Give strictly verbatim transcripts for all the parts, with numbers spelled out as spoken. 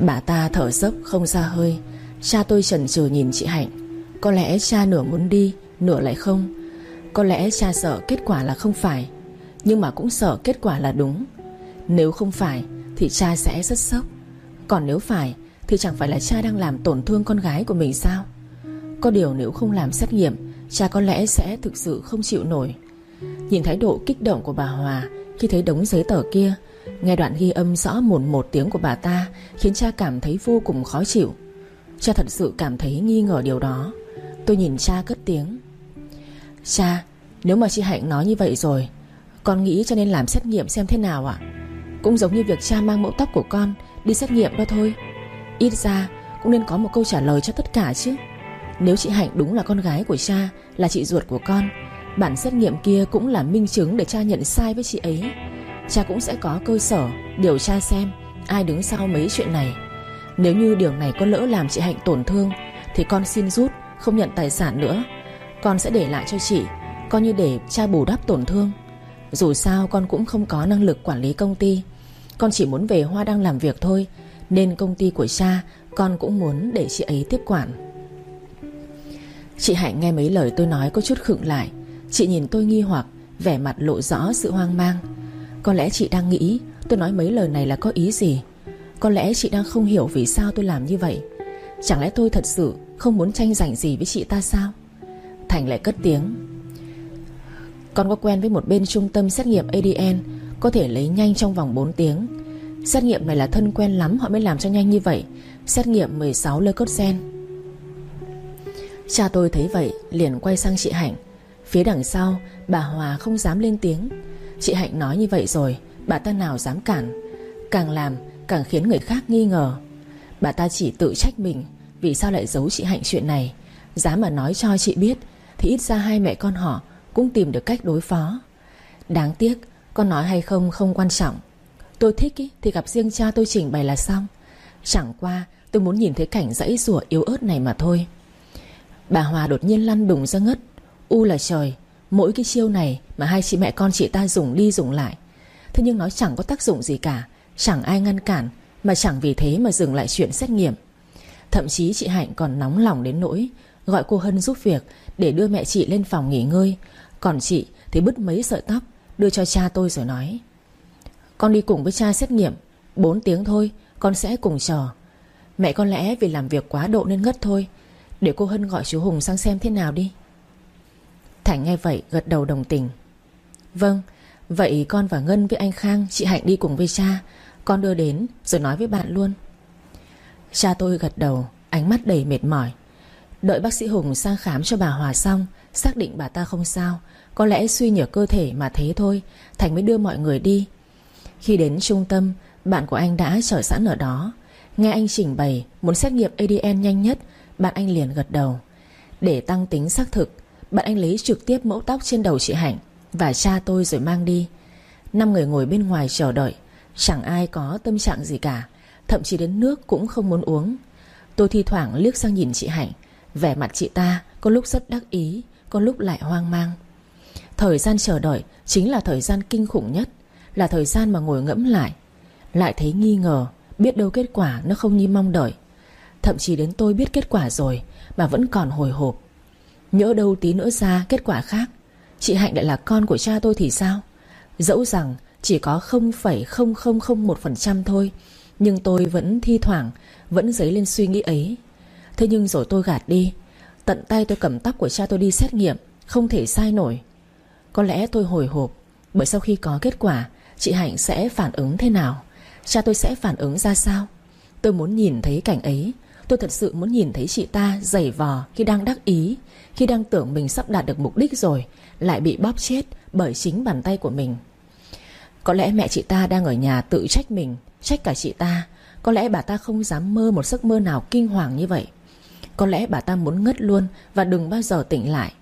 Bà ta thở dốc không ra hơi. Cha tôi chần chừ nhìn chị Hạnh. Có lẽ cha nửa muốn đi, nửa lại không. Có lẽ cha sợ kết quả là không phải, nhưng mà cũng sợ kết quả là đúng. Nếu không phải thì cha sẽ rất sốc. Còn nếu phải thì chẳng phải là cha đang làm tổn thương con gái của mình sao? Có điều nếu không làm xét nghiệm, cha có lẽ sẽ thực sự không chịu nổi. Nhìn thái độ kích động của bà Hòa khi thấy đống giấy tờ kia, nghe đoạn ghi âm rõ mồn một tiếng của bà ta, khiến cha cảm thấy vô cùng khó chịu. Cha thật sự cảm thấy nghi ngờ điều đó. Tôi nhìn cha cất tiếng: Cha, nếu mà chị Hạnh nói như vậy rồi, con nghĩ cho nên làm xét nghiệm xem thế nào ạ. Cũng giống như việc cha mang mẫu tóc của con đi xét nghiệm đó thôi. Ít ra cũng nên có một câu trả lời cho tất cả chứ. Nếu chị Hạnh đúng là con gái của cha, là chị ruột của con, bản xét nghiệm kia cũng là minh chứng để cha nhận sai với chị ấy. Cha cũng sẽ có cơ sở điều tra xem ai đứng sau mấy chuyện này. Nếu như điều này có lỡ làm chị Hạnh tổn thương thì con xin rút, không nhận tài sản nữa. Con sẽ để lại cho chị, coi như để cha bù đắp tổn thương. Dù sao con cũng không có năng lực quản lý công ty. Con chỉ muốn về Hoa đang làm việc thôi, nên công ty của cha con cũng muốn để chị ấy tiếp quản. Chị Hạnh nghe mấy lời tôi nói có chút khựng lại. Chị nhìn tôi nghi hoặc, vẻ mặt lộ rõ sự hoang mang. Có lẽ chị đang nghĩ tôi nói mấy lời này là có ý gì. Có lẽ chị đang không hiểu vì sao tôi làm như vậy. Chẳng lẽ tôi thật sự không muốn tranh giành gì với chị ta sao? Thành lại cất tiếng: Con có quen với một bên trung tâm xét nghiệm a đê en, có thể lấy nhanh trong vòng bốn tiếng. Xét nghiệm này là thân quen lắm họ mới làm cho nhanh như vậy. Xét nghiệm mười sáu leukogen. Cha tôi thấy vậy liền quay sang chị Hạnh. Phía đằng sau bà Hòa không dám lên tiếng. Chị Hạnh nói như vậy rồi, bà ta nào dám cản. Càng làm càng khiến người khác nghi ngờ. Bà ta chỉ tự trách mình vì sao lại giấu chị Hạnh chuyện này. Dám mà nói cho chị biết thì ít ra hai mẹ con họ cũng tìm được cách đối phó. Đáng tiếc, con nói hay không không quan trọng. Tôi thích ý, thì gặp riêng cha tôi trình bày là xong. Chẳng qua tôi muốn nhìn thấy cảnh giãy giụa yếu ớt này mà thôi. Bà Hòa đột nhiên lăn đùng ra ngất. U là trời, mỗi cái chiêu này mà hai chị mẹ con chị ta dùng đi dùng lại. Thế nhưng nó chẳng có tác dụng gì cả. Chẳng ai ngăn cản, mà chẳng vì thế mà dừng lại chuyện xét nghiệm. Thậm chí chị Hạnh còn nóng lòng đến nỗi gọi cô Hân giúp việc để đưa mẹ chị lên phòng nghỉ ngơi. Còn chị thì bứt mấy sợi tóc đưa cho cha tôi rồi nói: Con đi cùng với cha xét nghiệm, bốn tiếng thôi, con sẽ cùng chờ. Mẹ con lẽ vì làm việc quá độ nên ngất thôi. Để cô Hân gọi chú Hùng sang xem thế nào đi. Thành nghe vậy gật đầu đồng tình. Vâng, vậy con và Ngân với anh Khang, chị Hạnh đi cùng với cha. Con đưa đến rồi nói với bạn luôn. Cha tôi gật đầu, ánh mắt đầy mệt mỏi. Đợi bác sĩ Hùng sang khám cho bà Hòa xong, xác định bà ta không sao, có lẽ suy nhược cơ thể mà thế thôi, Thành mới đưa mọi người đi. Khi đến trung tâm, bạn của anh đã chờ sẵn ở đó. Nghe anh trình bày muốn xét nghiệm a đê en nhanh nhất, bạn anh liền gật đầu. Để tăng tính xác thực, bạn anh lấy trực tiếp mẫu tóc trên đầu chị Hạnh và cha tôi rồi mang đi. Năm người ngồi bên ngoài chờ đợi, chẳng ai có tâm trạng gì cả, thậm chí đến nước cũng không muốn uống. Tôi thi thoảng liếc sang nhìn chị Hạnh. Vẻ mặt chị ta có lúc rất đắc ý, có lúc lại hoang mang. Thời gian chờ đợi chính là thời gian kinh khủng nhất. Là thời gian mà ngồi ngẫm lại, lại thấy nghi ngờ, biết đâu kết quả nó không như mong đợi. Thậm chí đến tôi biết kết quả rồi mà vẫn còn hồi hộp. Nhỡ đâu tí nữa ra kết quả khác, chị Hạnh lại là con của cha tôi thì sao? Dẫu rằng chỉ có không phẩy không không không một phần trăm thôi, nhưng tôi vẫn thi thoảng vẫn dấy lên suy nghĩ ấy. Thế nhưng rồi tôi gạt đi. Tận tay tôi cầm tóc của cha tôi đi xét nghiệm, không thể sai nổi. Có lẽ tôi hồi hộp bởi sau khi có kết quả, chị Hạnh sẽ phản ứng thế nào, cha tôi sẽ phản ứng ra sao. Tôi muốn nhìn thấy cảnh ấy. Tôi thật sự muốn nhìn thấy chị ta giày vò khi đang đắc ý, khi đang tưởng mình sắp đạt được mục đích rồi, lại bị bóp chết bởi chính bàn tay của mình. Có lẽ mẹ chị ta đang ở nhà tự trách mình, trách cả chị ta. Có lẽ bà ta không dám mơ một giấc mơ nào kinh hoàng như vậy. Có lẽ bà ta muốn ngất luôn và đừng bao giờ tỉnh lại.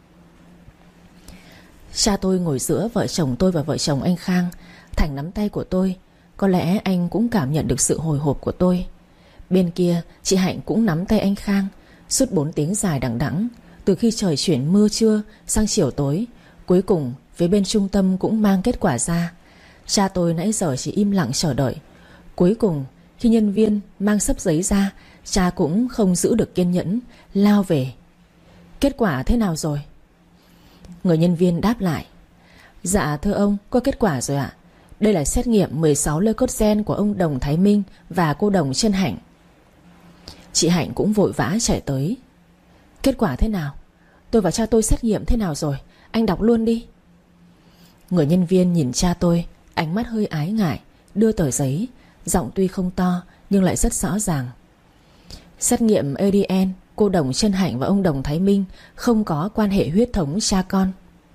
Cha tôi ngồi giữa vợ chồng tôi và vợ chồng anh Khang. Thành nắm tay của tôi. Có lẽ anh cũng cảm nhận được sự hồi hộp của tôi. Bên kia chị Hạnh cũng nắm tay anh Khang. Suốt bốn tiếng dài đằng đẵng, từ khi trời chuyển mưa trưa sang chiều tối, cuối cùng phía bên trung tâm cũng mang kết quả ra. Cha tôi nãy giờ chỉ im lặng chờ đợi. Cuối cùng Khi nhân viên mang xấp giấy ra, cha cũng không giữ được kiên nhẫn, lao về. Kết quả thế nào rồi? Người nhân viên đáp lại: Dạ thưa ông, có kết quả rồi ạ. Đây là xét nghiệm mười sáu leucốt gen của ông Đồng Thái Minh và cô Đồng Trân Hạnh. Chị Hạnh cũng vội vã chạy tới: Kết quả thế nào? Tôi và cha tôi xét nghiệm thế nào rồi? Anh đọc luôn đi. Người nhân viên nhìn cha tôi, ánh mắt hơi ái ngại, đưa tờ giấy. Giọng tuy không to nhưng lại rất rõ ràng. Xét nghiệm a đê en, cô Đồng Trân Hạnh và ông Đồng Thái Minh không có quan hệ huyết thống cha con.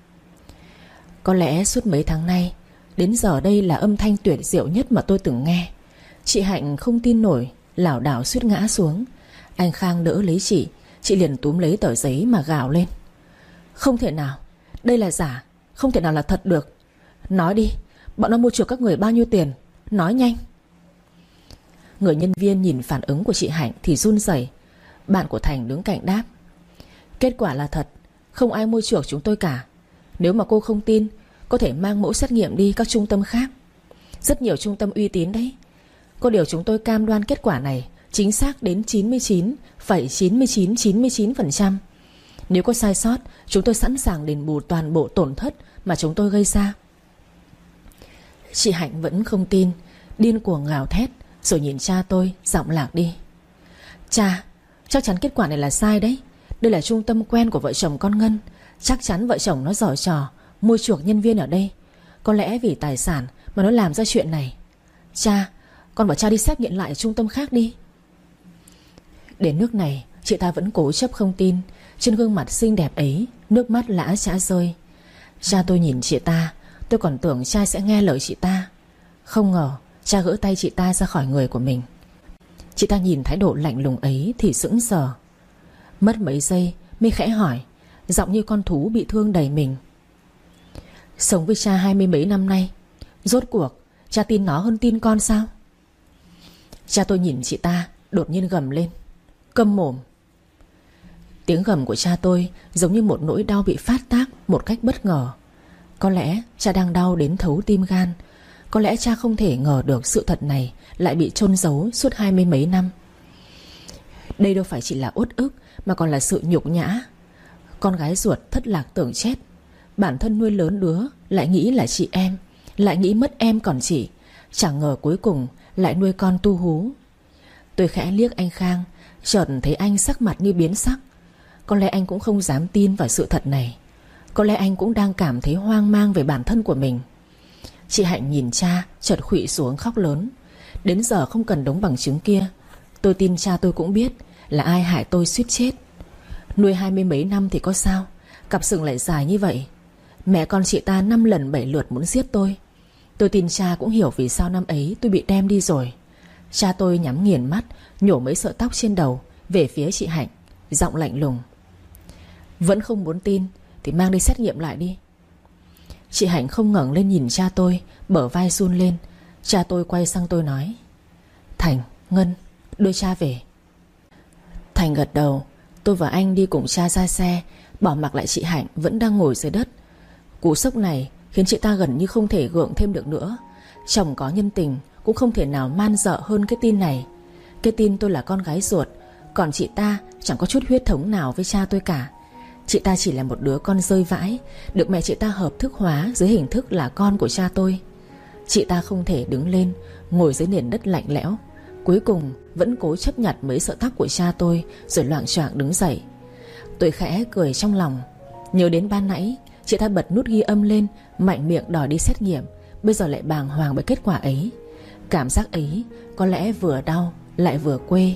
Có lẽ suốt mấy tháng nay, đến giờ đây là âm thanh tuyệt diệu nhất mà tôi từng nghe. Chị Hạnh không tin nổi, lảo đảo suýt ngã xuống. Anh Khang đỡ lấy chị. Chị liền túm lấy tờ giấy mà gào lên: Không thể nào, đây là giả, không thể nào là thật được. Nói đi, bọn nó mua chuộc các người bao nhiêu tiền? Nói nhanh. Người nhân viên nhìn phản ứng của chị Hạnh thì run rẩy. Bạn của Thành đứng cạnh đáp: Kết quả là thật, không ai mua chuộc chúng tôi cả. Nếu mà cô không tin, có thể mang mẫu xét nghiệm đi các trung tâm khác. Rất nhiều trung tâm uy tín đấy. Có điều chúng tôi cam đoan kết quả này chính xác đến chín mươi chín phẩy chín mươi chín chín chín phần trăm. Nếu có sai sót, chúng tôi sẵn sàng đền bù toàn bộ tổn thất mà chúng tôi gây ra. Chị Hạnh vẫn không tin, điên cuồng gào thét, rồi nhìn cha tôi, giọng lạc đi: Cha, chắc chắn kết quả này là sai đấy. Đây là trung tâm quen của vợ chồng con Ngân. Chắc chắn vợ chồng nó giở trò mua chuộc nhân viên ở đây. Có lẽ vì tài sản mà nó làm ra chuyện này. Cha, con bảo cha đi xét nghiệm lại ở trung tâm khác đi. Đến nước này, chị ta vẫn cố chấp không tin. Trên gương mặt xinh đẹp ấy, nước mắt lã chã rơi. Cha tôi nhìn chị ta, tôi còn tưởng cha sẽ nghe lời chị ta. Không ngờ cha gỡ tay chị ta ra khỏi người của mình. Chị ta nhìn thái độ lạnh lùng ấy thì sững sờ. Mất mấy giây mới khẽ hỏi, giọng như con thú bị thương đầy mình: Sống với cha hai mươi mấy năm nay, rốt cuộc cha tin nó hơn tin con sao? Cha tôi nhìn chị ta, đột nhiên gầm lên: Câm mồm. Tiếng gầm của cha tôi giống như một nỗi đau bị phát tác một cách bất ngờ. Có lẽ cha đang đau đến thấu tim gan. Có lẽ cha không thể ngờ được sự thật này lại bị chôn giấu suốt hai mươi mấy năm. Đây đâu phải chỉ là uất ức, mà còn là sự nhục nhã. Con gái ruột thất lạc tưởng chết. Bản thân nuôi lớn đứa, lại nghĩ là chị em, lại nghĩ mất em còn chị. Chẳng ngờ cuối cùng lại nuôi con tu hú. Tôi khẽ liếc anh Khang, chợt thấy anh sắc mặt như biến sắc. Có lẽ anh cũng không dám tin vào sự thật này. Có lẽ anh cũng đang cảm thấy hoang mang về bản thân của mình. Chị Hạnh nhìn cha, chợt khuỵu xuống khóc lớn. Đến giờ không cần đống bằng chứng kia, tôi tin cha tôi cũng biết là ai hại tôi suýt chết. Nuôi hai mươi mấy năm thì có sao, cặp sừng lại dài như vậy. Mẹ con chị ta năm lần bảy lượt muốn giết tôi. Tôi tin cha cũng hiểu vì sao năm ấy tôi bị đem đi rồi. Cha tôi nhắm nghiền mắt, nhổ mấy sợi tóc trên đầu về phía chị Hạnh, giọng lạnh lùng: Vẫn không muốn tin thì mang đi xét nghiệm lại đi. Chị Hạnh không ngẩng lên nhìn cha tôi, bờ vai run lên. Cha tôi quay sang tôi nói: Thành, Ngân, đưa cha về. Thành gật đầu. Tôi và anh đi cùng cha ra xe, bỏ mặc lại chị Hạnh vẫn đang ngồi dưới đất. Cú sốc này khiến chị ta gần như không thể gượng thêm được nữa. Chồng có nhân tình cũng không thể nào man dợ hơn cái tin này. Cái tin tôi là con gái ruột, còn chị ta chẳng có chút huyết thống nào với cha tôi cả. Chị ta chỉ là một đứa con rơi vãi, được mẹ chị ta hợp thức hóa dưới hình thức là con của cha tôi. Chị ta không thể đứng lên, ngồi dưới nền đất lạnh lẽo. Cuối cùng vẫn cố chấp nhặt mấy sợi tóc của cha tôi, rồi loạng choạng đứng dậy. Tôi khẽ cười trong lòng. Nhớ đến ban nãy chị ta bật nút ghi âm lên, mạnh miệng đòi đi xét nghiệm, bây giờ lại bàng hoàng bởi kết quả ấy. Cảm giác ấy có lẽ vừa đau lại vừa quê.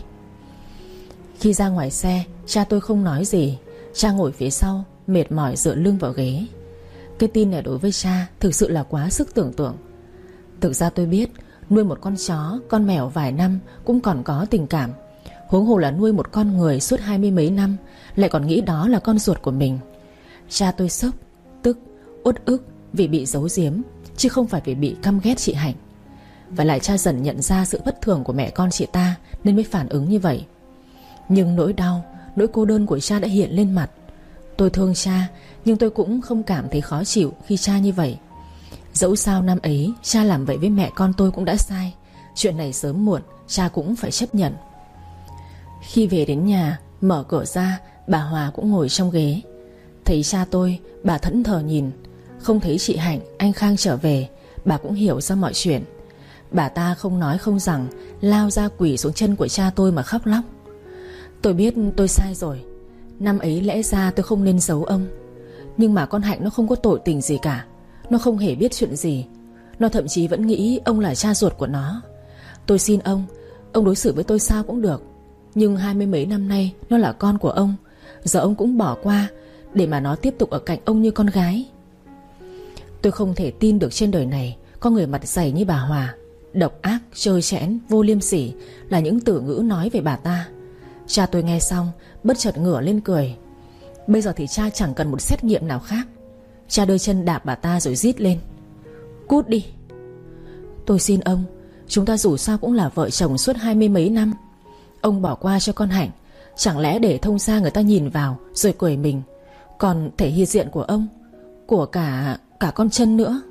Khi ra ngoài xe, cha tôi không nói gì. Cha ngồi phía sau, mệt mỏi dựa lưng vào ghế. Cái tin này đối với cha thực sự là quá sức tưởng tượng. Thực ra tôi biết nuôi một con chó, con mèo vài năm cũng còn có tình cảm, huống hồ là nuôi một con người suốt hai mươi mấy năm, lại còn nghĩ đó là con ruột của mình. Cha tôi sốc, tức, uất ức vì bị giấu giếm, chứ không phải vì bị căm ghét chị Hạnh. Và lại cha dần nhận ra sự bất thường của mẹ con chị ta nên mới phản ứng như vậy. Nhưng nỗi đau, nỗi cô đơn của cha đã hiện lên mặt. Tôi thương cha, nhưng tôi cũng không cảm thấy khó chịu khi cha như vậy. Dẫu sao năm ấy cha làm vậy với mẹ con tôi cũng đã sai, Chuyện này sớm muộn cha cũng phải chấp nhận. Khi về đến nhà, mở cửa ra, bà Hòa cũng ngồi trong ghế. Thấy cha tôi, bà thẫn thờ nhìn. Không thấy chị Hạnh, anh Khang trở về, bà cũng hiểu ra mọi chuyện. Bà ta không nói không rằng, lao ra quỳ xuống chân của cha tôi mà khóc lóc. Tôi biết tôi sai rồi. Năm ấy lẽ ra tôi không nên giấu ông. Nhưng mà con Hạnh nó không có tội tình gì cả. Nó không hề biết chuyện gì. Nó thậm chí vẫn nghĩ ông là cha ruột của nó. Tôi xin ông, ông đối xử với tôi sao cũng được. Nhưng hai mươi mấy năm nay nó là con của ông. Giờ ông cũng bỏ qua để mà nó tiếp tục ở cạnh ông như con gái. Tôi không thể tin được trên đời này có người mặt dày như bà Hòa. Độc ác, trơ trẽn, vô liêm sỉ là những từ ngữ nói về bà ta. Cha tôi nghe xong bất chợt ngửa lên cười. Bây giờ thì cha chẳng cần một xét nghiệm nào khác. Cha đưa chân đạp bà ta rồi rít lên: Cút đi. Tôi xin ông, chúng ta dù sao cũng là vợ chồng suốt hai mươi mấy năm. Ông bỏ qua cho con Hạnh, chẳng lẽ để thông xa người ta nhìn vào rồi cười mình. Còn thể hiện diện của ông, của cả cả con Trân nữa.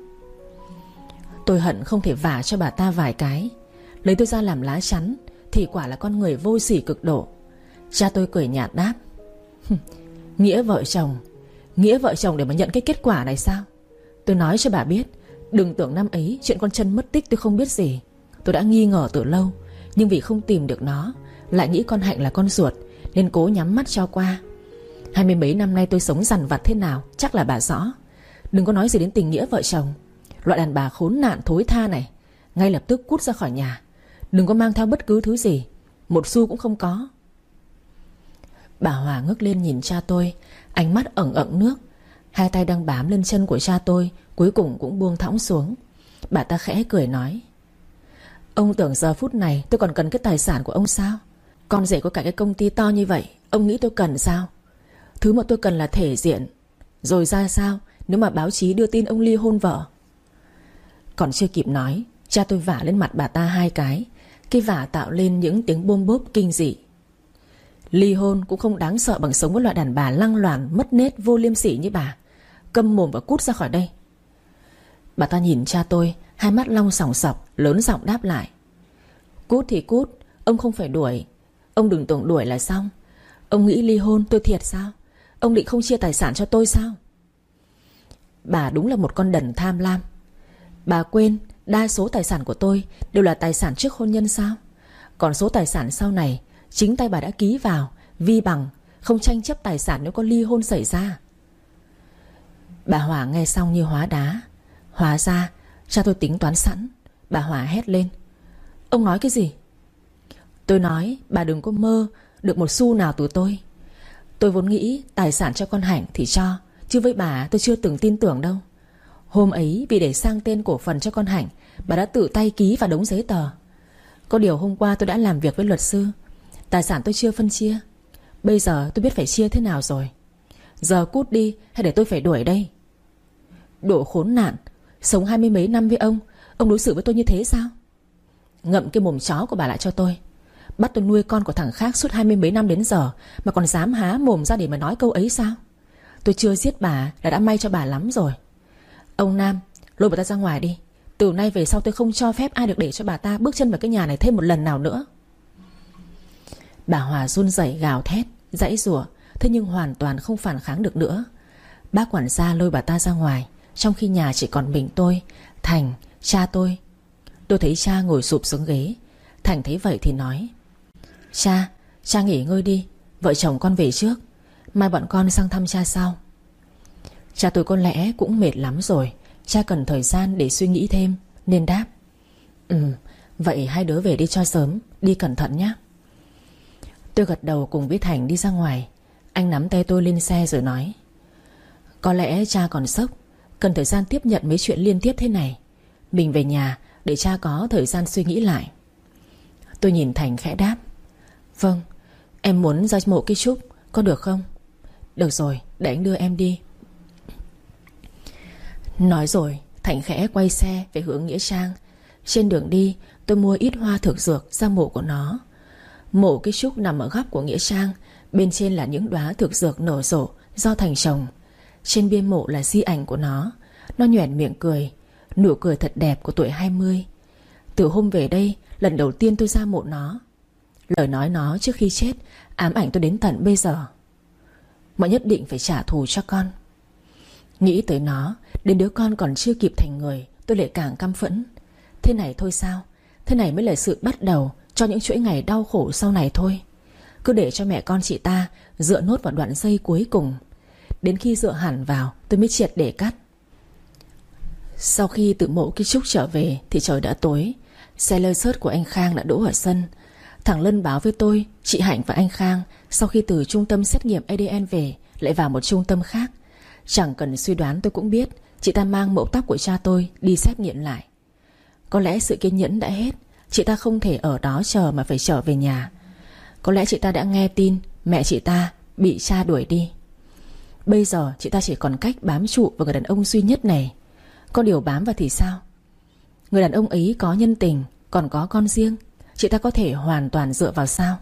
Tôi hận không thể vả cho bà ta vài cái. Lấy tôi ra làm lá chắn thì quả là con người vô sỉ cực độ. Cha tôi cười nhạt đáp: Nghĩa vợ chồng, nghĩa vợ chồng để mà nhận cái kết quả này sao? Tôi nói cho bà biết, đừng tưởng năm ấy chuyện con Trân mất tích tôi không biết gì. Tôi đã nghi ngờ từ lâu, nhưng vì không tìm được nó, lại nghĩ con Hạnh là con ruột, nên cố nhắm mắt cho qua. Hai mươi mấy năm nay tôi sống dằn vặt thế nào chắc là bà rõ. Đừng có nói gì đến tình nghĩa vợ chồng. Loại đàn bà khốn nạn thối tha này, ngay lập tức cút ra khỏi nhà. Đừng có mang theo bất cứ thứ gì, một xu cũng không có. Bà Hòa ngước lên nhìn cha tôi, ánh mắt ẩn ẩn nước. Hai tay đang bám lên chân của cha tôi cuối cùng cũng buông thõng xuống. Bà ta khẽ cười nói: Ông tưởng giờ phút này tôi còn cần cái tài sản của ông sao? Con rể có cả cái công ty to như vậy, ông nghĩ tôi cần sao? Thứ mà tôi cần là thể diện. Rồi ra sao nếu mà báo chí đưa tin ông ly hôn vợ? Còn chưa kịp nói, cha tôi vả lên mặt bà ta hai cái. Cái vả tạo lên những tiếng bôm bốp kinh dị. Ly hôn cũng không đáng sợ bằng sống với loại đàn bà lăng loàn, mất nết, vô liêm sỉ như bà. Câm mồm và cút ra khỏi đây. Bà ta nhìn cha tôi, hai mắt long sòng sọc, lớn giọng đáp lại: Cút thì cút, ông không phải đuổi. Ông đừng tưởng đuổi là xong. Ông nghĩ ly hôn tôi thiệt sao? Ông định không chia tài sản cho tôi sao? Bà đúng là một con đần tham lam. Bà quên đa số tài sản của tôi đều là tài sản trước hôn nhân sao? Còn số tài sản sau này chính tay bà đã ký vào, vi bằng, không tranh chấp tài sản nếu có ly hôn xảy ra. Bà Hòa nghe xong như hóa đá. Hóa ra cha tôi tính toán sẵn. Bà Hòa hét lên: Ông nói cái gì? Tôi nói bà đừng có mơ được một xu nào từ tôi. Tôi vốn nghĩ tài sản cho con Hạnh thì cho, chứ với bà tôi chưa từng tin tưởng đâu. Hôm ấy vì để sang tên cổ phần cho con Hạnh, bà đã tự tay ký vào đống giấy tờ. Có điều hôm qua tôi đã làm việc với luật sư, tài sản tôi chưa phân chia. Bây giờ tôi biết phải chia thế nào rồi. Giờ cút đi hay để tôi phải đuổi đây? Đồ khốn nạn, sống hai mươi mấy năm với ông, ông đối xử với tôi như thế sao? Ngậm cái mồm chó của bà lại cho tôi. Bắt tôi nuôi con của thằng khác suốt hai mươi mấy năm đến giờ mà còn dám há mồm ra để mà nói câu ấy sao? Tôi chưa giết bà là đã may cho bà lắm rồi. Ông Nam, lôi bà ta ra ngoài đi. Từ nay về sau tôi không cho phép ai được để cho bà ta bước chân vào cái nhà này thêm một lần nào nữa. Bà Hòa run rẩy gào thét, giãy giụa, thế nhưng hoàn toàn không phản kháng được nữa. Bác quản gia lôi bà ta ra ngoài, trong khi nhà chỉ còn mình tôi, Thành, cha tôi. Tôi thấy cha ngồi sụp xuống ghế. Thành thấy vậy thì nói: Cha, cha nghỉ ngơi đi, vợ chồng con về trước, mai bọn con sang thăm cha sau. Cha tôi có lẽ cũng mệt lắm rồi, cha cần thời gian để suy nghĩ thêm, nên đáp: Ừ, vậy hai đứa về đi cho sớm, đi cẩn thận nhé. Tôi gật đầu cùng với Thành đi ra ngoài. Anh nắm tay tôi lên xe rồi nói: Có lẽ cha còn sốc, cần thời gian tiếp nhận mấy chuyện liên tiếp thế này. Mình về nhà để cha có thời gian suy nghĩ lại. Tôi nhìn Thành khẽ đáp: Vâng, em muốn ra mộ cái Trúc, có được không? Được rồi, để anh đưa em đi. Nói rồi Thành khẽ quay xe về hướng nghĩa trang. Trên đường đi tôi mua ít hoa thực dược ra mộ của nó. Mộ cái Trúc nằm ở góc của nghĩa trang. Bên trên là những đóa thực dược nở rộ do Thành trồng. Trên bia mộ là di ảnh của nó. Nó nhoẻn miệng cười, nụ cười thật đẹp của tuổi hai mươi. Từ hôm về đây lần đầu tiên tôi ra mộ nó. Lời nói nó trước khi chết ám ảnh tôi đến tận bây giờ. Mợ nhất định phải trả thù cho con. Nghĩ tới nó, đến đứa con còn chưa kịp thành người, tôi lại càng căm phẫn. Thế này thôi sao? Thế này mới là sự bắt đầu cho những chuỗi ngày đau khổ sau này thôi. Cứ để cho mẹ con chị ta dựa nốt vào đoạn dây cuối cùng. Đến khi dựa hẳn vào, tôi mới triệt để cắt. Sau khi từ mộ cái Trúc trở về thì trời đã tối. Xe lơ xớt của anh Khang đã đỗ ở sân. Thằng Lân báo với tôi, chị Hạnh và anh Khang sau khi từ trung tâm xét nghiệm a đê en về lại vào một trung tâm khác. Chẳng cần suy đoán tôi cũng biết chị ta mang mẫu tóc của cha tôi đi xét nghiệm lại. Có lẽ sự kiên nhẫn đã hết. Chị ta không thể ở đó chờ mà phải trở về nhà. Có lẽ chị ta đã nghe tin mẹ chị ta bị cha đuổi đi. Bây giờ chị ta chỉ còn cách bám trụ vào người đàn ông duy nhất này. Có điều bám vào thì sao? Người đàn ông ấy có nhân tình, còn có con riêng. Chị ta có thể hoàn toàn dựa vào sao?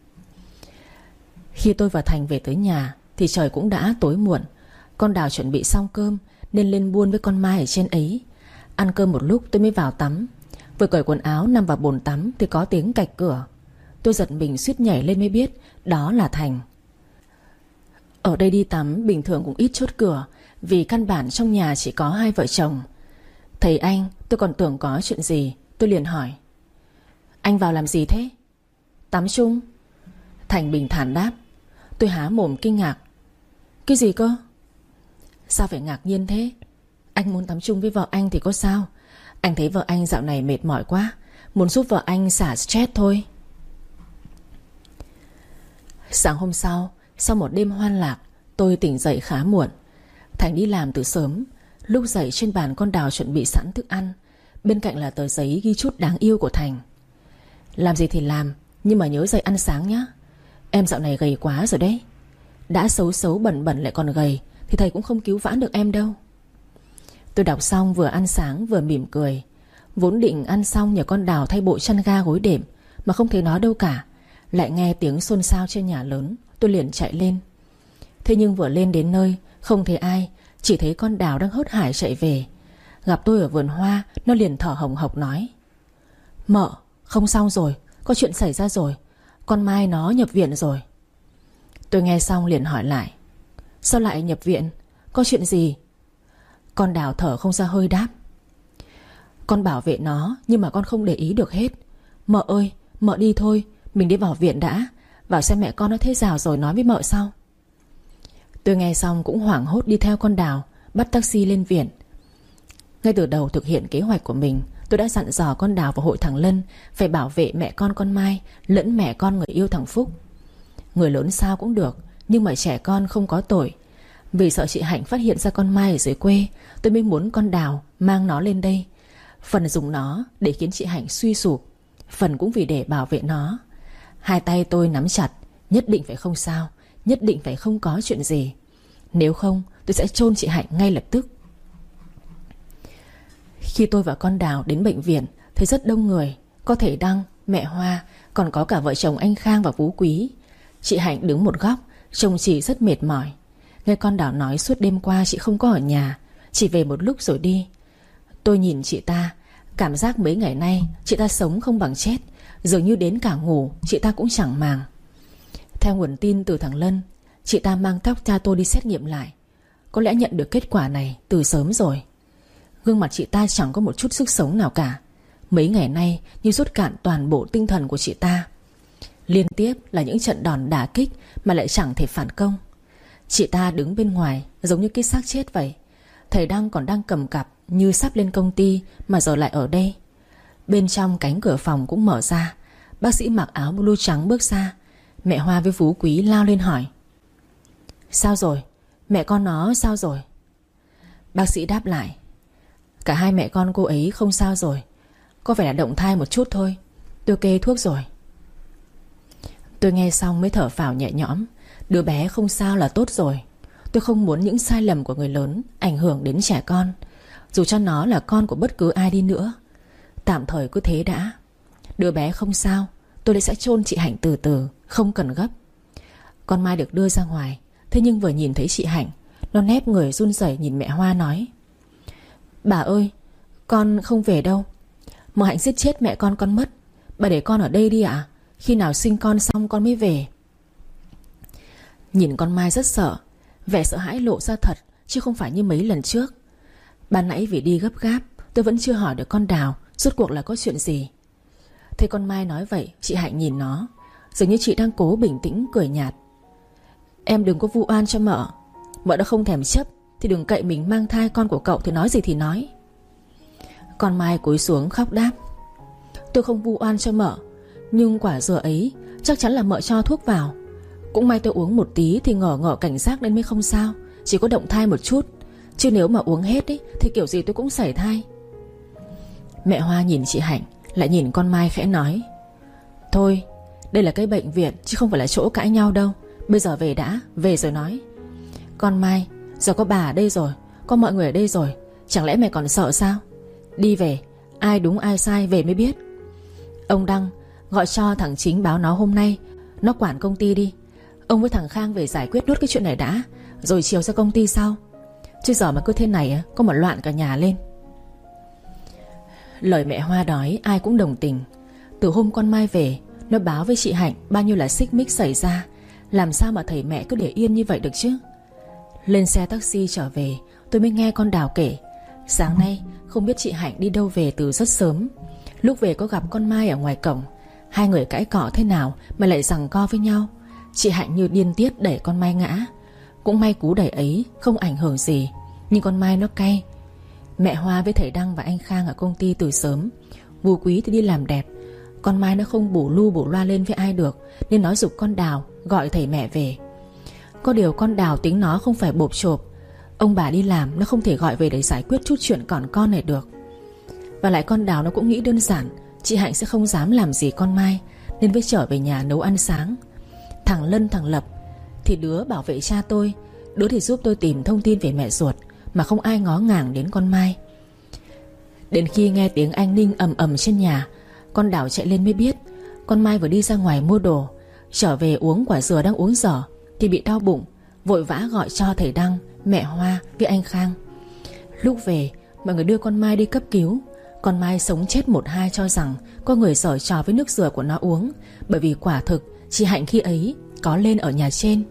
Khi tôi và Thành về tới nhà thì trời cũng đã tối muộn. Con Đào chuẩn bị xong cơm nên lên buôn với con Mai ở trên ấy. Ăn cơm một lúc tôi mới vào tắm. Vừa cởi quần áo nằm vào bồn tắm thì có tiếng cạch cửa. Tôi giật mình suýt nhảy lên mới biết đó là Thành. Ở đây đi tắm bình thường cũng ít chốt cửa, vì căn bản trong nhà chỉ có hai vợ chồng. Thấy anh tôi còn tưởng có chuyện gì. Tôi liền hỏi: anh vào làm gì thế? Tắm chung. Thành bình thản đáp. Tôi há mồm kinh ngạc. Cái gì cơ? Sao phải ngạc nhiên thế? Anh muốn tắm chung với vợ anh thì có sao? Anh thấy vợ anh dạo này mệt mỏi quá, muốn giúp vợ anh xả stress thôi. Sáng hôm sau, sau một đêm hoan lạc, tôi tỉnh dậy khá muộn. Thành đi làm từ sớm. Lúc dậy trên bàn con Đào chuẩn bị sẵn thức ăn. Bên cạnh là tờ giấy ghi chút đáng yêu của Thành. Làm gì thì làm, nhưng mà nhớ dậy ăn sáng nhá. Em dạo này gầy quá rồi đấy. Đã xấu xấu bẩn bẩn lại còn gầy thì thầy cũng không cứu vãn được em đâu. Tôi đọc xong vừa ăn sáng vừa mỉm cười. Vốn định ăn xong nhờ con Đào thay bộ chăn ga gối đệm, mà không thấy nó đâu cả. Lại nghe tiếng xôn xao trên nhà lớn. Tôi liền chạy lên. Thế nhưng vừa lên đến nơi không thấy ai, chỉ thấy con Đào đang hớt hải chạy về. Gặp tôi ở vườn hoa, nó liền thở hồng hộc nói: mợ, không xong rồi, có chuyện xảy ra rồi. Con Mai nó nhập viện rồi. Tôi nghe xong liền hỏi lại: sao lại nhập viện? Có chuyện gì? Con Đào thở không ra hơi đáp: con bảo vệ nó nhưng mà con không để ý được hết. Mợ ơi, mợ đi thôi, mình đi vào viện đã. Vào xem mẹ con nó thế nào rồi nói với mợ sau. Tôi nghe xong cũng hoảng hốt đi theo con Đào, bắt taxi lên viện. Ngay từ đầu thực hiện kế hoạch của mình, tôi đã dặn dò con Đào và hội thằng Lân phải bảo vệ mẹ con con Mai lẫn mẹ con người yêu thằng Phúc. Người lớn sao cũng được, nhưng mà trẻ con không có tội. Vì sợ chị Hạnh phát hiện ra con Mai ở dưới quê, tôi mới muốn con Đào mang nó lên đây. Phần dùng nó để khiến chị Hạnh suy sụp, phần cũng vì để bảo vệ nó. Hai tay tôi nắm chặt. Nhất định phải không sao, nhất định phải không có chuyện gì. Nếu không tôi sẽ chôn chị Hạnh ngay lập tức. Khi tôi và con Đào đến bệnh viện thấy rất đông người. Có thầy Đăng, mẹ Hoa, còn có cả vợ chồng anh Khang và Phú Quý. Chị Hạnh đứng một góc, trông chị rất mệt mỏi. Nghe con Đào nói suốt đêm qua chị không có ở nhà, chỉ về một lúc rồi đi. Tôi nhìn chị ta, cảm giác mấy ngày nay chị ta sống không bằng chết. Dường như đến cả ngủ chị ta cũng chẳng màng. Theo nguồn tin từ thằng Lân, chị ta mang tóc cha tôi đi xét nghiệm lại. Có lẽ nhận được kết quả này từ sớm rồi. Gương mặt chị ta chẳng có một chút sức sống nào cả. Mấy ngày nay như rút cạn toàn bộ tinh thần của chị ta. Liên tiếp là những trận đòn đả kích mà lại chẳng thể phản công. Chị ta đứng bên ngoài giống như cái xác chết vậy. Thầy Đăng còn đang cầm cặp như sắp lên công ty mà giờ lại ở đây. Bên trong cánh cửa phòng cũng mở ra. Bác sĩ mặc áo blue trắng bước ra. Mẹ Hoa với Phú Quý lao lên hỏi: sao rồi? Mẹ con nó sao rồi? Bác sĩ đáp lại: cả hai mẹ con cô ấy không sao rồi. Có phải là động thai một chút thôi. Tôi kê thuốc rồi. Tôi nghe xong mới thở phào nhẹ nhõm. Đứa bé không sao là tốt rồi. Tôi không muốn những sai lầm của người lớn ảnh hưởng đến trẻ con, dù cho nó là con của bất cứ ai đi nữa. Tạm thời cứ thế đã. Đứa bé không sao, tôi sẽ chôn chị Hạnh từ từ, không cần gấp. Con Mai được đưa ra ngoài. Thế nhưng vừa nhìn thấy chị Hạnh, nó nép người run rẩy nhìn mẹ Hoa nói: bà ơi, con không về đâu. Mợ Hạnh giết chết mẹ con con mất. Bà để con ở đây đi ạ. Khi nào sinh con xong con mới về. Nhìn con Mai rất sợ. Vẻ sợ hãi lộ ra thật, chứ không phải như mấy lần trước. Ban nãy vì đi gấp gáp, tôi vẫn chưa hỏi được con Đào rốt cuộc là có chuyện gì. Thấy con Mai nói vậy, chị Hạnh nhìn nó, dường như chị đang cố bình tĩnh cười nhạt. Em đừng có vu oan cho mợ. Mợ đã không thèm chấp thì đừng cậy mình mang thai con của cậu thì nói gì thì nói. Con Mai cúi xuống khóc đáp. Tôi không vu oan cho mợ, nhưng quả dừa ấy chắc chắn là mợ cho thuốc vào. Cũng may tôi uống một tí thì ngờ ngờ cảnh giác nên mới không sao. Chỉ có động thai một chút, chứ nếu mà uống hết ấy, thì kiểu gì tôi cũng sảy thai. Mẹ Hoa nhìn chị Hạnh, lại nhìn con Mai khẽ nói. Thôi, đây là cái bệnh viện chứ không phải là chỗ cãi nhau đâu. Bây giờ về đã, về rồi nói. Con Mai, giờ có bà ở đây rồi, có mọi người ở đây rồi, chẳng lẽ mẹ còn sợ sao? Đi về, ai đúng ai sai về mới biết. Ông Đăng, gọi cho thằng Chính báo nó hôm nay nó quản công ty đi. Ông với thằng Khang về giải quyết nốt cái chuyện này đã, rồi chiều ra công ty sau. Chứ giờ mà cứ thế này có mà loạn cả nhà lên. Lời mẹ Hoa nói ai cũng đồng tình. Từ hôm con Mai về, nó báo với chị Hạnh bao nhiêu là xích mích xảy ra. Làm sao mà thầy mẹ cứ để yên như vậy được chứ. Lên xe taxi trở về, tôi mới nghe con Đào kể. Sáng nay không biết chị Hạnh đi đâu về từ rất sớm. Lúc về có gặp con Mai ở ngoài cổng. Hai người cãi cọ thế nào mà lại giằng co với nhau. Chị Hạnh như điên tiết đẩy con Mai ngã. Cũng may cú đẩy ấy không ảnh hưởng gì, nhưng con Mai nó cay. Mẹ Hoa với thầy Đăng và anh Khang ở công ty từ sớm. Vù Quý thì đi làm đẹp. Con Mai nó không bổ lu bổ loa lên với ai được, nên nó giục con Đào gọi thầy mẹ về. Có điều con Đào tính nó không phải bộp chộp. Ông bà đi làm nó không thể gọi về để giải quyết chút chuyện còn con này được. Và lại con Đào nó cũng nghĩ đơn giản chị Hạnh sẽ không dám làm gì con Mai, nên mới trở về nhà nấu ăn sáng. Thằng Lân thằng Lập thì đứa bảo vệ cha tôi, đứa thì giúp tôi tìm thông tin về mẹ ruột, mà không ai ngó ngàng đến con Mai. Đến khi nghe tiếng anh Ninh ầm ầm trên nhà, con Đào chạy lên mới biết con Mai vừa đi ra ngoài mua đồ, trở về uống quả dừa đang uống dở thì bị đau bụng, vội vã gọi cho thầy Đăng, mẹ Hoa với anh Khang. Lúc về mọi người đưa con Mai đi cấp cứu. Con Mai sống chết một hai cho rằng có người giở trò với nước dừa của nó uống, bởi vì quả thực chị Hạnh khi ấy có lên ở nhà trên.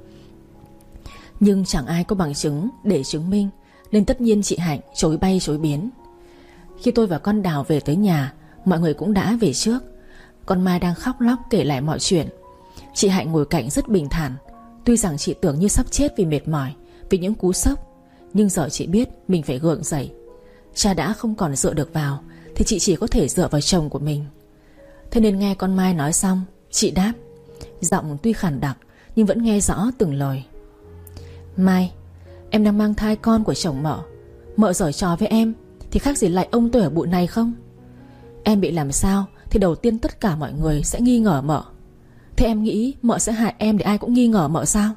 Nhưng chẳng ai có bằng chứng để chứng minh, nên tất nhiên chị Hạnh chối bay chối biến. Khi tôi và con Đào về tới nhà, mọi người cũng đã về trước. Con Mai đang khóc lóc kể lại mọi chuyện. Chị Hạnh ngồi cạnh rất bình thản. Tuy rằng chị tưởng như sắp chết vì mệt mỏi, vì những cú sốc, nhưng giờ chị biết mình phải gượng dậy. Cha đã không còn dựa được vào thì chị chỉ có thể dựa vào chồng của mình. Thế nên nghe con Mai nói xong, chị đáp, giọng tuy khàn đặc nhưng vẫn nghe rõ từng lời. Mai, em đang mang thai con của chồng mợ. Mợ giở trò với em thì khác gì lại ông tôi ở bụi này không? Em bị làm sao thì đầu tiên tất cả mọi người sẽ nghi ngờ mợ. Thế em nghĩ mợ sẽ hại em để ai cũng nghi ngờ mợ sao?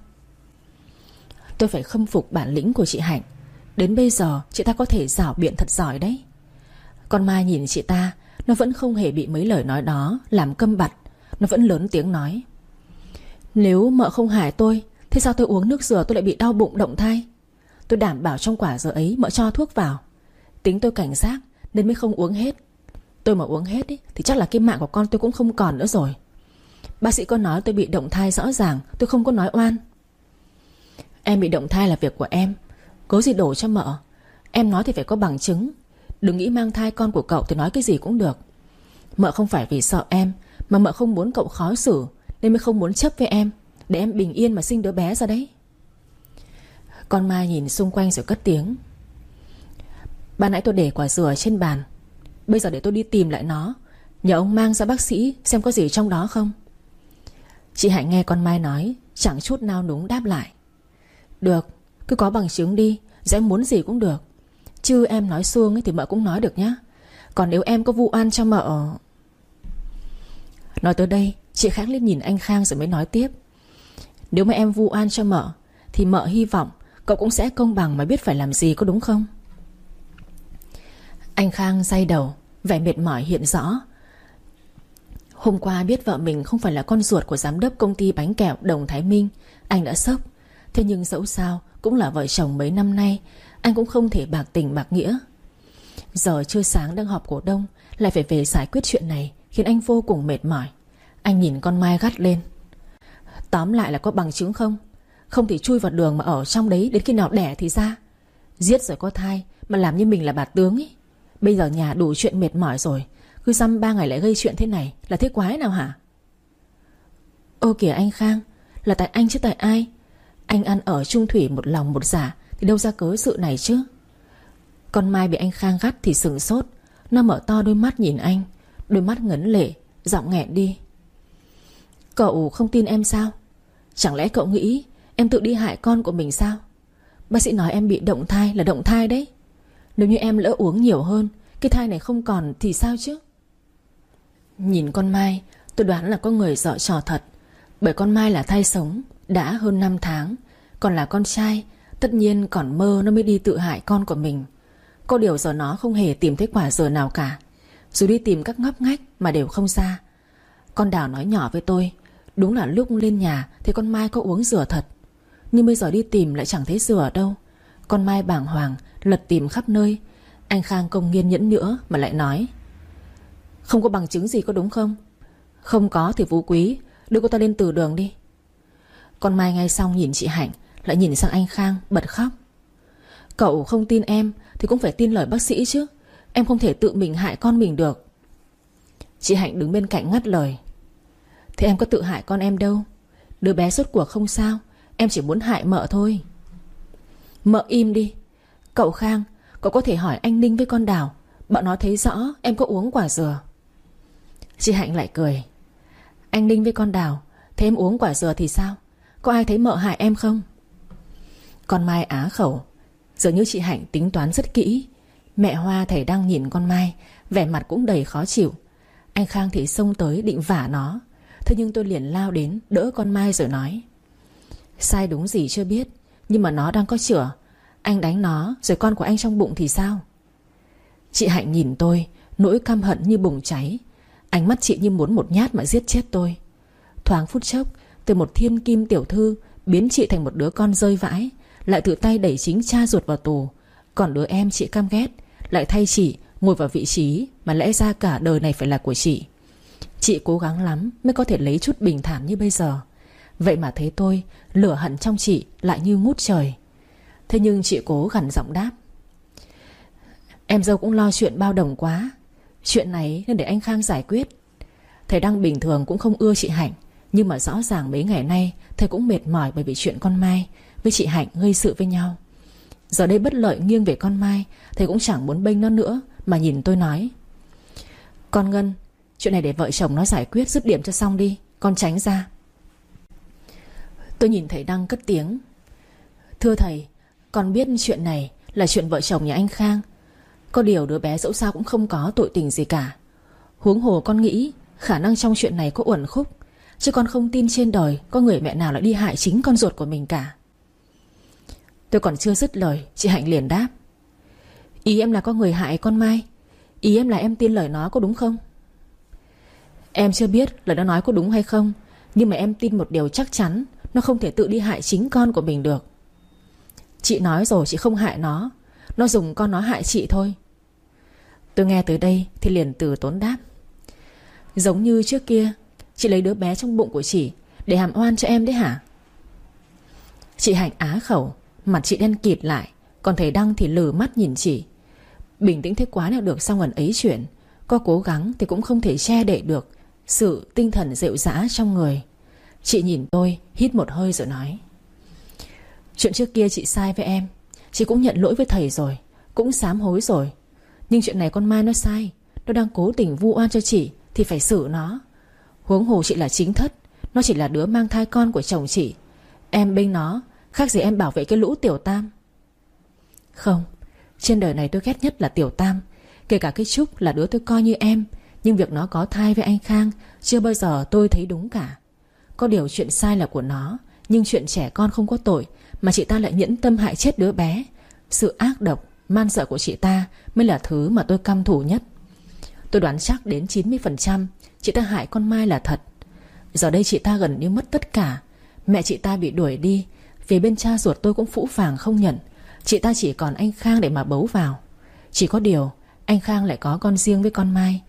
Tôi phải khâm phục bản lĩnh của chị Hạnh. Đến bây giờ chị ta có thể rảo biện thật giỏi đấy. Con Mai nhìn chị ta, nó vẫn không hề bị mấy lời nói đó làm câm bặt. Nó vẫn lớn tiếng nói, nếu mợ không hại tôi, thế sao tôi uống nước dừa tôi lại bị đau bụng động thai? Tôi đảm bảo trong quả dừa ấy mợ cho thuốc vào. Tính tôi cảnh giác nên mới không uống hết. Tôi mà uống hết ý, thì chắc là cái mạng của con tôi cũng không còn nữa rồi. Bác sĩ có nói tôi bị động thai rõ ràng, tôi không có nói oan. Em bị động thai là việc của em, cố gì đổ cho mợ. Em nói thì phải có bằng chứng. Đừng nghĩ mang thai con của cậu thì nói cái gì cũng được. Mợ không phải vì sợ em, mà mợ không muốn cậu khó xử, nên mới không muốn chấp với em, để em bình yên mà sinh đứa bé ra đấy. Con Mai nhìn xung quanh rồi cất tiếng, ban nãy tôi để quả dừa trên bàn, bây giờ để tôi đi tìm lại nó, nhờ ông mang ra bác sĩ xem có gì trong đó không. Chị Hạnh nghe con Mai nói, chẳng chút nao núng đáp lại, được, cứ có bằng chứng đi, rồi em muốn gì cũng được. Chứ em nói suông ấy thì mợ cũng nói được nhá. Còn nếu em có vu oan cho mợ... Nói tới đây, chị Khang lên nhìn anh Khang rồi mới nói tiếp, nếu mà em vu oan cho mợ thì mợ hy vọng cậu cũng sẽ công bằng mà biết phải làm gì, có đúng không? Anh Khang day đầu, vẻ mệt mỏi hiện rõ. Hôm qua biết vợ mình không phải là con ruột của giám đốc công ty bánh kẹo Đồng Thái Minh, anh đã sốc. Thế nhưng dẫu sao cũng là vợ chồng mấy năm nay, anh cũng không thể bạc tình bạc nghĩa. Giờ trưa sáng đang họp cổ đông, lại phải về giải quyết chuyện này khiến anh vô cùng mệt mỏi. Anh nhìn con Mai gắt lên: Tóm lại là có bằng chứng không? Không thì chui vào đường mà ở trong đấy đến khi nào đẻ thì ra. Giết rồi có thai mà làm như mình là bà tướng ấy. Bây giờ nhà đủ chuyện mệt mỏi rồi, cứ dăm ba ngày lại gây chuyện thế này, là thế quái nào hả? Ô kìa anh Khang, là tại anh chứ tại ai? Anh ăn ở chung thủy một lòng một dạ thì đâu ra cớ sự này chứ. Con Mai bị anh Khang gắt thì sừng sốt. Nó mở to đôi mắt nhìn anh, đôi mắt ngấn lệ, giọng nghẹn đi: Cậu không tin em sao? Chẳng lẽ cậu nghĩ em tự đi hại con của mình sao? Bác sĩ nói em bị động thai là động thai đấy. Nếu như em lỡ uống nhiều hơn, cái thai này không còn thì sao chứ? Nhìn con Mai, tôi đoán là có người giở trò thật. Bởi con Mai là thai sống, đã hơn năm tháng. Còn là con trai, tất nhiên còn mơ nó mới đi tự hại con của mình. Có điều giờ nó không hề tìm thấy quả dừa nào cả. Dù đi tìm các ngóc ngách mà đều không ra. Con Đào nói nhỏ với tôi: Đúng là lúc lên nhà thì con Mai có uống dừa thật. Nhưng bây giờ đi tìm lại chẳng thấy dừa ở đâu. Con Mai bàng hoàng lật tìm khắp nơi. Anh Khang không nghiên nhẫn nữa mà lại nói: Không có bằng chứng gì có đúng không? Không có thì Phú Quý đưa cô ta lên từ đường đi. Con Mai ngay xong nhìn chị Hạnh, lại nhìn sang anh Khang bật khóc: Cậu không tin em thì cũng phải tin lời bác sĩ chứ. Em không thể tự mình hại con mình được. Chị Hạnh đứng bên cạnh ngắt lời: Thế em có tự hại con em đâu. Đứa bé sốt cuộc không sao. Em chỉ muốn hại mợ thôi. Mợ im đi. Cậu Khang, cậu có thể hỏi anh Ninh với con Đào, bọn nó thấy rõ em có uống quả dừa. Chị Hạnh lại cười: Anh Ninh với con Đào thấy em uống quả dừa thì sao? Có ai thấy mợ hại em không? Con Mai á khẩu. Dường như chị Hạnh tính toán rất kỹ. Mẹ Hoa thầy đang nhìn con Mai, vẻ mặt cũng đầy khó chịu. Anh Khang thì xông tới định vả nó. Thế nhưng tôi liền lao đến đỡ con Mai rồi nói: Sai đúng gì chưa biết, nhưng mà nó đang có chữa. Anh đánh nó rồi con của anh trong bụng thì sao? Chị Hạnh nhìn tôi, nỗi căm hận như bùng cháy. Ánh mắt chị như muốn một nhát mà giết chết tôi. Thoáng phút chốc, từ một thiên kim tiểu thư biến chị thành một đứa con rơi vãi, lại tự tay đẩy chính cha ruột vào tù. Còn đứa em chị căm ghét lại thay chị ngồi vào vị trí mà lẽ ra cả đời này phải là của chị. Chị cố gắng lắm mới có thể lấy chút bình thản như bây giờ. Vậy mà thấy tôi, lửa hận trong chị lại như ngút trời. Thế nhưng chị cố gằn giọng đáp: Em dâu cũng lo chuyện bao đồng quá. Chuyện này nên để anh Khang giải quyết. Thầy Đăng bình thường cũng không ưa chị Hạnh, nhưng mà rõ ràng mấy ngày nay thầy cũng mệt mỏi bởi vì chuyện con Mai với chị Hạnh gây sự với nhau. Giờ đây bất lợi nghiêng về con Mai, thầy cũng chẳng muốn bênh nó nữa, mà nhìn tôi nói: Con Ngân, chuyện này để vợ chồng nó giải quyết dứt điểm cho xong đi. Con tránh ra. Tôi nhìn thầy Đăng cất tiếng: Thưa thầy, con biết chuyện này là chuyện vợ chồng nhà anh Khang. Có điều đứa bé dẫu sao cũng không có tội tình gì cả. Huống hồ con nghĩ khả năng trong chuyện này có uẩn khúc, chứ con không tin trên đời có người mẹ nào lại đi hại chính con ruột của mình cả. Tôi còn chưa dứt lời, chị Hạnh liền đáp: Ý em là có người hại con Mai. Ý em là em tin lời nó có đúng không? Em chưa biết lời nó nói có đúng hay không, nhưng mà em tin một điều chắc chắn: nó không thể tự đi hại chính con của mình được. Chị nói rồi, chị không hại nó. Nó dùng con nó hại chị thôi. Tôi nghe tới đây thì liền từ tốn đáp: Giống như trước kia chị lấy đứa bé trong bụng của chị để hàm oan cho em đấy hả? Chị Hạnh á khẩu, mặt chị đen kịt lại. Còn thầy Đăng thì lừ mắt nhìn chị. Bình tĩnh thế quá nào được sau ngần ấy chuyện. Có cố gắng thì cũng không thể che đậy được sự tinh thần rệu rã trong người. Chị nhìn tôi, hít một hơi rồi nói: Chuyện trước kia chị sai với em, chị cũng nhận lỗi với thầy rồi, cũng sám hối rồi. Nhưng chuyện này con Mai nó sai, nó đang cố tình vu oan cho chị thì phải xử nó. Huống hồ chị là chính thất, nó chỉ là đứa mang thai con của chồng chị. Em bênh nó khác gì em bảo vệ cái lũ Tiểu Tam. Không, trên đời này tôi ghét nhất là Tiểu Tam. Kể cả cái Trúc là đứa tôi coi như em, nhưng việc nó có thai với anh Khang chưa bao giờ tôi thấy đúng cả. Có điều chuyện sai là của nó, nhưng chuyện trẻ con không có tội mà chị ta lại nhẫn tâm hại chết đứa bé. Sự ác độc, man dợ của chị ta mới là thứ mà tôi căm thù nhất. Tôi đoán chắc đến chín mươi phần trăm chị ta hại con Mai là thật. Giờ đây chị ta gần như mất tất cả. Mẹ chị ta bị đuổi đi, vì bên cha ruột tôi cũng phũ phàng không nhận. Chị ta chỉ còn anh Khang để mà bấu vào. Chỉ có điều anh Khang lại có con riêng với con Mai.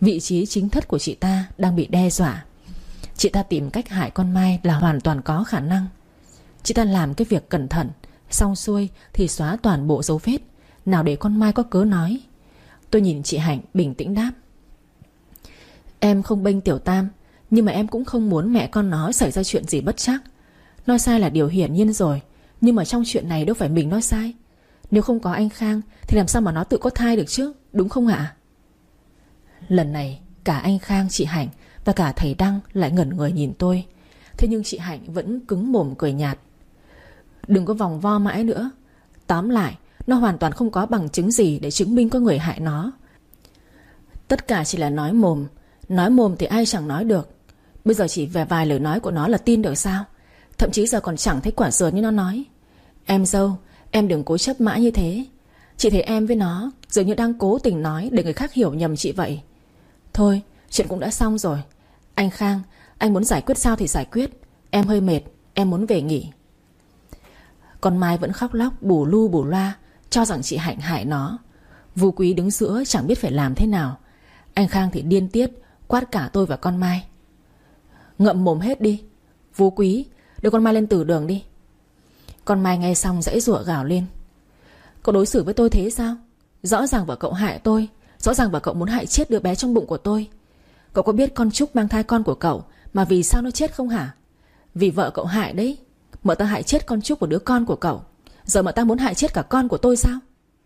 Vị trí chính thất của chị ta đang bị đe dọa. Chị ta tìm cách hại con Mai là hoàn toàn có khả năng. Chị ta làm cái việc cẩn thận, xong xuôi thì xóa toàn bộ dấu vết, nào để con Mai có cớ nói. Tôi nhìn chị Hạnh bình tĩnh đáp: Em không bênh Tiểu Tam, nhưng mà em cũng không muốn mẹ con nó xảy ra chuyện gì bất trắc. Nói sai là điều hiển nhiên rồi, nhưng mà trong chuyện này đâu phải mình nói sai. Nếu không có anh Khang thì làm sao mà nó tự có thai được chứ, đúng không ạ? Lần này cả anh Khang, chị Hạnh và cả thầy Đăng lại ngẩn người nhìn tôi. Thế nhưng chị Hạnh vẫn cứng mồm cười nhạt: Đừng có vòng vo mãi nữa. Tóm lại, nó hoàn toàn không có bằng chứng gì để chứng minh có người hại nó. Tất cả chỉ là nói mồm. Nói mồm thì ai chẳng nói được. Bây giờ chỉ về vài lời nói của nó là tin được sao? Thậm chí giờ còn chẳng thấy quả sườn như nó nói. Em dâu, em đừng cố chấp mãi như thế. Chị thấy em với nó dường như đang cố tình nói để người khác hiểu nhầm chị vậy. Thôi, chuyện cũng đã xong rồi. Anh Khang, anh muốn giải quyết sao thì giải quyết. Em hơi mệt, em muốn về nghỉ. Con Mai vẫn khóc lóc bù lu bù loa, cho rằng chị Hạnh hại nó. Vu Quý đứng giữa chẳng biết phải làm thế nào. Anh Khang thì điên tiết, quát cả tôi và con Mai: Ngậm mồm hết đi. Vu Quý, đưa con Mai lên từ đường đi. Con Mai nghe xong giãy giụa gào lên: Cậu đối xử với tôi thế sao? Rõ ràng vợ cậu hại tôi. Rõ ràng vợ cậu muốn hại chết đứa bé trong bụng của tôi. Cậu có biết con Trúc mang thai con của cậu mà vì sao nó chết không hả? Vì vợ cậu hại đấy. Mợ ta hại chết con Trúc của đứa con của cậu. Giờ mợ ta muốn hại chết cả con của tôi sao?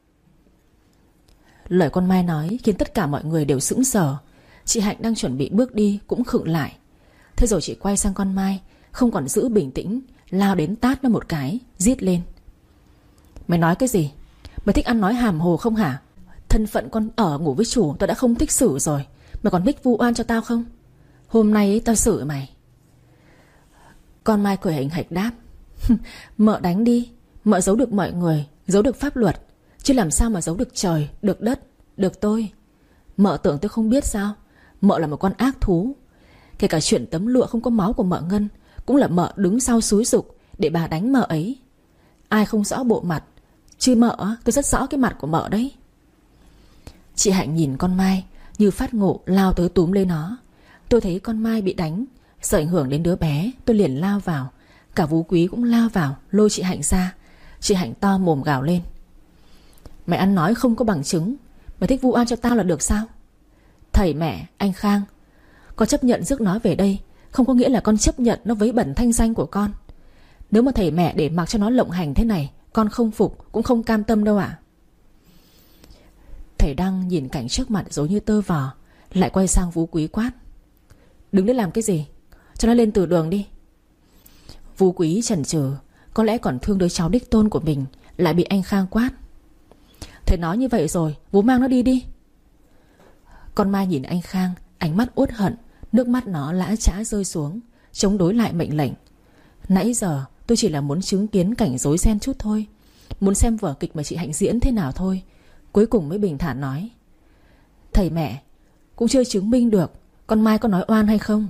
Lời con Mai nói khiến tất cả mọi người đều sững sờ. Chị Hạnh đang chuẩn bị bước đi cũng khựng lại. Thế rồi chị quay sang con Mai, không còn giữ bình tĩnh, lao đến tát nó một cái, rít lên: Mày nói cái gì? Mày thích ăn nói hàm hồ không hả? Thân phận con ở ngủ với chủ tao đã không thích xử rồi, mày còn thích vu oan cho tao không? Hôm nay ấy, tao xử mày. Con Mai cười hình hạch đáp: Mợ đánh đi. Mợ giấu được mọi người, giấu được pháp luật, chứ làm sao mà giấu được trời, được đất, được tôi. Mợ tưởng tôi không biết sao? Mợ là một con ác thú. Kể cả chuyện tấm lụa không có máu của mợ Ngân cũng là mợ đứng sau xúi giục để bà đánh mợ ấy. Ai không rõ bộ mặt, chứ mợ tôi rất rõ cái mặt của mợ đấy. Chị Hạnh nhìn con Mai như phát ngộ, lao tới túm lấy nó. Tôi thấy con Mai bị đánh, sợ ảnh hưởng đến đứa bé, tôi liền lao vào. Cả Vu Quý cũng lao vào lôi chị Hạnh ra. Chị Hạnh to mồm gào lên: Mày ăn nói không có bằng chứng, mày thích vu oan cho tao là được sao? Thầy mẹ, anh Khang, con chấp nhận rước nó về đây không có nghĩa là con chấp nhận nó vấy bẩn thanh danh của con. Nếu mà thầy mẹ để mặc cho nó lộng hành thế này, con không phục cũng không cam tâm đâu ạ. Thầy Đăng nhìn cảnh trước mặt giống như tơ vò, lại quay sang Vu Quý quát: Đứng đấy làm cái gì? Cho nó lên từ đường đi. Vu Quý chần chừ, có lẽ còn thương đứa cháu đích tôn của mình, lại bị anh Khang quát: Thầy nói như vậy rồi, Vu mang nó đi đi. Con Mai nhìn anh Khang, ánh mắt uất hận, nước mắt nó lã chã rơi xuống, chống đối lại mệnh lệnh. Nãy giờ tôi chỉ là muốn chứng kiến cảnh rối ren chút thôi, muốn xem vở kịch mà chị Hạnh diễn thế nào thôi. Cuối cùng mới bình thản nói: Thầy mẹ, cũng chưa chứng minh được con Mai có nói oan hay không.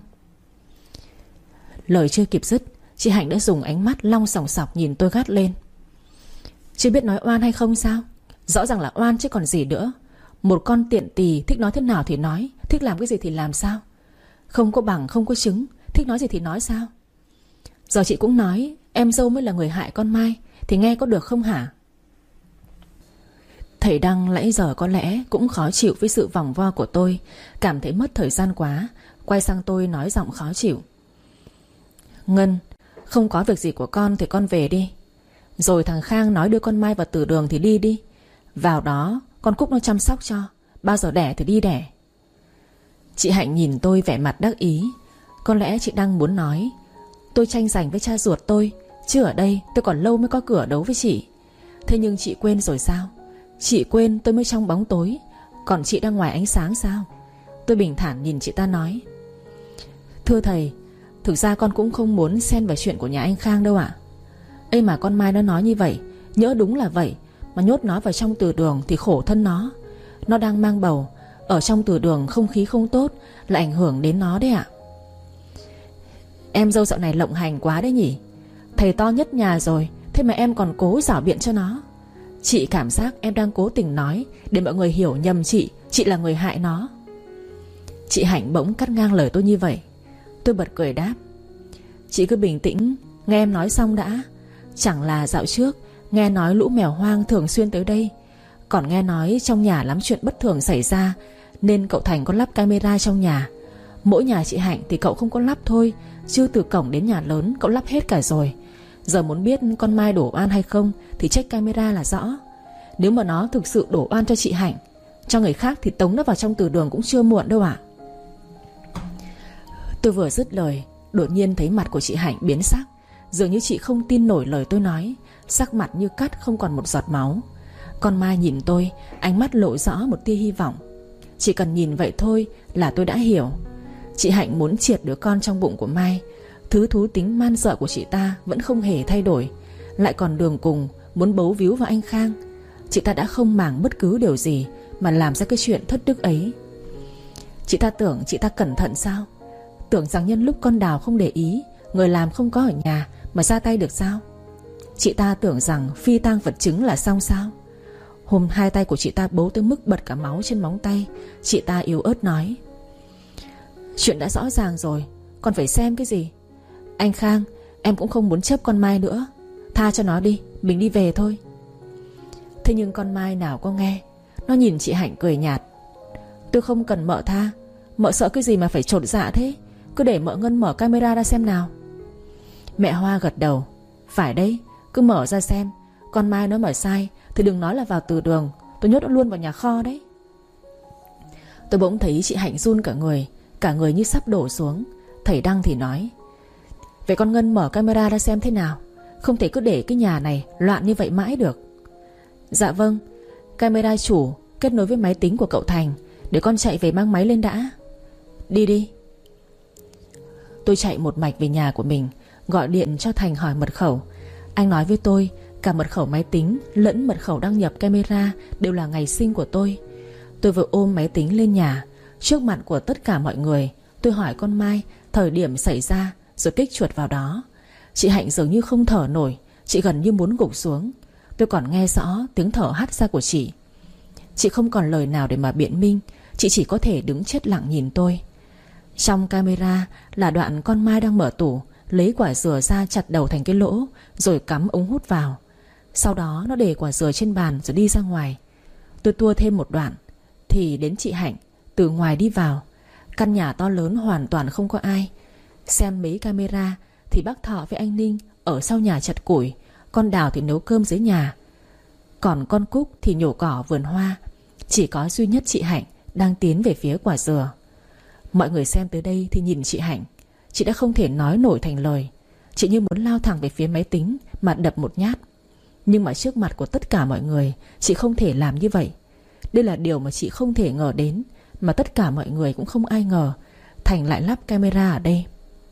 Lời chưa kịp dứt, chị Hạnh đã dùng ánh mắt long sòng sọc nhìn tôi gắt lên: Chưa biết nói oan hay không sao? Rõ ràng là oan chứ còn gì nữa. Một con tiện tỳ thích nói thế nào thì nói, thích làm cái gì thì làm sao? Không có bằng, không có chứng, thích nói gì thì nói sao? Giờ chị cũng nói em dâu mới là người hại con Mai, thì nghe có được không hả? Thầy Đăng nãy giờ có lẽ cũng khó chịu với sự vòng vo của tôi, cảm thấy mất thời gian quá, quay sang tôi nói giọng khó chịu: Ngân, không có việc gì của con thì con về đi. Rồi thằng Khang nói đưa con Mai vào từ đường thì đi đi. Vào đó con Cúc nó chăm sóc cho, bao giờ đẻ thì đi đẻ. Chị Hạnh nhìn tôi vẻ mặt đắc ý. Có lẽ chị đang muốn nói tôi tranh giành với cha ruột tôi, chứ ở đây tôi còn lâu mới có cửa đấu với chị. Thế nhưng chị quên rồi sao? Chị quên tôi mới trong bóng tối, còn chị đang ngoài ánh sáng sao? Tôi bình thản nhìn chị ta nói: Thưa thầy, thực ra con cũng không muốn xen vào chuyện của nhà anh Khang đâu ạ. Ây mà con Mai nó nói như vậy, nhỡ đúng là vậy mà nhốt nó vào trong từ đường thì khổ thân nó. Nó đang mang bầu, ở trong từ đường không khí không tốt, lại ảnh hưởng đến nó đấy ạ. Em dâu dạo này lộng hành quá đấy nhỉ. Thầy to nhất nhà rồi, thế mà em còn cố giảo biện cho nó. Chị cảm giác em đang cố tình nói để mọi người hiểu nhầm chị Chị là người hại nó. Chị Hạnh bỗng cắt ngang lời tôi như vậy. Tôi bật cười đáp: Chị cứ bình tĩnh, nghe em nói xong đã. Chẳng là dạo trước nghe nói lũ mèo hoang thường xuyên tới đây, còn nghe nói trong nhà lắm chuyện bất thường xảy ra, nên cậu Thành có lắp camera trong nhà. Mỗi nhà chị Hạnh thì cậu không có lắp thôi, chứ từ cổng đến nhà lớn cậu lắp hết cả rồi. Giờ muốn biết con Mai đổ oan hay không thì check camera là rõ. Nếu mà nó thực sự đổ oan cho chị Hạnh, cho người khác thì tống nó vào trong từ đường cũng chưa muộn đâu ạ. Tôi vừa dứt lời, đột nhiên thấy mặt của chị Hạnh biến sắc. Dường như chị không tin nổi lời tôi nói, sắc mặt như cắt không còn một giọt máu. Con Mai nhìn tôi, ánh mắt lộ rõ một tia hy vọng. Chỉ cần nhìn vậy thôi là tôi đã hiểu. Chị Hạnh muốn triệt đứa con trong bụng của Mai. Thứ thú tính man dợ của chị ta vẫn không hề thay đổi, lại còn đường cùng muốn bấu víu vào anh Khang. Chị ta đã không màng bất cứ điều gì mà làm ra cái chuyện thất đức ấy. Chị ta tưởng chị ta cẩn thận sao? Tưởng rằng nhân lúc con Đào không để ý, người làm không có ở nhà mà ra tay được sao? Chị ta tưởng rằng phi tang vật chứng là xong sao? Hôm hai tay của chị ta bấu tới mức bật cả máu trên móng tay, chị ta yếu ớt nói: Chuyện đã rõ ràng rồi, còn phải xem cái gì? Anh Khang, em cũng không muốn chấp con Mai nữa, tha cho nó đi, mình đi về thôi. Thế nhưng con Mai nào có nghe. Nó nhìn chị Hạnh cười nhạt: Tôi không cần mợ tha. Mợ sợ cái gì mà phải chột dạ thế? Cứ để mợ Ngân mở camera ra xem nào. Mẹ Hoa gật đầu: Phải đấy, cứ mở ra xem. Con Mai nó mà sai thì đừng nói là vào từ đường, tôi nhốt nó luôn vào nhà kho đấy. Tôi bỗng thấy chị Hạnh run cả người, cả người như sắp đổ xuống. Thầy Đăng thì nói: Vậy con Ngân mở camera ra xem thế nào, không thể cứ để cái nhà này loạn như vậy mãi được. Dạ vâng. Camera chủ kết nối với máy tính của cậu Thành, để con chạy về mang máy lên đã. Đi đi. Tôi chạy một mạch về nhà của mình, gọi điện cho Thành hỏi mật khẩu. Anh nói với tôi cả mật khẩu máy tính lẫn mật khẩu đăng nhập camera đều là ngày sinh của tôi. Tôi vừa ôm máy tính lên nhà, trước mặt của tất cả mọi người, tôi hỏi con Mai thời điểm xảy ra, rồi kích chuột vào đó. Chị Hạnh dường như không thở nổi, chị gần như muốn gục xuống. Tôi còn nghe rõ tiếng thở hắt ra của chị. Chị không còn lời nào để mà biện minh, chị chỉ có thể đứng chết lặng nhìn tôi. Trong camera là đoạn con Mai đang mở tủ, lấy quả dừa ra chặt đầu thành cái lỗ, rồi cắm ống hút vào. Sau đó nó để quả dừa trên bàn rồi đi ra ngoài. Tôi tua thêm một đoạn thì đến chị Hạnh từ ngoài đi vào. Căn nhà to lớn hoàn toàn không có ai. Xem mấy camera thì bác Thọ với anh Ninh ở sau nhà chặt củi, con Đào thì nấu cơm dưới nhà, còn con Cúc thì nhổ cỏ vườn hoa. Chỉ có duy nhất chị Hạnh đang tiến về phía quả dừa. Mọi người xem tới đây thì nhìn chị Hạnh. Chị đã không thể nói nổi thành lời. Chị như muốn lao thẳng về phía máy tính mà đập một nhát. Nhưng mà trước mặt của tất cả mọi người, chị không thể làm như vậy. Đây là điều mà chị không thể ngờ đến, mà tất cả mọi người cũng không ai ngờ Thành lại lắp camera ở đây.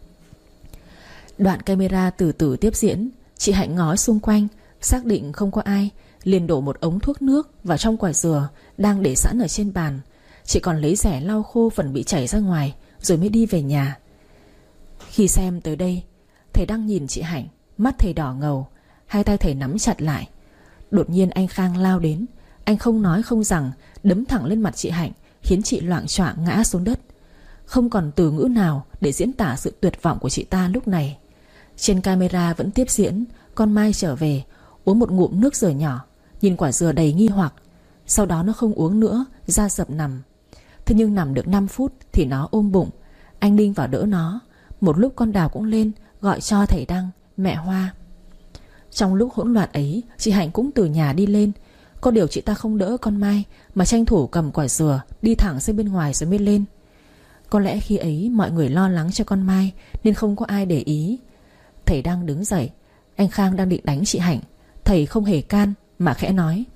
Đoạn camera từ từ tiếp diễn. Chị Hạnh ngó xung quanh, xác định không có ai, liền đổ một ống thuốc nước vào trong quả dừa đang để sẵn ở trên bàn. Chị còn lấy rẻ lau khô phần bị chảy ra ngoài, rồi mới đi về nhà. Khi xem tới đây, thầy đang nhìn chị Hạnh, mắt thầy đỏ ngầu, hai tay thầy nắm chặt lại. Đột nhiên anh Khang lao đến. Anh không nói không rằng đấm thẳng lên mặt chị Hạnh, khiến chị loạng choạng ngã xuống đất. Không còn từ ngữ nào để diễn tả sự tuyệt vọng của chị ta lúc này. Trên camera vẫn tiếp diễn con Mai trở về, uống một ngụm nước dừa nhỏ, nhìn quả dừa đầy nghi hoặc. Sau đó nó không uống nữa, ra sập nằm. Thế nhưng nằm được năm phút thì nó ôm bụng. Anh Ninh vào đỡ nó. Một lúc con Đào cũng lên gọi cho thầy Đăng, mẹ Hoa. Trong lúc hỗn loạn ấy, chị Hạnh cũng từ nhà đi lên. Có điều chị ta không đỡ con Mai, mà tranh thủ cầm quả dừa đi thẳng ra bên ngoài rồi mới lên. Có lẽ khi ấy mọi người lo lắng cho con Mai nên không có ai để ý. Thầy Đăng đứng dậy. Anh Khang đang định đánh chị Hạnh, thầy không hề can mà khẽ nói: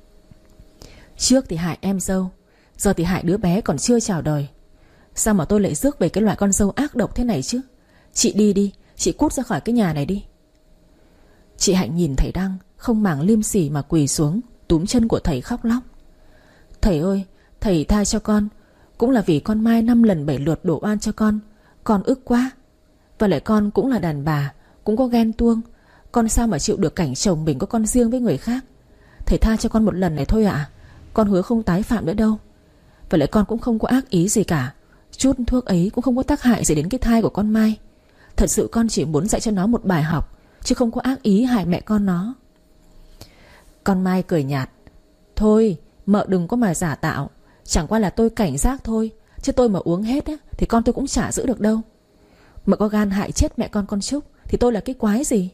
Trước thì hại em dâu, giờ thì hại đứa bé còn chưa chào đời. Sao mà tôi lại rước về cái loại con dâu ác độc thế này chứ? Chị đi đi, chị cút ra khỏi cái nhà này đi. Chị Hạnh nhìn thầy Đăng, không màng liêm sỉ mà quỳ xuống, túm chân của thầy khóc lóc: Thầy ơi, thầy tha cho con. Cũng là vì con Mai năm lần bảy lượt đổ oan cho con. Con ức quá. Và lại con cũng là đàn bà, cũng có ghen tuông. Con sao mà chịu được cảnh chồng mình có con riêng với người khác. Thầy tha cho con một lần này thôi ạ. à? Con hứa không tái phạm nữa đâu. Và lại con cũng không có ác ý gì cả. Chút thuốc ấy cũng không có tác hại gì đến cái thai của con Mai. Thật sự con chỉ muốn dạy cho nó một bài học, chứ không có ác ý hại mẹ con nó. Con Mai cười nhạt. Thôi mợ đừng có mà giả tạo. Chẳng qua là tôi cảnh giác thôi, chứ tôi mà uống hết á, thì con tôi cũng chả giữ được đâu. Mợ có gan hại chết mẹ con con Trúc thì tôi là cái quái gì?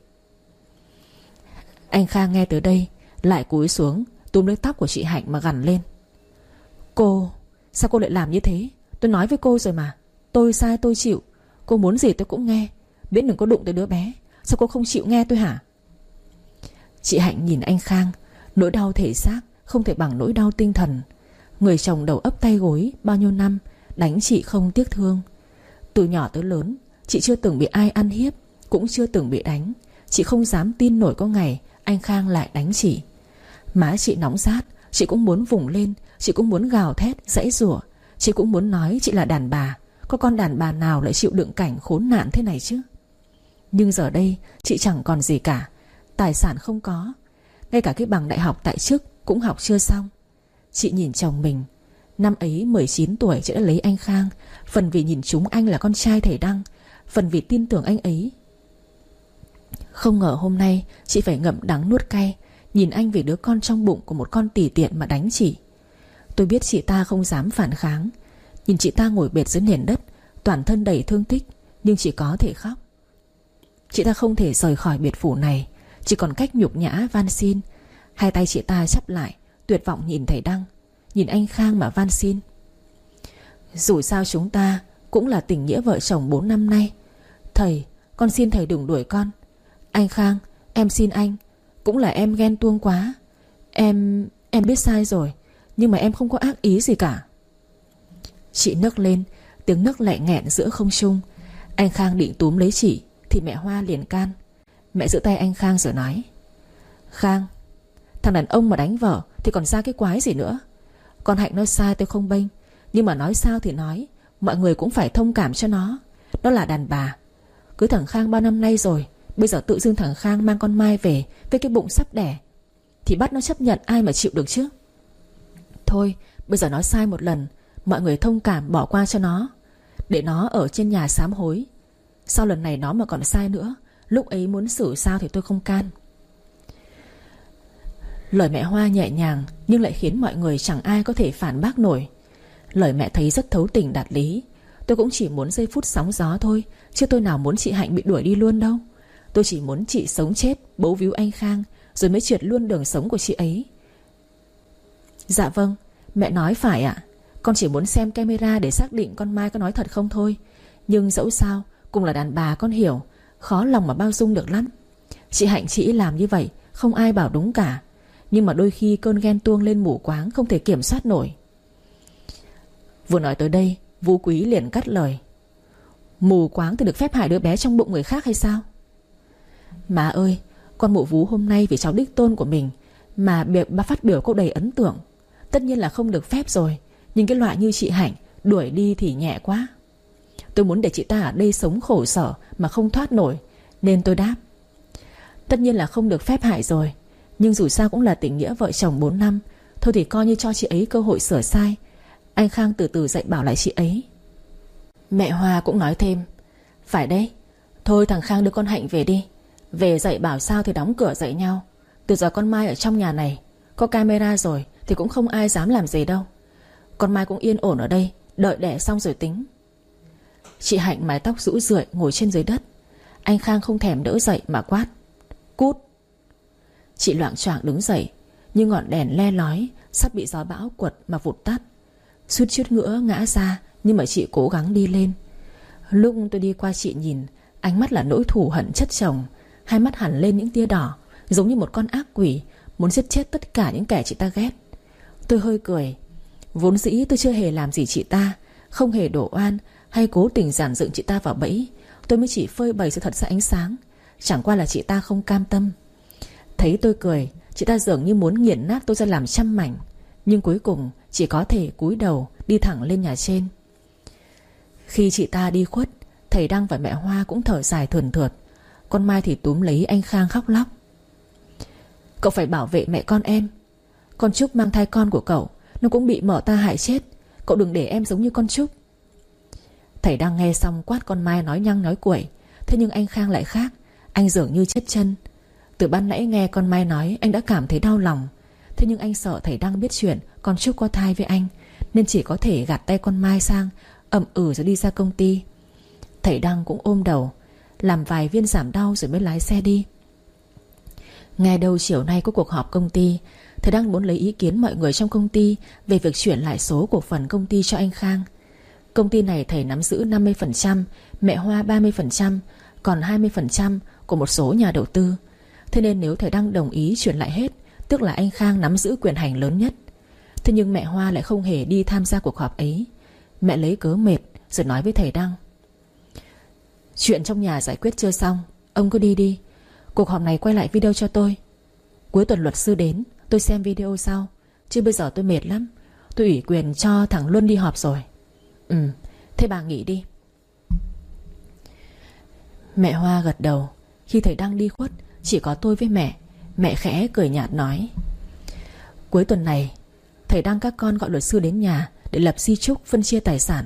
Anh Khang nghe tới đây lại cúi xuống túm lấy tóc của chị Hạnh mà gằn lên. Cô, sao cô lại làm như thế? Tôi nói với cô rồi mà, tôi sai tôi chịu. Cô muốn gì tôi cũng nghe, miễn đừng có đụng tới đứa bé. Sao cô không chịu nghe tôi hả? Chị Hạnh nhìn anh Khang. Nỗi đau thể xác không thể bằng nỗi đau tinh thần. Người chồng đầu ấp tay gối bao nhiêu năm đánh chị không tiếc thương. Từ nhỏ tới lớn chị chưa từng bị ai ăn hiếp, cũng chưa từng bị đánh. Chị không dám tin nổi có ngày anh Khang lại đánh chị. Má chị nóng rát, chị cũng muốn vùng lên. Chị cũng muốn gào thét, giãy giụa. Chị cũng muốn nói chị là đàn bà. Có con đàn bà nào lại chịu đựng cảnh khốn nạn thế này chứ? Nhưng giờ đây chị chẳng còn gì cả. Tài sản không có, ngay cả cái bằng đại học tại chức cũng học chưa xong. Chị nhìn chồng mình. Năm ấy mười chín tuổi chị đã lấy anh Khang. Phần vì nhìn chúng anh là con trai thầy Đăng, phần vì tin tưởng anh ấy. Không ngờ hôm nay chị phải ngậm đắng nuốt cay, nhìn anh vì đứa con trong bụng của một con tỳ tiện mà đánh chị. Tôi biết chị ta không dám phản kháng. Nhìn chị ta ngồi bệt dưới nền đất, toàn thân đầy thương tích, nhưng chỉ có thể khóc. Chị ta không thể rời khỏi biệt phủ này, chỉ còn cách nhục nhã van xin. Hai tay chị ta chắp lại, tuyệt vọng nhìn thầy Đăng, nhìn anh Khang mà van xin. Dù sao chúng ta cũng là tình nghĩa vợ chồng bốn năm nay. Thầy, con xin thầy đừng đuổi con. Anh Khang, em xin anh. Cũng là em ghen tuông quá. Em... em biết sai rồi, nhưng mà em không có ác ý gì cả. Chị nấc lên, tiếng nấc lại nghẹn giữa không trung. Anh Khang định túm lấy chị thì mẹ Hoa liền can. Mẹ giữ tay anh Khang rồi nói. Khang, thằng đàn ông mà đánh vợ thì còn ra cái quái gì nữa. Con Hạnh nói sai tôi không bênh, nhưng mà nói sao thì nói, mọi người cũng phải thông cảm cho nó. Nó là đàn bà. Cưới thằng Khang bao năm nay rồi, bây giờ tự dưng thằng Khang mang con Mai về với cái bụng sắp đẻ, thì bắt nó chấp nhận, ai mà chịu được chứ. Thôi bây giờ nó sai một lần, mọi người thông cảm bỏ qua cho nó, để nó ở trên nhà sám hối. Sau lần này nó mà còn sai nữa, lúc ấy muốn xử sao thì tôi không can. Lời mẹ Hoa nhẹ nhàng nhưng lại khiến mọi người chẳng ai có thể phản bác nổi. Lời mẹ thấy rất thấu tình đạt lý. Tôi cũng chỉ muốn giây phút sóng gió thôi, chứ tôi nào muốn chị Hạnh bị đuổi đi luôn đâu. Tôi chỉ muốn chị sống chết bấu víu anh Khang, rồi mới triệt luôn đường sống của chị ấy. Dạ vâng, mẹ nói phải ạ. Con chỉ muốn xem camera để xác định con Mai có nói thật không thôi. Nhưng dẫu sao cùng là đàn bà, con hiểu, khó lòng mà bao dung được lắm. Chị Hạnh chị làm như vậy không ai bảo đúng cả, nhưng mà đôi khi cơn ghen tuông lên mù quáng, không thể kiểm soát nổi. Vừa nói tới đây, Vũ Quý liền cắt lời. Mù quáng thì được phép hại đứa bé trong bụng người khác hay sao? Má ơi, con mụ Vú hôm nay vì cháu đích tôn của mình mà bà phát biểu câu đầy ấn tượng. Tất nhiên là không được phép rồi, nhưng cái loại như chị Hạnh đuổi đi thì nhẹ quá. Tôi muốn để chị ta ở đây sống khổ sở mà không thoát nổi, nên tôi đáp. Tất nhiên là không được phép hại rồi, nhưng dù sao cũng là tình nghĩa vợ chồng bốn năm. Thôi thì coi như cho chị ấy cơ hội sửa sai. Anh Khang từ từ dạy bảo lại chị ấy. Mẹ Hoa cũng nói thêm. Phải đấy, thôi thằng Khang đưa con Hạnh về đi. Về dạy bảo sao thì đóng cửa dạy nhau. Từ giờ con Mai ở trong nhà này, có camera rồi thì cũng không ai dám làm gì đâu. Con Mai cũng yên ổn ở đây, đợi đẻ xong rồi tính. Chị Hạnh mái tóc rũ rượi ngồi trên dưới đất. Anh Khang không thèm đỡ dậy mà quát. Cút. Chị loạng choạng đứng dậy, nhưng ngọn đèn le lói sắp bị gió bão quật mà vụt tắt. Suýt chút nữa ngã ra, nhưng mà chị cố gắng đi lên. Lúc tôi đi qua chị nhìn, ánh mắt là nỗi thù hận chất chồng. Hai mắt hẳn lên những tia đỏ, giống như một con ác quỷ muốn giết chết tất cả những kẻ chị ta ghét. Tôi hơi cười. Vốn dĩ tôi chưa hề làm gì chị ta, không hề đổ oan hay cố tình dàn dựng chị ta vào bẫy. Tôi mới chỉ phơi bày sự thật ra ánh sáng. Chẳng qua là chị ta không cam tâm. Thấy tôi cười, chị ta dường như muốn nghiền nát tôi ra làm trăm mảnh, nhưng cuối cùng chỉ có thể cúi đầu đi thẳng lên nhà trên. Khi chị ta đi khuất, thầy Đăng và mẹ Hoa cũng thở dài thườn thượt. Con Mai thì túm lấy anh Khang khóc lóc. Cậu phải bảo vệ mẹ con em. Con Trúc mang thai con của cậu, nó cũng bị mợ ta hại chết. Cậu đừng để em giống như con Trúc. Thầy đang nghe xong quát con Mai nói nhăng nói cuội. Thế nhưng anh Khang lại khác. Anh dường như chết chân. Từ ban nãy nghe con Mai nói anh đã cảm thấy đau lòng. Thế nhưng anh sợ thầy đang biết chuyện con Trúc có thai với anh, nên chỉ có thể gạt tay con Mai sang, ậm ừ rồi đi ra công ty. Thầy Đăng cũng ôm đầu, làm vài viên giảm đau rồi mới lái xe đi. Nghe đâu chiều nay có cuộc họp công ty, thầy Đăng muốn lấy ý kiến mọi người trong công ty về việc chuyển lại số cổ phần công ty cho anh Khang. Công ty này thầy nắm giữ năm mươi phần trăm, mẹ Hoa ba mươi phần trăm, còn hai mươi phần trăm của một số nhà đầu tư. Thế nên nếu thầy Đăng đồng ý chuyển lại hết, tức là anh Khang nắm giữ quyền hành lớn nhất. Thế nhưng mẹ Hoa lại không hề đi tham gia cuộc họp ấy. Mẹ lấy cớ mệt rồi nói với thầy Đăng: chuyện trong nhà giải quyết chưa xong, ông cứ đi đi. Cuộc họp này quay lại video cho tôi. Cuối tuần luật sư đến, tôi xem video sau. Chứ bây giờ tôi mệt lắm. Tôi ủy quyền cho thằng Luân đi họp rồi. Ừ, thế bà nghỉ đi. Mẹ Hoa gật đầu. Khi thầy Đăng đi khuất, chỉ có tôi với mẹ. Mẹ khẽ cười nhạt nói: cuối tuần này thầy Đăng các con gọi luật sư đến nhà để lập di chúc phân chia tài sản.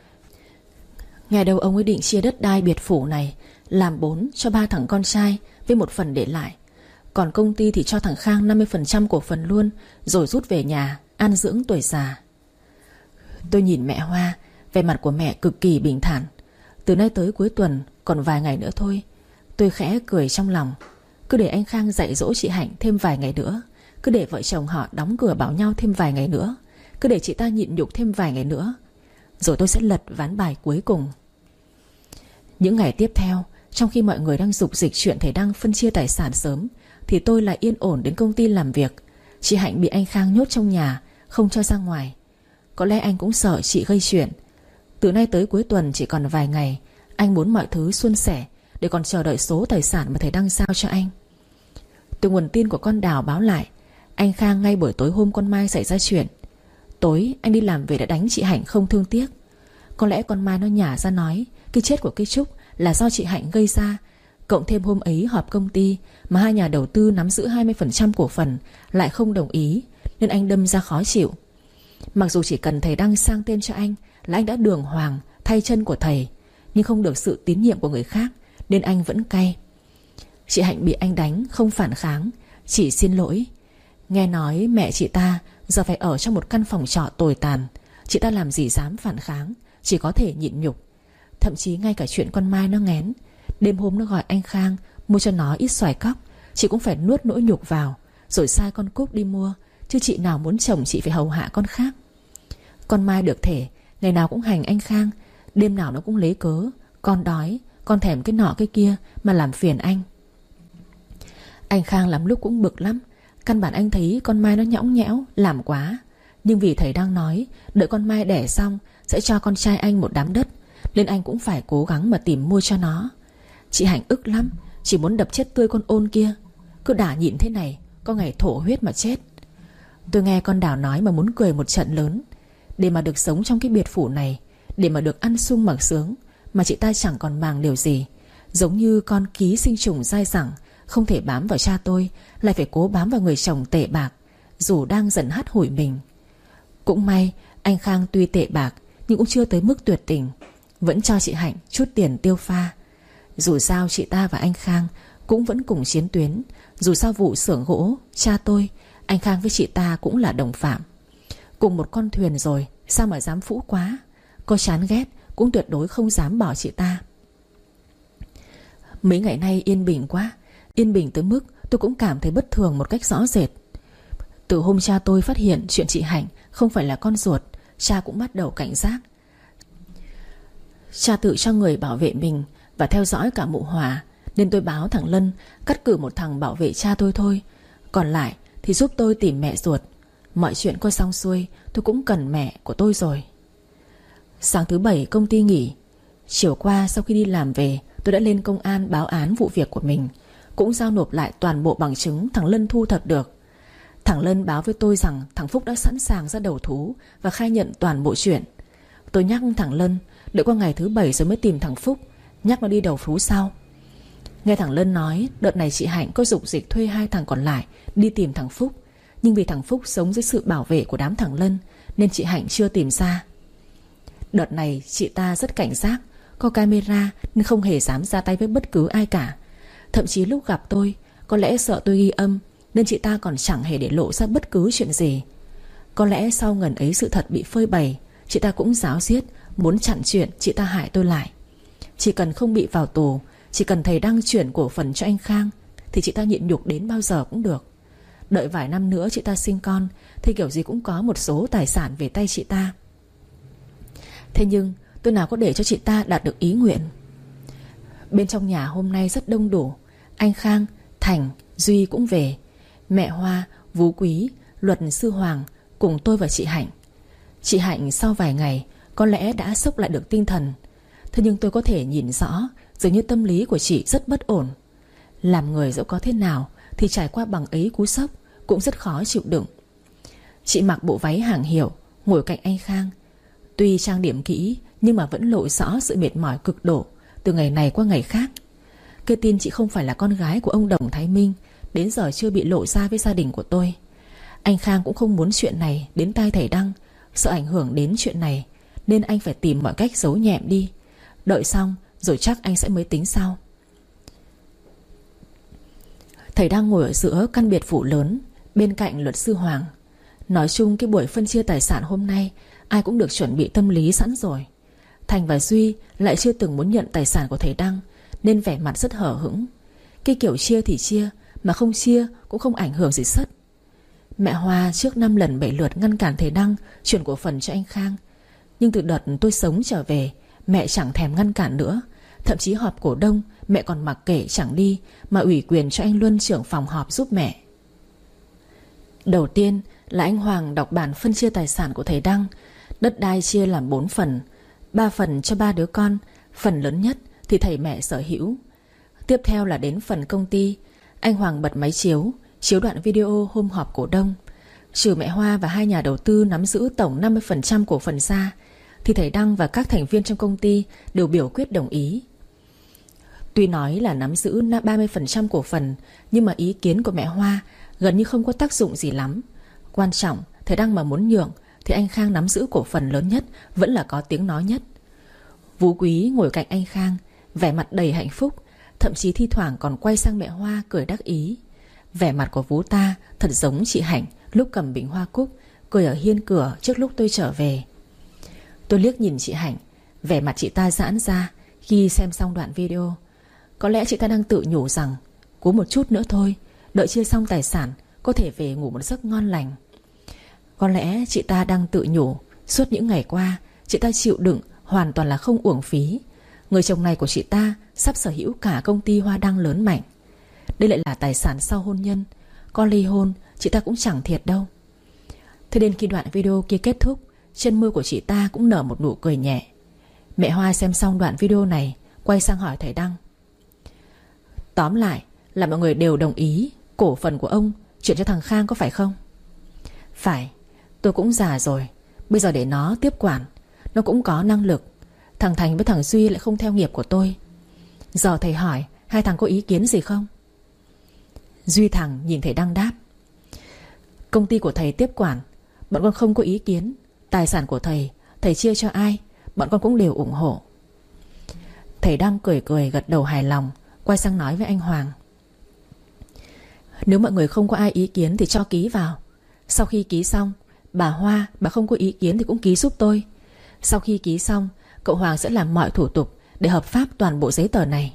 Nghe đâu ông ấy định chia đất đai biệt phủ này làm bốn cho ba thằng con trai với một phần để lại. Còn công ty thì cho thằng Khang năm mươi phần trăm cổ phần luôn, rồi rút về nhà an dưỡng tuổi già. Tôi nhìn mẹ Hoa, vẻ mặt của mẹ cực kỳ bình thản. Từ nay tới cuối tuần còn vài ngày nữa thôi. Tôi khẽ cười trong lòng. Cứ để anh Khang dạy dỗ chị Hạnh thêm vài ngày nữa. Cứ để vợ chồng họ đóng cửa bảo nhau thêm vài ngày nữa. Cứ để chị ta nhịn nhục thêm vài ngày nữa. Rồi tôi sẽ lật ván bài cuối cùng. Những ngày tiếp theo, trong khi mọi người đang rục dịch chuyện thầy Đăng phân chia tài sản sớm, thì tôi lại yên ổn đến công ty làm việc. Chị Hạnh bị anh Khang nhốt trong nhà, không cho ra ngoài. Có lẽ anh cũng sợ chị gây chuyện. Từ nay tới cuối tuần chỉ còn vài ngày. Anh muốn mọi thứ suôn sẻ, để còn chờ đợi số tài sản mà thầy Đăng giao cho anh. Từ nguồn tin của con Đào báo lại, anh Khang ngay buổi tối hôm con Mai xảy ra chuyện, tối anh đi làm về đã đánh chị Hạnh không thương tiếc. Có lẽ con Mai nó nhả ra nói cái chết của cái Trúc là do chị Hạnh gây ra. Cộng thêm hôm ấy họp công ty mà hai nhà đầu tư nắm giữ hai mươi phần trăm cổ phần lại không đồng ý, nên anh đâm ra khó chịu. Mặc dù chỉ cần thầy Đăng sang tên cho anh là anh đã đường hoàng thay chân của thầy, nhưng không được sự tín nhiệm của người khác, nên anh vẫn cay. Chị Hạnh bị anh đánh không phản kháng, chỉ xin lỗi. Nghe nói mẹ chị ta giờ phải ở trong một căn phòng trọ tồi tàn. Chị ta làm gì dám phản kháng, chỉ có thể nhịn nhục. Thậm chí ngay cả chuyện con Mai nó nghén, đêm hôm nó gọi anh Khang mua cho nó ít xoài cóc, chị cũng phải nuốt nỗi nhục vào, rồi sai con Cúc đi mua. Chứ chị nào muốn chồng chị phải hầu hạ con khác. Con Mai được thể ngày nào cũng hành anh Khang, đêm nào nó cũng lấy cớ con đói, con thèm cái nọ cái kia mà làm phiền anh. Anh Khang lắm lúc cũng bực lắm. Căn bản anh thấy con Mai nó nhõng nhẽo, làm quá. Nhưng vì thầy đang nói đợi con Mai đẻ xong sẽ cho con trai anh một đám đất, nên anh cũng phải cố gắng mà tìm mua cho nó. Chị Hạnh ức lắm, chỉ muốn đập chết tươi con ôn kia. Cứ đả nhịn thế này, có ngày thổ huyết mà chết. Tôi nghe con Đào nói mà muốn cười một trận lớn. Để mà được sống trong cái biệt phủ này, để mà được ăn sung mặc sướng, mà chị ta chẳng còn màng điều gì. Giống như con ký sinh trùng dai dẳng, không thể bám vào cha tôi, lại phải cố bám vào người chồng tệ bạc, dù đang dần hắt hủi mình. Cũng may anh Khang tuy tệ bạc nhưng cũng chưa tới mức tuyệt tình, vẫn cho chị Hạnh chút tiền tiêu pha. Dù sao chị ta và anh Khang cũng vẫn cùng chiến tuyến. Dù sao vụ xưởng gỗ cha tôi, anh Khang với chị ta cũng là đồng phạm, cùng một con thuyền rồi, sao mà dám phũ quá. Có chán ghét cũng tuyệt đối không dám bỏ chị ta. Mấy ngày nay yên bình quá, yên bình tới mức tôi cũng cảm thấy bất thường một cách rõ rệt. Từ hôm cha tôi phát hiện chuyện chị Hạnh không phải là con ruột, cha cũng bắt đầu cảnh giác. Cha tự cho người bảo vệ mình và theo dõi cả mụ Hòa, nên tôi báo thằng Lân cắt cử một thằng bảo vệ cha tôi thôi. Còn lại thì giúp tôi tìm mẹ ruột. Mọi chuyện coi xong xuôi, tôi cũng cần mẹ của tôi rồi. Sáng thứ bảy công ty nghỉ. Chiều qua sau khi đi làm về, tôi đã lên công an báo án vụ việc của mình, cũng giao nộp lại toàn bộ bằng chứng thằng Lân thu thập được. Thằng Lân báo với tôi rằng thằng Phúc đã sẵn sàng ra đầu thú và khai nhận toàn bộ chuyện. Tôi nhắc thằng Lân đợi qua ngày thứ bảy rồi mới tìm thằng Phúc, nhắc nó đi đầu thú sau. Nghe thằng Lân nói đợt này chị Hạnh có dục dịch thuê hai thằng còn lại đi tìm thằng Phúc, nhưng vì thằng Phúc sống dưới sự bảo vệ của đám thằng Lân nên chị Hạnh chưa tìm ra. Đợt này chị ta rất cảnh giác, có camera nên không hề dám ra tay với bất cứ ai cả. Thậm chí lúc gặp tôi, có lẽ sợ tôi ghi âm nên chị ta còn chẳng hề để lộ ra bất cứ chuyện gì. Có lẽ sau ngần ấy sự thật bị phơi bày, chị ta cũng ráo riết muốn chặn chuyện chị ta hại tôi lại. Chỉ cần không bị vào tù, chỉ cần thầy Đăng chuyển cổ phần cho anh Khang, thì chị ta nhịn nhục đến bao giờ cũng được. Đợi vài năm nữa chị ta sinh con thì kiểu gì cũng có một số tài sản về tay chị ta. Thế nhưng tôi nào có để cho chị ta đạt được ý nguyện. Bên trong nhà hôm nay rất đông đủ. Anh Khang, Thành, Duy cũng về. Mẹ Hoa, Vú Quý, Luật sư Hoàng cùng tôi và chị Hạnh. Chị Hạnh sau vài ngày có lẽ đã xốc lại được tinh thần. Thế nhưng tôi có thể nhìn rõ, dường như tâm lý của chị rất bất ổn. Làm người dẫu có thế nào thì trải qua bằng ấy cú sốc cũng rất khó chịu đựng. Chị mặc bộ váy hàng hiệu, ngồi cạnh anh Khang. Tuy trang điểm kỹ nhưng mà vẫn lộ rõ sự mệt mỏi cực độ từ ngày này qua ngày khác. Cái tin chị không phải là con gái của ông Đồng Thái Minh đến giờ chưa bị lộ ra với gia đình của tôi. Anh Khang cũng không muốn chuyện này đến tai thầy Đăng, sợ ảnh hưởng đến chuyện này nên anh phải tìm mọi cách giấu nhẹm đi. Đợi xong rồi chắc anh sẽ mới tính sau. Thầy Đăng ngồi ở giữa căn biệt phủ lớn bên cạnh luật sư Hoàng. Nói chung cái buổi phân chia tài sản hôm nay ai cũng được chuẩn bị tâm lý sẵn rồi. Thành và Duy lại chưa từng muốn nhận tài sản của thầy Đăng nên vẻ mặt rất hở hững. Cái kiểu chia thì chia, mà không chia cũng không ảnh hưởng gì sất. Mẹ Hoa trước năm lần bảy lượt ngăn cản thầy Đăng chuyển cổ phần cho anh Khang. Nhưng từ đợt tôi sống trở về, mẹ chẳng thèm ngăn cản nữa. Thậm chí họp cổ đông mẹ còn mặc kệ chẳng đi, mà ủy quyền cho anh Luân trưởng phòng họp giúp mẹ. Đầu tiên là anh Hoàng đọc bản phân chia tài sản của thầy Đăng. Đất đai chia làm bốn phần, ba phần cho ba đứa con, phần lớn nhất thì thầy mẹ sở hữu. Tiếp theo là đến phần công ty. Anh Hoàng bật máy chiếu, chiếu đoạn video hôm họp cổ đông. Trừ mẹ Hoa và hai nhà đầu tư nắm giữ tổng năm mươi phần trăm cổ phần ra, thì thầy Đăng và các thành viên trong công ty đều biểu quyết đồng ý. Tuy nói là nắm giữ ba mươi phần trăm cổ phần, nhưng mà ý kiến của mẹ Hoa gần như không có tác dụng gì lắm. Quan trọng thầy Đăng mà muốn nhượng thì anh Khang nắm giữ cổ phần lớn nhất vẫn là có tiếng nói nhất. Vú Quý ngồi cạnh anh Khang, vẻ mặt đầy hạnh phúc, thậm chí thi thoảng còn quay sang mẹ Hoa cười đắc ý. Vẻ mặt của Vú ta thật giống chị Hạnh lúc cầm bình hoa cúc cười ở hiên cửa trước lúc tôi trở về. Tôi liếc nhìn chị Hạnh, vẻ mặt chị ta giãn ra khi xem xong đoạn video. Có lẽ chị ta đang tự nhủ rằng cố một chút nữa thôi, đợi chia xong tài sản có thể về ngủ một giấc ngon lành. Có lẽ chị ta đang tự nhủ suốt những ngày qua chị ta chịu đựng hoàn toàn là không uổng phí. Người chồng này của chị ta sắp sở hữu cả công ty Hoa Đăng lớn mạnh. Đây lại là tài sản sau hôn nhân. Có ly hôn chị ta cũng chẳng thiệt đâu. Thế đến khi đoạn video kia kết thúc, trên môi của chị ta cũng nở một nụ cười nhẹ. Mẹ Hoa xem xong đoạn video này, quay sang hỏi thầy Đăng. Tóm lại là mọi người đều đồng ý cổ phần của ông chuyển cho thằng Khang có phải không? Phải. Tôi cũng già rồi, bây giờ để nó tiếp quản. Nó cũng có năng lực. Thằng Thành với thằng Duy lại không theo nghiệp của tôi. Giờ thầy hỏi hai thằng có ý kiến gì không? Duy thằng nhìn thầy Đăng đáp. Công ty của thầy tiếp quản, bọn con không có ý kiến. Tài sản của thầy, thầy chia cho ai bọn con cũng đều ủng hộ. Thầy Đăng cười cười gật đầu hài lòng, quay sang nói với anh Hoàng. Nếu mọi người không có ai ý kiến thì cho ký vào. Sau khi ký xong, bà Hoa, bà không có ý kiến thì cũng ký giúp tôi. Sau khi ký xong, cậu Hoàng sẽ làm mọi thủ tục để hợp pháp toàn bộ giấy tờ này.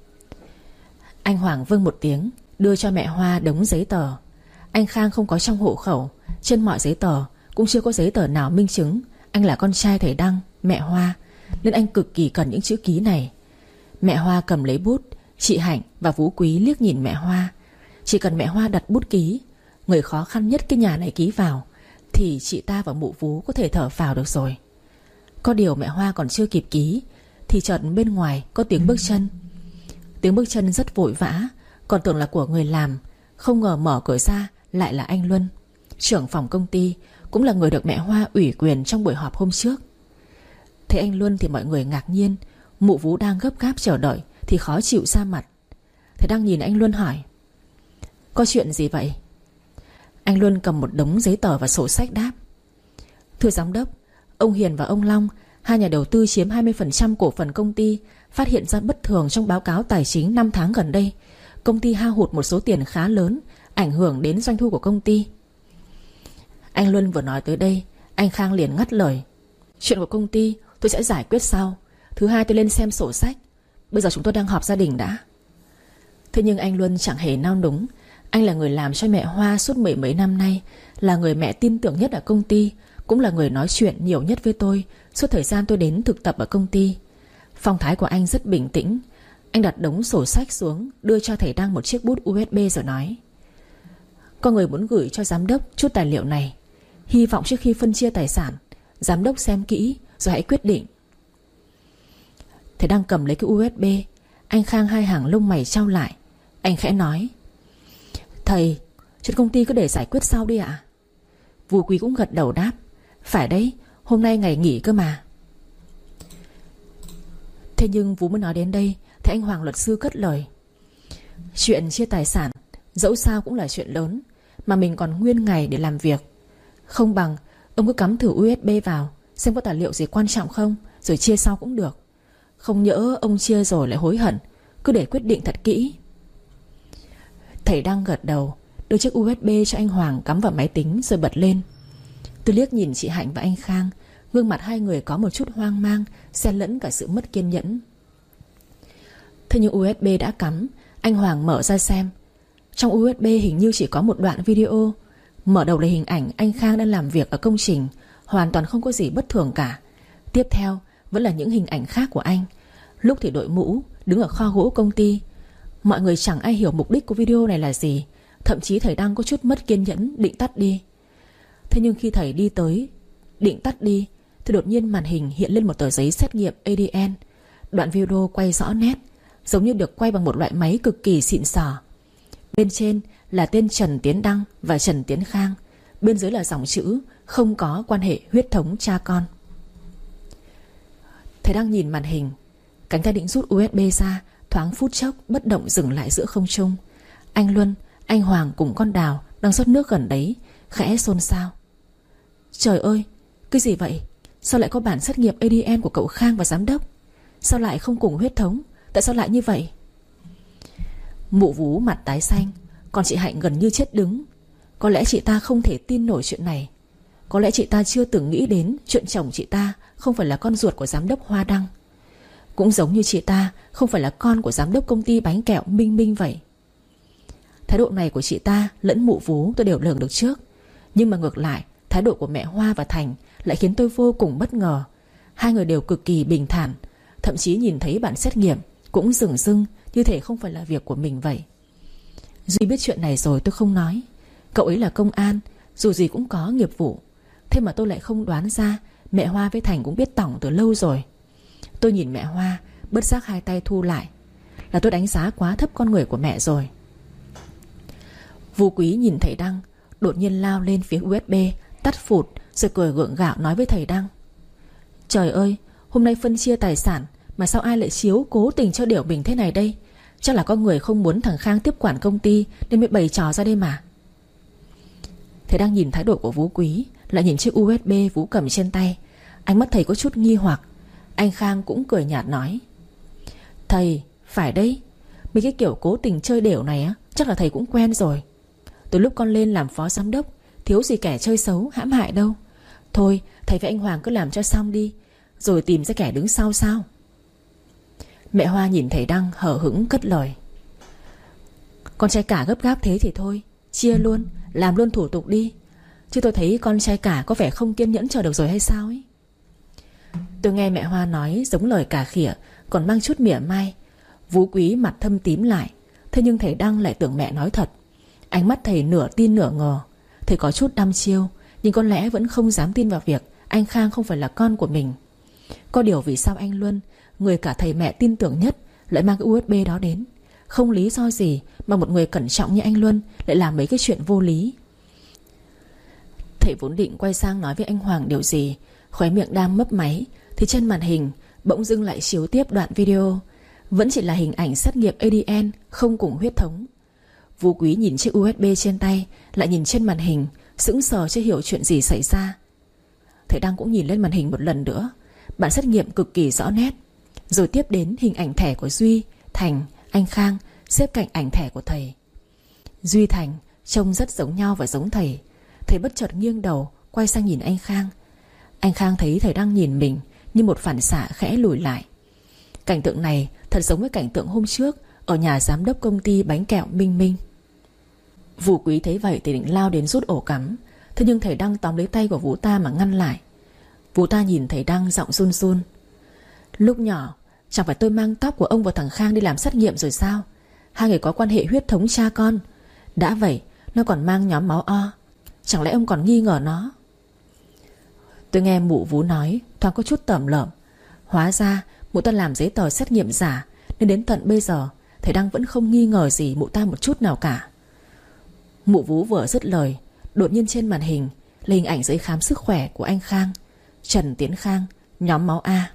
Anh Hoàng vâng một tiếng, đưa cho mẹ Hoa đống giấy tờ. Anh Khang không có trong hộ khẩu, trên mọi giấy tờ cũng chưa có giấy tờ nào minh chứng anh là con trai thầy Đăng, mẹ Hoa, nên anh cực kỳ cần những chữ ký này. Mẹ Hoa cầm lấy bút, chị Hạnh và Vú Quý liếc nhìn mẹ Hoa. Chỉ cần mẹ Hoa đặt bút ký, người khó khăn nhất cái nhà này ký vào, thì chị ta và mụ Vú có thể thở phào được rồi. Có điều mẹ Hoa còn chưa kịp ký thì chợt bên ngoài có tiếng bước chân. Tiếng bước chân rất vội vã, còn tưởng là của người làm. Không ngờ mở cửa ra lại là anh Luân, trưởng phòng công ty, cũng là người được mẹ Hoa ủy quyền trong buổi họp hôm trước. Thấy anh Luân thì mọi người ngạc nhiên. Mụ Vú đang gấp gáp chờ đợi thì khó chịu ra mặt. Thầy đang nhìn anh Luân hỏi. Có chuyện gì vậy? Anh Luân cầm một đống giấy tờ và sổ sách đáp. Thưa giám đốc, ông Hiền và ông Long, Hai nhà đầu tư chiếm hai mươi phần trăm cổ phần công ty phát hiện ra bất thường trong báo cáo tài chính năm tháng gần đây. Công ty hao hụt một số tiền khá lớn, ảnh hưởng đến doanh thu của công ty. Anh Luân vừa nói tới đây, anh Khang liền ngắt lời. Chuyện của công ty tôi sẽ giải quyết sau. Thứ hai tôi lên xem sổ sách. Bây giờ chúng tôi đang họp gia đình đã. Thế nhưng anh Luân chẳng hề nao núng. Anh là người làm cho mẹ Hoa suốt mười mấy năm nay, là người mẹ tin tưởng nhất ở công ty, cũng là người nói chuyện nhiều nhất với tôi suốt thời gian tôi đến thực tập ở công ty. Phong thái của anh rất bình tĩnh. Anh đặt đống sổ sách xuống, đưa cho thầy Đăng một chiếc bút u ét bê rồi nói: Có người muốn gửi cho giám đốc chút tài liệu này. Hy vọng trước khi phân chia tài sản, giám đốc xem kỹ rồi hãy quyết định. Thầy Đăng cầm lấy cái u ét bê. Anh Khang hai hàng lông mày chau lại. Anh khẽ nói: Thầy, chuyện công ty cứ để giải quyết sau đi ạ. Vũ Quý cũng gật đầu đáp: Phải đấy, hôm nay ngày nghỉ cơ mà. Thế nhưng Vũ mới nói đến đây thì anh Hoàng luật sư cất lời: Chuyện chia tài sản dẫu sao cũng là chuyện lớn, mà mình còn nguyên ngày để làm việc. Không bằng ông cứ cắm thử u ét bê vào, xem có tài liệu gì quan trọng không, rồi chia sau cũng được. Không nhỡ ông chia rồi lại hối hận. Cứ để quyết định thật kỹ. Thầy Đăng gật đầu, đưa chiếc u ét bê cho anh Hoàng cắm vào máy tính rồi bật lên. Tôi liếc nhìn chị Hạnh và anh Khang. Gương mặt hai người có một chút hoang mang, xen lẫn cả sự mất kiên nhẫn. Thế nhưng u ét bê đã cắm. Anh Hoàng mở ra xem. Trong u ét bê hình như chỉ có một đoạn video. Mở đầu là hình ảnh anh Khang đang làm việc ở công trình, hoàn toàn không có gì bất thường cả. Tiếp theo vẫn là những hình ảnh khác của anh. Lúc thì đội mũ, đứng ở kho gỗ công ty. Mọi người chẳng ai hiểu mục đích của video này là gì. Thậm chí thầy Đăng có chút mất kiên nhẫn, định tắt đi. Thế nhưng khi thầy đi tới định tắt đi thì đột nhiên màn hình hiện lên một tờ giấy xét nghiệm a đê en. Đoạn video quay rõ nét, giống như được quay bằng một loại máy cực kỳ xịn sò. Bên trên là tên Trần Tiến Đăng và Trần Tiến Khang. Bên dưới là dòng chữ không có quan hệ huyết thống cha con. Thầy Đăng nhìn màn hình. Cánh tay định rút u ét bê ra, thoáng phút chốc bất động dừng lại giữa không trung. Anh Luân, anh Hoàng cùng con Đào đang rót nước gần đấy khẽ xôn xao. Trời ơi, cái gì vậy? Sao lại có bản xét nghiệm a đê en của cậu Khang và giám đốc? Sao lại không cùng huyết thống? Tại sao lại như vậy? Mụ Vú mặt tái xanh, còn chị Hạnh gần như chết đứng. Có lẽ chị ta không thể tin nổi chuyện này. Có lẽ chị ta chưa từng nghĩ đến chuyện chồng chị ta không phải là con ruột của giám đốc Hoa Đăng. Cũng giống như chị ta không phải là con của giám đốc công ty bánh kẹo Minh Minh vậy. Thái độ này của chị ta lẫn Mụ Vú tôi đều lường được trước. Nhưng mà ngược lại, thái độ của mẹ Hoa và Thành lại khiến tôi vô cùng bất ngờ. Hai người đều cực kỳ bình thản. Thậm chí nhìn thấy bản xét nghiệm cũng dửng dưng, như thể không phải là việc của mình vậy. Duy biết chuyện này rồi tôi không nói. Cậu ấy là công an, dù gì cũng có nghiệp vụ. Thế mà tôi lại không đoán ra mẹ Hoa với Thành cũng biết tỏng từ lâu rồi. Tôi nhìn mẹ Hoa, bất giác hai tay thu lại. Là tôi đánh giá quá thấp con người của mẹ rồi. Vũ Quý nhìn thầy Đăng, đột nhiên lao lên phía u ét bê, tắt phụt, rồi cười gượng gạo nói với thầy Đăng: Trời ơi, hôm nay phân chia tài sản mà sao ai lại chiếu cố tình cho Điểu Bình thế này đây? Chắc là có người không muốn thằng Khang tiếp quản công ty nên mới bày trò ra đây mà. Thầy Đăng nhìn thái độ của Vũ Quý, lại nhìn chiếc u ét bê Vũ cầm trên tay. Ánh mắt thầy có chút nghi hoặc. Anh Khang cũng cười nhạt nói: Thầy, phải đấy. Mấy cái kiểu cố tình chơi đểu này á, chắc là thầy cũng quen rồi. Từ lúc con lên làm phó giám đốc, thiếu gì kẻ chơi xấu hãm hại đâu. Thôi, thầy với anh Hoàng cứ làm cho xong đi, rồi tìm ra kẻ đứng sau sao. Mẹ Hoa nhìn thầy Đăng hờ hững cất lời: Con trai cả gấp gáp thế thì thôi, chia luôn, làm luôn thủ tục đi. Chứ tôi thấy con trai cả có vẻ không kiên nhẫn chờ được rồi hay sao ấy. Tôi nghe mẹ Hoa nói giống lời cà khịa, còn mang chút mỉa mai. Vũ Quý mặt thâm tím lại. Thế nhưng thầy Đăng lại tưởng mẹ nói thật. Ánh mắt thầy nửa tin nửa ngờ. Thầy có chút đăm chiêu, nhưng có lẽ vẫn không dám tin vào việc anh Khang không phải là con của mình. Có điều vì sao anh Luân, người cả thầy mẹ tin tưởng nhất, lại mang cái u ét bê đó đến? Không lý do gì mà một người cẩn trọng như anh Luân lại làm mấy cái chuyện vô lý. Thầy vốn định quay sang nói với anh Hoàng điều gì, khóe miệng đang mấp máy, thì trên màn hình bỗng dưng lại chiếu tiếp đoạn video. Vẫn chỉ là hình ảnh xét nghiệm a đê en, không cùng huyết thống. Vũ Quý nhìn chiếc u ét bê trên tay, lại nhìn trên màn hình, sững sờ chưa hiểu chuyện gì xảy ra. Thầy Đăng cũng nhìn lên màn hình một lần nữa. bản xét nghiệm cực kỳ rõ nét. Rồi tiếp đến hình ảnh thẻ của Duy, Thành, anh Khang xếp cạnh ảnh thẻ của thầy. Duy, Thành trông rất giống nhau và giống thầy. Thầy bất chợt nghiêng đầu quay sang nhìn anh Khang. Anh Khang thấy thầy đang nhìn mình, như một phản xạ khẽ lùi lại. Cảnh tượng này thật giống với cảnh tượng hôm trước ở nhà giám đốc công ty bánh kẹo Minh Minh. Vũ Quý thấy vậy thì định lao đến rút ổ cắm. Thế nhưng thầy Đăng tóm lấy tay của Vũ ta mà ngăn lại. Vũ ta nhìn thầy Đăng giọng run run: Lúc nhỏ chẳng phải tôi mang tóc của ông và thằng Khang đi làm xét nghiệm rồi sao? Hai người có quan hệ huyết thống cha con. Đã vậy nó còn mang nhóm máu O. Chẳng lẽ ông còn nghi ngờ nó? Tôi nghe mụ Vũ nói thoáng có chút tởm lợm. Hóa ra mụ ta làm giấy tờ xét nghiệm giả, nên đến tận bây giờ thầy Đăng vẫn không nghi ngờ gì mụ ta một chút nào cả. Mụ Vũ vừa dứt lời, đột nhiên trên màn hình là hình ảnh giấy khám sức khỏe của anh Khang, Trần Tiến Khang, nhóm máu A.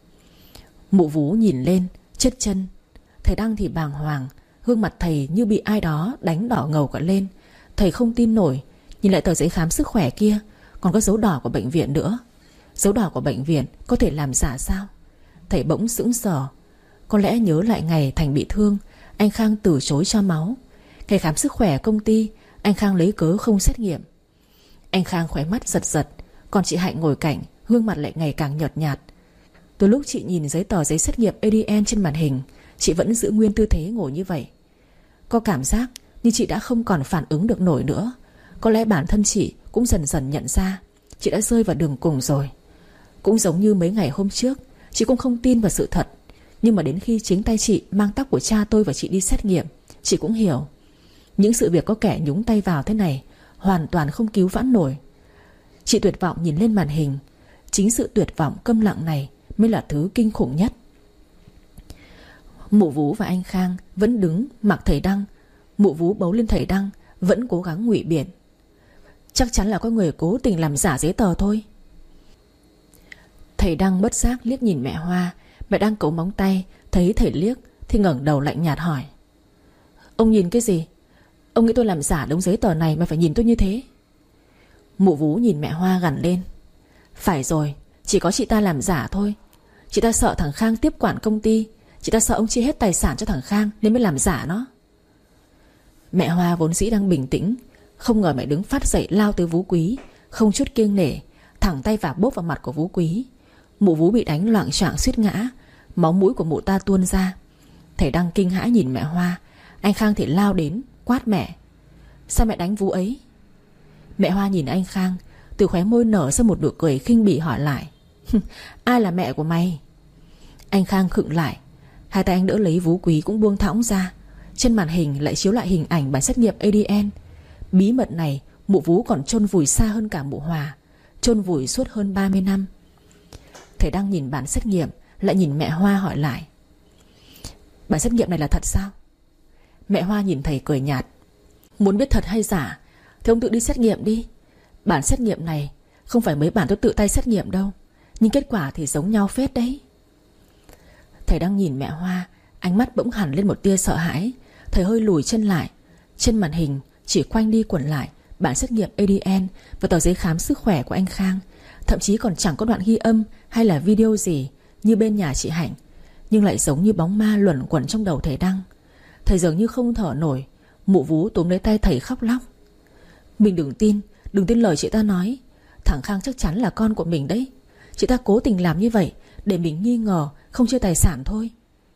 Mụ Vũ nhìn lên chết chân. Thầy Đăng thì bàng hoàng. Gương mặt thầy như bị ai đó đánh đỏ ngầu cả lên. Thầy không tin nổi. Nhìn lại tờ giấy khám sức khỏe kia, còn có dấu đỏ của bệnh viện nữa. Dấu đỏ của bệnh viện có thể làm giả sao? Thầy bỗng sững sờ. Có lẽ nhớ lại ngày Thành bị thương, anh Khang từ chối cho máu. Ngày khám sức khỏe công ty, anh Khang lấy cớ không xét nghiệm. Anh Khang khóe mắt giật giật. Còn chị Hạnh ngồi cạnh, gương mặt lại ngày càng nhợt nhạt. Từ lúc chị nhìn giấy tờ giấy xét nghiệm a đê en trên màn hình, chị vẫn giữ nguyên tư thế ngồi như vậy. Có cảm giác như chị đã không còn phản ứng được nổi nữa. Có lẽ bản thân chị cũng dần dần nhận ra chị đã rơi vào đường cùng rồi. Cũng giống như mấy ngày hôm trước, chị cũng không tin vào sự thật. Nhưng mà đến khi chính tay chị mang tóc của cha tôi và chị đi xét nghiệm, chị cũng hiểu những sự việc có kẻ nhúng tay vào thế này hoàn toàn không cứu vãn nổi. Chị tuyệt vọng nhìn lên màn hình. Chính sự tuyệt vọng câm lặng này mới là thứ kinh khủng nhất. Mụ Vũ và anh Khang vẫn đứng mặc thầy Đăng. Mụ Vũ bấu lên thầy Đăng, vẫn cố gắng ngụy biện: Chắc chắn là có người cố tình làm giả giấy tờ thôi. Thầy Đăng bất giác liếc nhìn mẹ Hoa. Mẹ đang cấu móng tay, thấy thầy liếc thì ngẩng đầu lạnh nhạt hỏi: Ông nhìn cái gì? Ông nghĩ tôi làm giả đống giấy tờ này mà phải nhìn tôi như thế? Mụ Vũ nhìn mẹ Hoa gằn lên: Phải rồi, chỉ có chị ta làm giả thôi. Chị ta sợ thằng Khang tiếp quản công ty. Chị ta sợ ông chia hết tài sản cho thằng Khang nên mới làm giả nó. Mẹ Hoa vốn dĩ đang bình tĩnh, không ngờ mẹ đứng phát dậy lao tới Vũ Quý, không chút kiêng nể, thẳng tay và bốp vào mặt của Vũ Quý. Mụ Vũ bị đánh loạng choạng suýt ngã. Máu mũi của mụ ta tuôn ra. Thầy Đăng kinh hãi nhìn mẹ Hoa. Anh Khang thì lao đến quát mẹ: Sao mẹ đánh Vũ ấy? Mẹ Hoa nhìn anh Khang, từ khóe môi nở ra một nụ cười khinh bỉ hỏi lại: Ai là mẹ của mày? Anh Khang khựng lại. Hai tay anh đỡ lấy Vũ Quý cũng buông thõng ra. Trên màn hình lại chiếu lại hình ảnh bản xét nghiệm a đê en. Bí mật này mụ Vũ còn chôn vùi xa hơn cả mụ Hòa, chôn vùi suốt hơn ba mươi năm. Thầy đang nhìn bản xét nghiệm, lại nhìn mẹ Hoa hỏi lại: Bản xét nghiệm này là thật sao? Mẹ Hoa nhìn thầy cười nhạt: Muốn biết thật hay giả thì ông tự đi xét nghiệm đi. Bản xét nghiệm này không phải mấy bản tôi tự tay xét nghiệm đâu, nhưng kết quả thì giống nhau phết đấy. Thầy đang nhìn mẹ Hoa, ánh mắt bỗng hẳn lên một tia sợ hãi. Thầy hơi lùi chân lại. Trên màn hình chỉ quanh đi quẩn lại bản xét nghiệm a đê en và tờ giấy khám sức khỏe của anh Khang. Thậm chí còn chẳng có đoạn ghi âm hay là video gì như bên nhà chị Hạnh, nhưng lại giống như bóng ma luẩn quẩn trong đầu thầy Đăng. Thầy dường như không thở nổi. Mụ Vũ túm lấy tay thầy khóc lóc: Mình đừng tin, đừng tin lời chị ta nói. Thằng Khang chắc chắn là con của mình đấy. Chị ta cố tình làm như vậy để mình nghi ngờ, không chia tài sản thôi.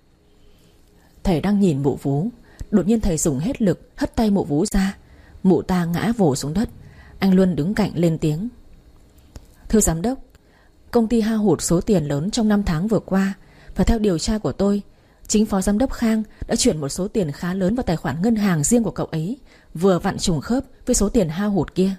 Thầy đang nhìn mụ Vũ. Đột nhiên thầy dùng hết lực hất tay mụ Vũ ra. Mụ ta ngã vồ xuống đất. Anh Luân đứng cạnh lên tiếng: Thưa giám đốc, công ty hao hụt số tiền lớn trong năm tháng vừa qua. Và theo điều tra của tôi, chính phó giám đốc Khang đã chuyển một số tiền khá lớn vào tài khoản ngân hàng riêng của cậu ấy, vừa vặn trùng khớp với số tiền hao hụt kia.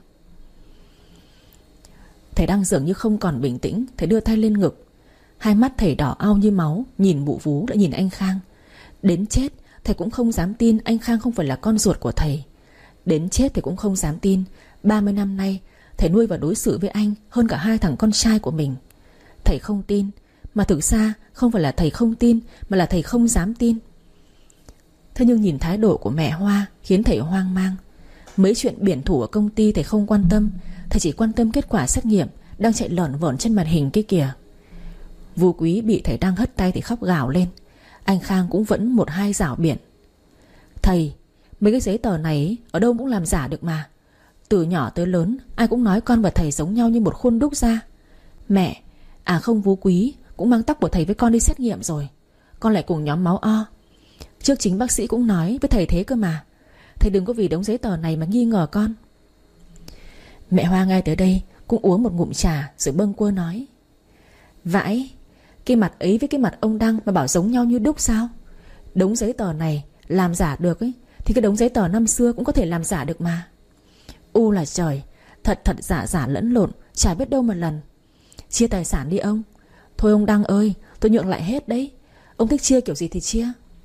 Thầy đang dường như không còn bình tĩnh. Thầy đưa tay lên ngực. Hai mắt thầy đỏ au như máu, nhìn mụ Vũ lại nhìn anh Khang. Đến chết thầy cũng không dám tin anh Khang không phải là con ruột của thầy. Đến chết thầy cũng không dám tin ba mươi năm nay thầy nuôi và đối xử với anh hơn cả hai thằng con trai của mình. Thầy không tin. Mà thực ra không phải là thầy không tin, mà là thầy không dám tin. Thế nhưng nhìn thái độ của mẹ Hoa khiến thầy hoang mang. Mấy chuyện biển thủ ở công ty thầy không quan tâm. Thầy chỉ quan tâm kết quả xét nghiệm đang chạy lởn vởn trên màn hình kia kìa. Vu Quý bị thầy Đăng hất tay thì khóc gào lên. Anh Khang cũng vẫn một hai rảo biện: Thầy, mấy cái giấy tờ này ở đâu cũng làm giả được mà. Từ nhỏ tới lớn ai cũng nói con và thầy giống nhau như một khuôn đúc ra. Mẹ, à không, Vu Quý cũng mang tóc của thầy với con đi xét nghiệm rồi. Con lại cùng nhóm máu O. Trước chính bác sĩ cũng nói với thầy thế cơ mà. Thầy đừng có vì đống giấy tờ này mà nghi ngờ con. Mẹ Hoa nghe tới đây cũng uống một ngụm trà rồi bâng quơ nói: Vãi, cái mặt ấy với cái mặt ông Đăng mà bảo giống nhau như đúc sao? Đống giấy tờ này làm giả được ấy thì cái đống giấy tờ năm xưa cũng có thể làm giả được mà. U là trời, thật thật giả giả lẫn lộn, chả biết đâu một lần. Chia tài sản đi ông. Thôi ông Đăng ơi, tôi nhượng lại hết đấy. Ông thích chia kiểu gì thì chia.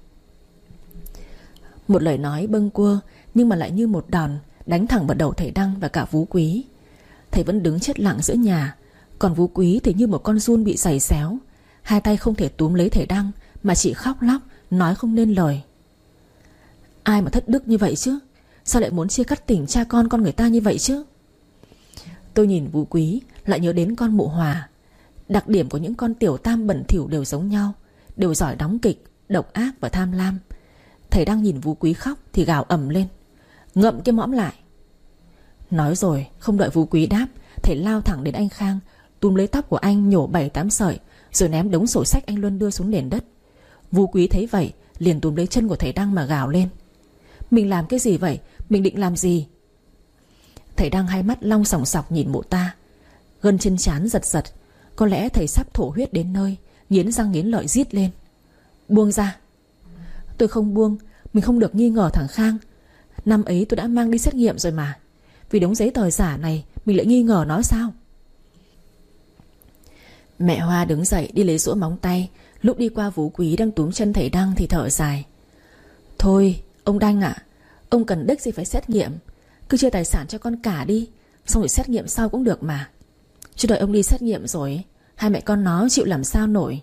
Một lời nói bâng quơ nhưng mà lại như một đòn đánh thẳng vào đầu thầy Đăng và cả Vu Quý. Thầy vẫn đứng chết lặng giữa nhà, còn Vu Quý thì như một con giun bị giày xéo. Hai tay không thể túm lấy thầy Đăng mà chỉ khóc lóc, nói không nên lời. Ai mà thất đức như vậy chứ? Sao lại muốn chia cắt tình cha con con người ta như vậy chứ? Tôi nhìn Vu Quý lại nhớ đến con Mụ Hòa. Đặc điểm của những con tiểu tam bẩn thỉu đều giống nhau, đều giỏi đóng kịch, độc ác và tham lam. Thầy Đăng nhìn Vu Quý khóc thì gào ầm lên: Ngậm cái mõm lại. Nói rồi không đợi Vu Quý đáp, thầy lao thẳng đến anh Khang, túm lấy tóc của anh nhổ bảy tám sợi, rồi ném đống sổ sách anh Luân đưa xuống nền đất. Vu Quý thấy vậy liền túm lấy chân của thầy Đăng mà gào lên: Mình làm cái gì vậy? Mình định làm gì? Thầy Đăng hai mắt long sòng sọc nhìn mụ ta, gân trên trán giật giật. Có lẽ thầy sắp thổ huyết đến nơi, nghiến răng nghiến lợi rít lên: Buông ra. Tôi không buông. Mình không được nghi ngờ thằng Khang. Năm ấy tôi đã mang đi xét nghiệm rồi mà. Vì đống giấy tờ giả này mình lại nghi ngờ nó sao? Mẹ Hoa đứng dậy đi lấy giũa móng tay. Lúc đi qua Vu Quý đang túm chân thầy Đăng thì thở dài: Thôi ông Đăng ạ, ông cần đếch gì phải xét nghiệm. Cứ chia tài sản cho con cả đi, xong rồi xét nghiệm sau cũng được mà. Chứ đợi ông đi xét nghiệm rồi hai mẹ con nó chịu làm sao nổi.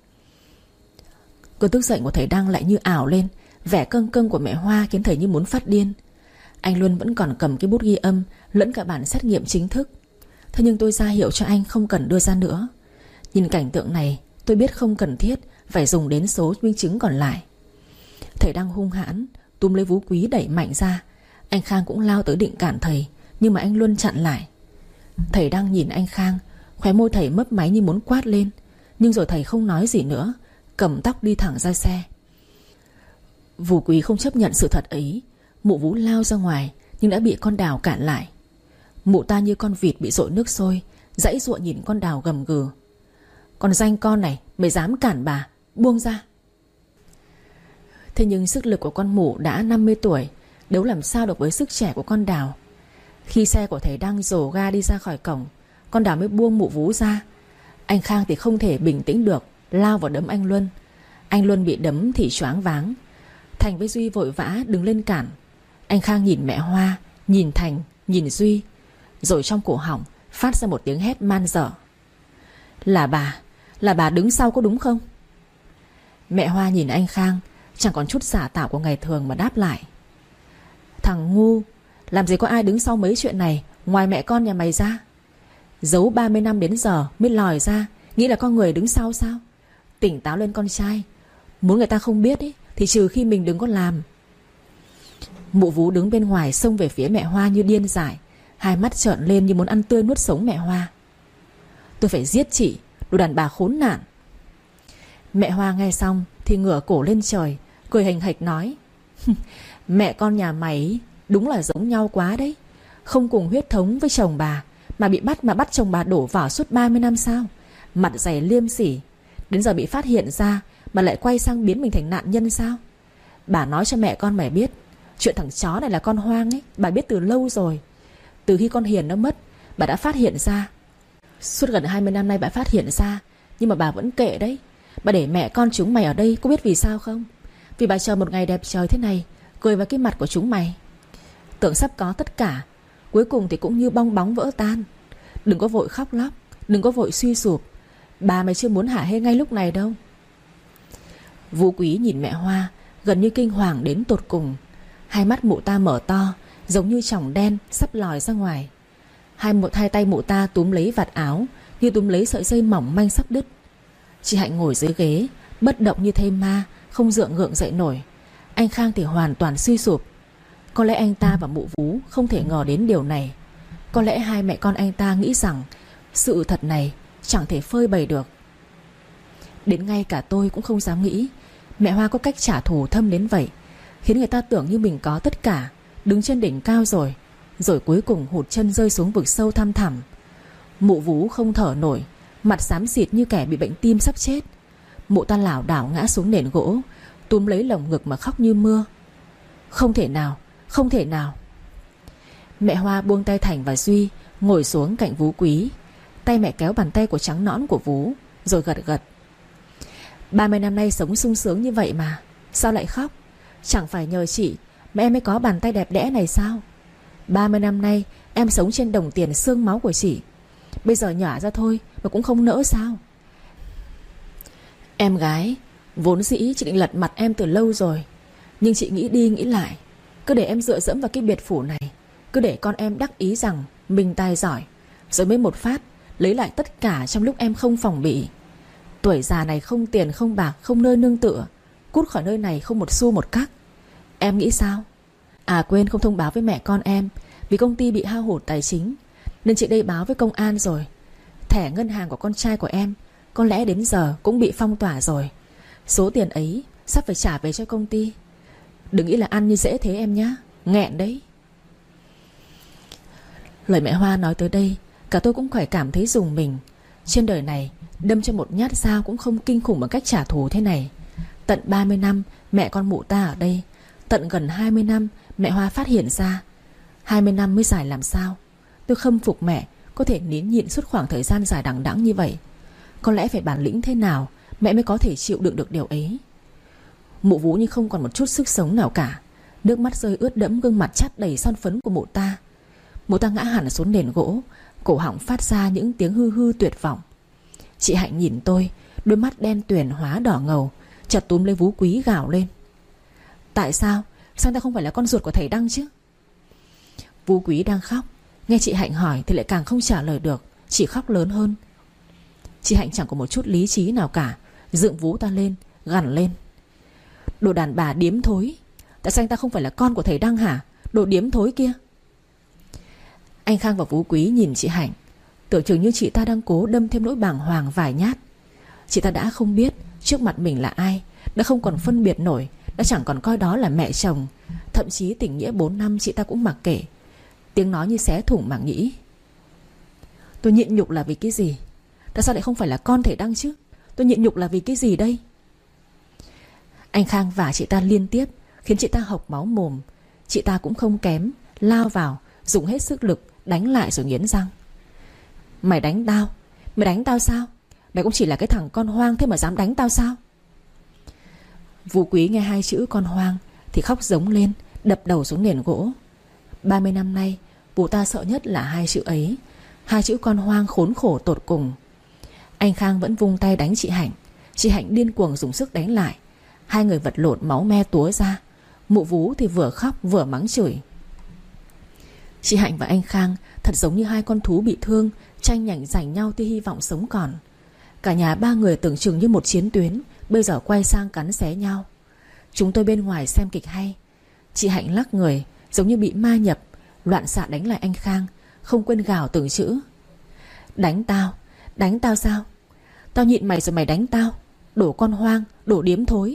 Cơn tức giận của thầy Đăng lại như ảo lên. Vẻ câng câng của mẹ Hoa khiến thầy như muốn phát điên. Anh Luân vẫn còn cầm cái bút ghi âm lẫn cả bản xét nghiệm chính thức. Thế nhưng tôi ra hiệu cho anh không cần đưa ra nữa. Nhìn cảnh tượng này tôi biết không cần thiết phải dùng đến số minh chứng còn lại. Thầy Đăng hung hãn túm lấy Vu Quý đẩy mạnh ra. Anh Khang cũng lao tới định cản thầy, nhưng mà anh Luân chặn lại. Thầy Đăng nhìn anh Khang, khóe môi thầy mấp máy như muốn quát lên. Nhưng rồi thầy không nói gì nữa, cầm tóc đi thẳng ra xe. Vu Quý không chấp nhận sự thật ấy. Mụ Vú lao ra ngoài nhưng đã bị con Đào cản lại. Mụ ta như con vịt bị dội nước sôi, giãy giụa nhìn con Đào gầm gừ: Con danh con này, mày dám cản bà, buông ra. Thế nhưng sức lực của con mụ đã năm mươi tuổi đấu làm sao được với sức trẻ của con Đào. Khi xe của thầy Đăng dồ ga đi ra khỏi cổng, con Đào mới buông mụ Vú ra. Anh Khang thì không thể bình tĩnh được, lao vào đấm anh Luân. Anh Luân bị đấm thì choáng váng. Thành với Duy vội vã đứng lên cản. Anh Khang nhìn mẹ Hoa, nhìn Thành, nhìn Duy, rồi trong cổ họng phát ra một tiếng hét man dở: Là bà, là bà đứng sau có đúng không? Mẹ Hoa nhìn anh Khang, chẳng còn chút giả tạo của ngày thường mà đáp lại: Thằng ngu, làm gì có ai đứng sau mấy chuyện này ngoài mẹ con nhà mày ra. Giấu ba mươi năm đến giờ mới lòi ra, nghĩ là con người đứng sau sao? Tỉnh táo lên con trai. Muốn người ta không biết ấy, thì trừ khi mình đừng có làm. Mụ Vú đứng bên ngoài xông về phía mẹ Hoa như điên dại, hai mắt trợn lên như muốn ăn tươi nuốt sống mẹ Hoa. Tôi phải giết chị, đồ đàn bà khốn nạn. Mẹ Hoa nghe xong thì ngửa cổ lên trời, cười hình hạch nói: Mẹ con nhà mày đúng là giống nhau quá đấy. Không cùng huyết thống với chồng bà mà bị bắt mà bắt chồng bà đổ vỏ suốt ba mươi năm sao? Mặt dày liêm sỉ, đến giờ bị phát hiện ra mà lại quay sang biến mình thành nạn nhân sao? Bà nói cho mẹ con mày biết, chuyện thằng chó này là con hoang ấy, bà biết từ lâu rồi. Từ khi con Hiền nó mất, bà đã phát hiện ra. Suốt gần hai mươi năm nay bà phát hiện ra, nhưng mà bà vẫn kệ đấy. Bà để mẹ con chúng mày ở đây, có biết vì sao không? Vì bà chờ một ngày đẹp trời thế này cười vào cái mặt của chúng mày. Tưởng sắp có tất cả, cuối cùng thì cũng như bong bóng vỡ tan. Đừng có vội khóc lóc, đừng có vội suy sụp. Bà mày chưa muốn hả hê ngay lúc này đâu. Vu Quý nhìn mẹ Hoa gần như kinh hoàng đến tột cùng. Hai mắt mụ ta mở to, giống như tròng đen sắp lòi ra ngoài. Hai một hai tay mụ ta túm lấy vạt áo như túm lấy sợi dây mỏng manh sắp đứt. Chị Hạnh ngồi dưới ghế, bất động như thây ma, không dựa ngượng dậy nổi. Anh Khang thì hoàn toàn suy sụp. Có lẽ anh ta và mụ Vú không thể ngờ đến điều này. Có lẽ hai mẹ con anh ta nghĩ rằng sự thật này chẳng thể phơi bày được. Đến ngay cả tôi cũng không dám nghĩ mẹ Hoa có cách trả thù thâm đến vậy, khiến người ta tưởng như mình có tất cả, đứng trên đỉnh cao rồi, rồi cuối cùng hụt chân rơi xuống vực sâu thăm thẳm. Mụ Vú không thở nổi, mặt xám xịt như kẻ bị bệnh tim sắp chết. Mụ ta lảo đảo ngã xuống nền gỗ, túm lấy lồng ngực mà khóc như mưa. Không thể nào, không thể nào. Mẹ Hoa buông tay Thành và Duy, ngồi xuống cạnh Vú Quý. Tay mẹ kéo bàn tay của trắng nõn của Vú, rồi gật gật. Ba mươi năm nay sống sung sướng như vậy mà, sao lại khóc? Chẳng phải nhờ chị mà em mới có bàn tay đẹp đẽ này sao? Ba mươi năm nay em sống trên đồng tiền xương máu của chị, bây giờ nhả ra thôi mà cũng không nỡ sao? Em gái, vốn dĩ chị định lật mặt em từ lâu rồi, nhưng chị nghĩ đi nghĩ lại, cứ để em dựa dẫm vào cái biệt phủ này, cứ để con em đắc ý rằng mình tài giỏi, rồi mới một phát lấy lại tất cả trong lúc em không phòng bị. Tuổi già này không tiền không bạc, không nơi nương tựa, cút khỏi nơi này không một xu một cắc. Em nghĩ sao? À quên, không thông báo với mẹ con em, vì công ty bị hao hụt tài chính, nên chị đây báo với công an rồi. Thẻ ngân hàng của con trai của em có lẽ đến giờ cũng bị phong tỏa rồi. Số tiền ấy sắp phải trả về cho công ty. Đừng nghĩ là ăn như dễ thế em nhá, nghẹn đấy. Lời mẹ Hoa nói tới đây, cả tôi cũng phải cảm thấy rùng mình. Trên đời này đâm cho một nhát dao cũng không kinh khủng bằng cách trả thù thế này. Tận ba mươi năm mẹ con mụ ta ở đây, tận gần hai mươi năm mẹ Hoa phát hiện ra. Hai mươi năm mới dài làm sao. Tôi khâm phục mẹ có thể nín nhịn suốt khoảng thời gian dài đằng đẵng như vậy. Có lẽ phải bản lĩnh thế nào mẹ mới có thể chịu đựng được điều ấy. Mụ Vú như không còn một chút sức sống nào cả, nước mắt rơi ướt đẫm gương mặt chát đầy son phấn của mụ ta. Mụ ta ngã hẳn xuống nền gỗ, cổ họng phát ra những tiếng hư hư tuyệt vọng. Chị Hạnh nhìn tôi, đôi mắt đen tuyền hóa đỏ ngầu, chặt túm lấy Vú Quý gào lên. Tại sao? Sao ta không phải là con ruột của thầy Đăng chứ? Vú Quý đang khóc, nghe chị Hạnh hỏi thì lại càng không trả lời được, chỉ khóc lớn hơn. Chị Hạnh chẳng có một chút lý trí nào cả, dựng Vú ta lên, gằn lên. Đồ đàn bà điếm thối, tại sao anh ta không phải là con của thầy Đăng hả? Đồ điếm thối kia. Anh Khang và Vú Quý nhìn chị Hạnh, tưởng chừng như chị ta đang cố đâm thêm nỗi bàng hoàng vài nhát. Chị ta đã không biết trước mặt mình là ai, đã không còn phân biệt nổi, đã chẳng còn coi đó là mẹ chồng. Thậm chí tình nghĩa bốn năm chị ta cũng mặc kệ. Tiếng nói như xé thủng màng nhĩ. Tôi nhịn nhục là vì cái gì? Tại sao lại không phải là con thầy Đăng chứ? Tôi nhịn nhục là vì cái gì đây? Anh Khang vả chị ta liên tiếp, khiến chị ta hộc máu mồm. Chị ta cũng không kém, lao vào, dùng hết sức lực đánh lại rồi nghiến răng. Mày đánh tao? Mày đánh tao sao? Mày cũng chỉ là cái thằng con hoang, thế mà dám đánh tao sao? Vú Quý nghe hai chữ con hoang thì khóc giống lên, đập đầu xuống nền gỗ. Ba mươi năm nay Vú ta sợ nhất là hai chữ ấy, hai chữ con hoang khốn khổ tột cùng. Anh Khang vẫn vung tay đánh chị Hạnh. Chị Hạnh điên cuồng dùng sức đánh lại. Hai người vật lộn máu me túa ra. Mụ Vú thì vừa khóc vừa mắng chửi. Chị Hạnh và anh Khang thật giống như hai con thú bị thương, tranh nhảnh giành nhau tia hy vọng sống còn. Cả nhà ba người tưởng chừng như một chiến tuyến, bây giờ quay sang cắn xé nhau. Chúng tôi bên ngoài xem kịch hay. Chị Hạnh lắc người giống như bị ma nhập, loạn xạ đánh lại anh Khang, không quên gào từng chữ. Đánh tao? Đánh tao sao? Tao nhịn mày rồi mày đánh tao? Đổ con hoang, đổ điếm thối.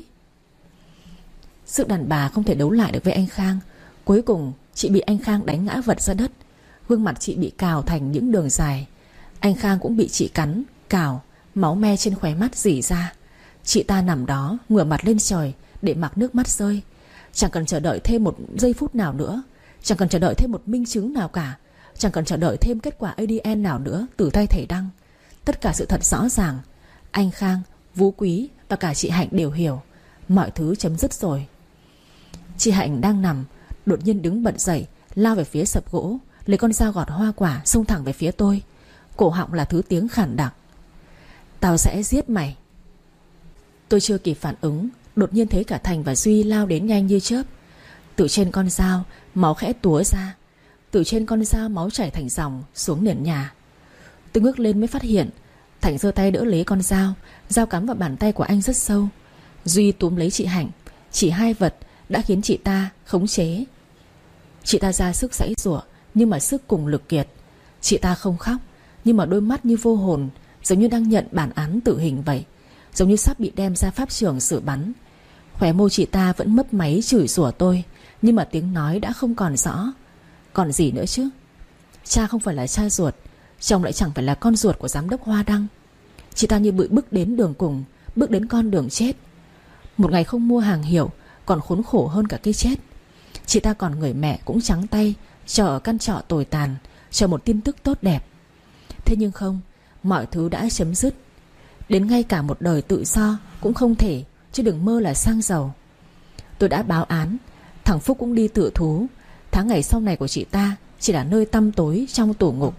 Sức đàn bà không thể đấu lại được với anh Khang. Cuối cùng chị bị anh Khang đánh ngã vật ra đất. Gương mặt chị bị cào thành những đường dài. Anh Khang cũng bị chị cắn, cào, máu me trên khóe mắt rỉ ra. Chị ta nằm đó ngửa mặt lên trời để mặc nước mắt rơi. Chẳng cần chờ đợi thêm một giây phút nào nữa, chẳng cần chờ đợi thêm một minh chứng nào cả, chẳng cần chờ đợi thêm kết quả a đê en nào nữa từ tay thầy Đăng. Tất cả sự thật rõ ràng. Anh Khang, Vú Quý và cả chị Hạnh đều hiểu. Mọi thứ chấm dứt rồi. Chị Hạnh đang nằm, đột nhiên đứng bật dậy, lao về phía sập gỗ, lấy con dao gọt hoa quả xông thẳng về phía tôi. Cổ họng là thứ tiếng khản đặc. Tao sẽ giết mày. Tôi chưa kịp phản ứng, đột nhiên thấy cả Thành và Duy lao đến nhanh như chớp. Từ trên con dao máu khẽ túa ra. Từ trên con dao máu chảy thành dòng xuống nền nhà. Tôi ngước lên mới phát hiện Thành giơ tay đỡ lấy con dao. Dao cắm vào bàn tay của anh rất sâu. Duy túm lấy chị Hạnh. Chỉ hai vật đã khiến chị ta khống chế. Chị ta ra sức giãy giụa, nhưng mà sức cùng lực kiệt. Chị ta không khóc, nhưng mà đôi mắt như vô hồn, giống như đang nhận bản án tử hình vậy, giống như sắp bị đem ra pháp trường xử bắn. Khóe môi chị ta vẫn mấp máy chửi rủa tôi, nhưng mà tiếng nói đã không còn rõ. Còn gì nữa chứ? Cha không phải là cha ruột, chồng lại chẳng phải là con ruột của giám đốc Hoa Đăng. Chị ta như bị bước đến đường cùng, bước đến con đường chết. Một ngày không mua hàng hiệu còn khốn khổ hơn cả cái chết. Chị ta còn người mẹ cũng trắng tay, chờ ở căn trọ tồi tàn, chờ một tin tức tốt đẹp. Thế nhưng không, mọi thứ đã chấm dứt. Đến ngay cả một đời tự do cũng không thể, chứ đừng mơ là sang giàu. Tôi đã báo án, thằng Phúc cũng đi tự thú. Tháng ngày sau này của chị ta chỉ là nơi tăm tối trong tù ngục.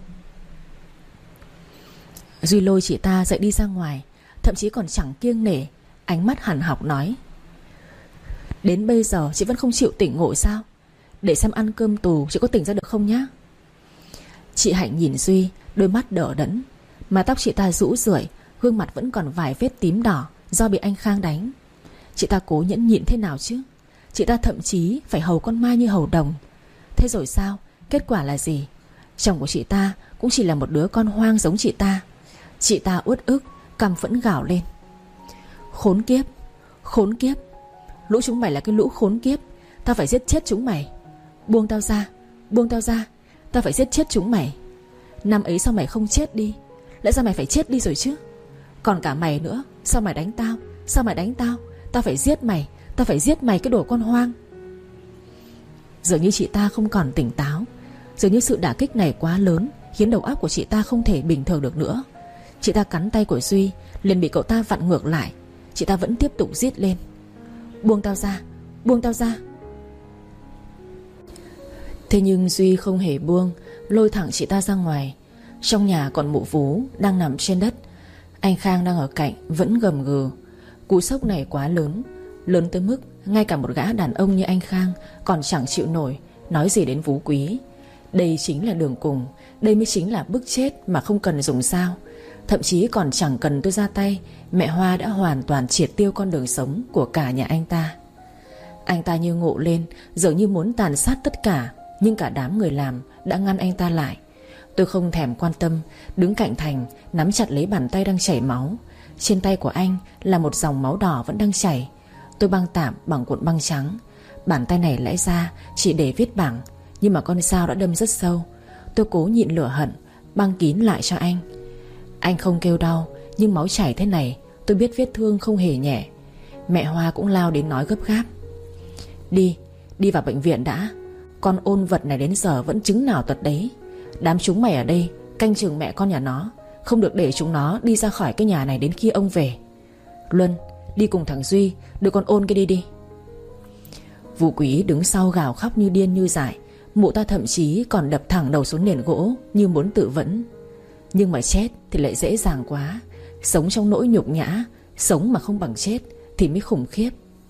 Duy lôi chị ta dậy đi ra ngoài, thậm chí còn chẳng kiêng nể, ánh mắt hằn học nói: đến bây giờ chị vẫn không chịu tỉnh ngộ sao? Để xem ăn cơm tù chị có tỉnh ra được không nhá. Chị Hạnh nhìn Duy, đôi mắt đờ đẫn. Mà tóc chị ta rũ rượi, gương mặt vẫn còn vài vết tím đỏ do bị anh Khang đánh. Chị ta cố nhẫn nhịn thế nào chứ? Chị ta thậm chí phải hầu con Mai như hầu đồng. Thế rồi sao? Kết quả là gì? Chồng của chị ta cũng chỉ là một đứa con hoang giống chị ta. Chị ta uất ức, căm phẫn gào lên: khốn kiếp, khốn kiếp, lũ chúng mày là cái lũ khốn kiếp. Tao phải giết chết chúng mày. Buông tao ra, buông tao ra. Tao phải giết chết chúng mày. Năm ấy sao mày không chết đi? Lẽ ra mày phải chết đi rồi chứ. Còn cả mày nữa, sao mày đánh tao? Sao mày đánh tao? Tao phải giết mày, tao phải giết mày cái đồ con hoang. Dường như chị ta không còn tỉnh táo. Dường như sự đả kích này quá lớn, khiến đầu óc của chị ta không thể bình thường được nữa. Chị ta cắn tay của Duy, liền bị cậu ta vặn ngược lại. Chị ta vẫn tiếp tục giết lên: buông tao ra, buông tao ra. Thế nhưng Duy không hề buông, lôi thẳng chị ta ra ngoài. Trong nhà còn mụ Vú đang nằm trên đất. Anh Khang đang ở cạnh vẫn gầm gừ. Cú sốc này quá lớn, lớn tới mức ngay cả một gã đàn ông như anh Khang còn chẳng chịu nổi, nói gì đến Vú Quý. Đây chính là đường cùng. Đây mới chính là bức chết mà không cần dùng dao. Thậm chí còn chẳng cần tôi ra tay, mẹ Hoa đã hoàn toàn triệt tiêu con đường sống của cả nhà anh ta. Anh ta như ngộ lên, dường như muốn tàn sát tất cả. Nhưng cả đám người làm đã ngăn anh ta lại. Tôi không thèm quan tâm, đứng cạnh Thành, nắm chặt lấy bàn tay đang chảy máu. Trên tay của anh là một dòng máu đỏ vẫn đang chảy. Tôi băng tạm bằng cuộn băng trắng. Bàn tay này lẽ ra chỉ để viết bảng, nhưng mà con dao đã đâm rất sâu. Tôi cố nhịn lửa hận, băng kín lại cho anh. Anh không kêu đau, nhưng máu chảy thế này tôi biết vết thương không hề nhẹ. Mẹ Hoa cũng lao đến nói gấp gáp: Đi, đi vào bệnh viện đã. Con ôn vật này đến giờ vẫn chứng nào tật đấy. Đám chúng mày ở đây canh chừng mẹ con nhà nó, không được để chúng nó đi ra khỏi cái nhà này đến khi ông về. Luân, đi cùng thằng Duy, đưa con ôn kia đi đi. Vũ Quý đứng sau gào khóc như điên như dại. Mụ ta thậm chí còn đập thẳng đầu xuống nền gỗ như muốn tự vẫn. Nhưng mà chết thì lại dễ dàng quá. Sống trong nỗi nhục nhã, sống mà không bằng chết thì mới khủng khiếp.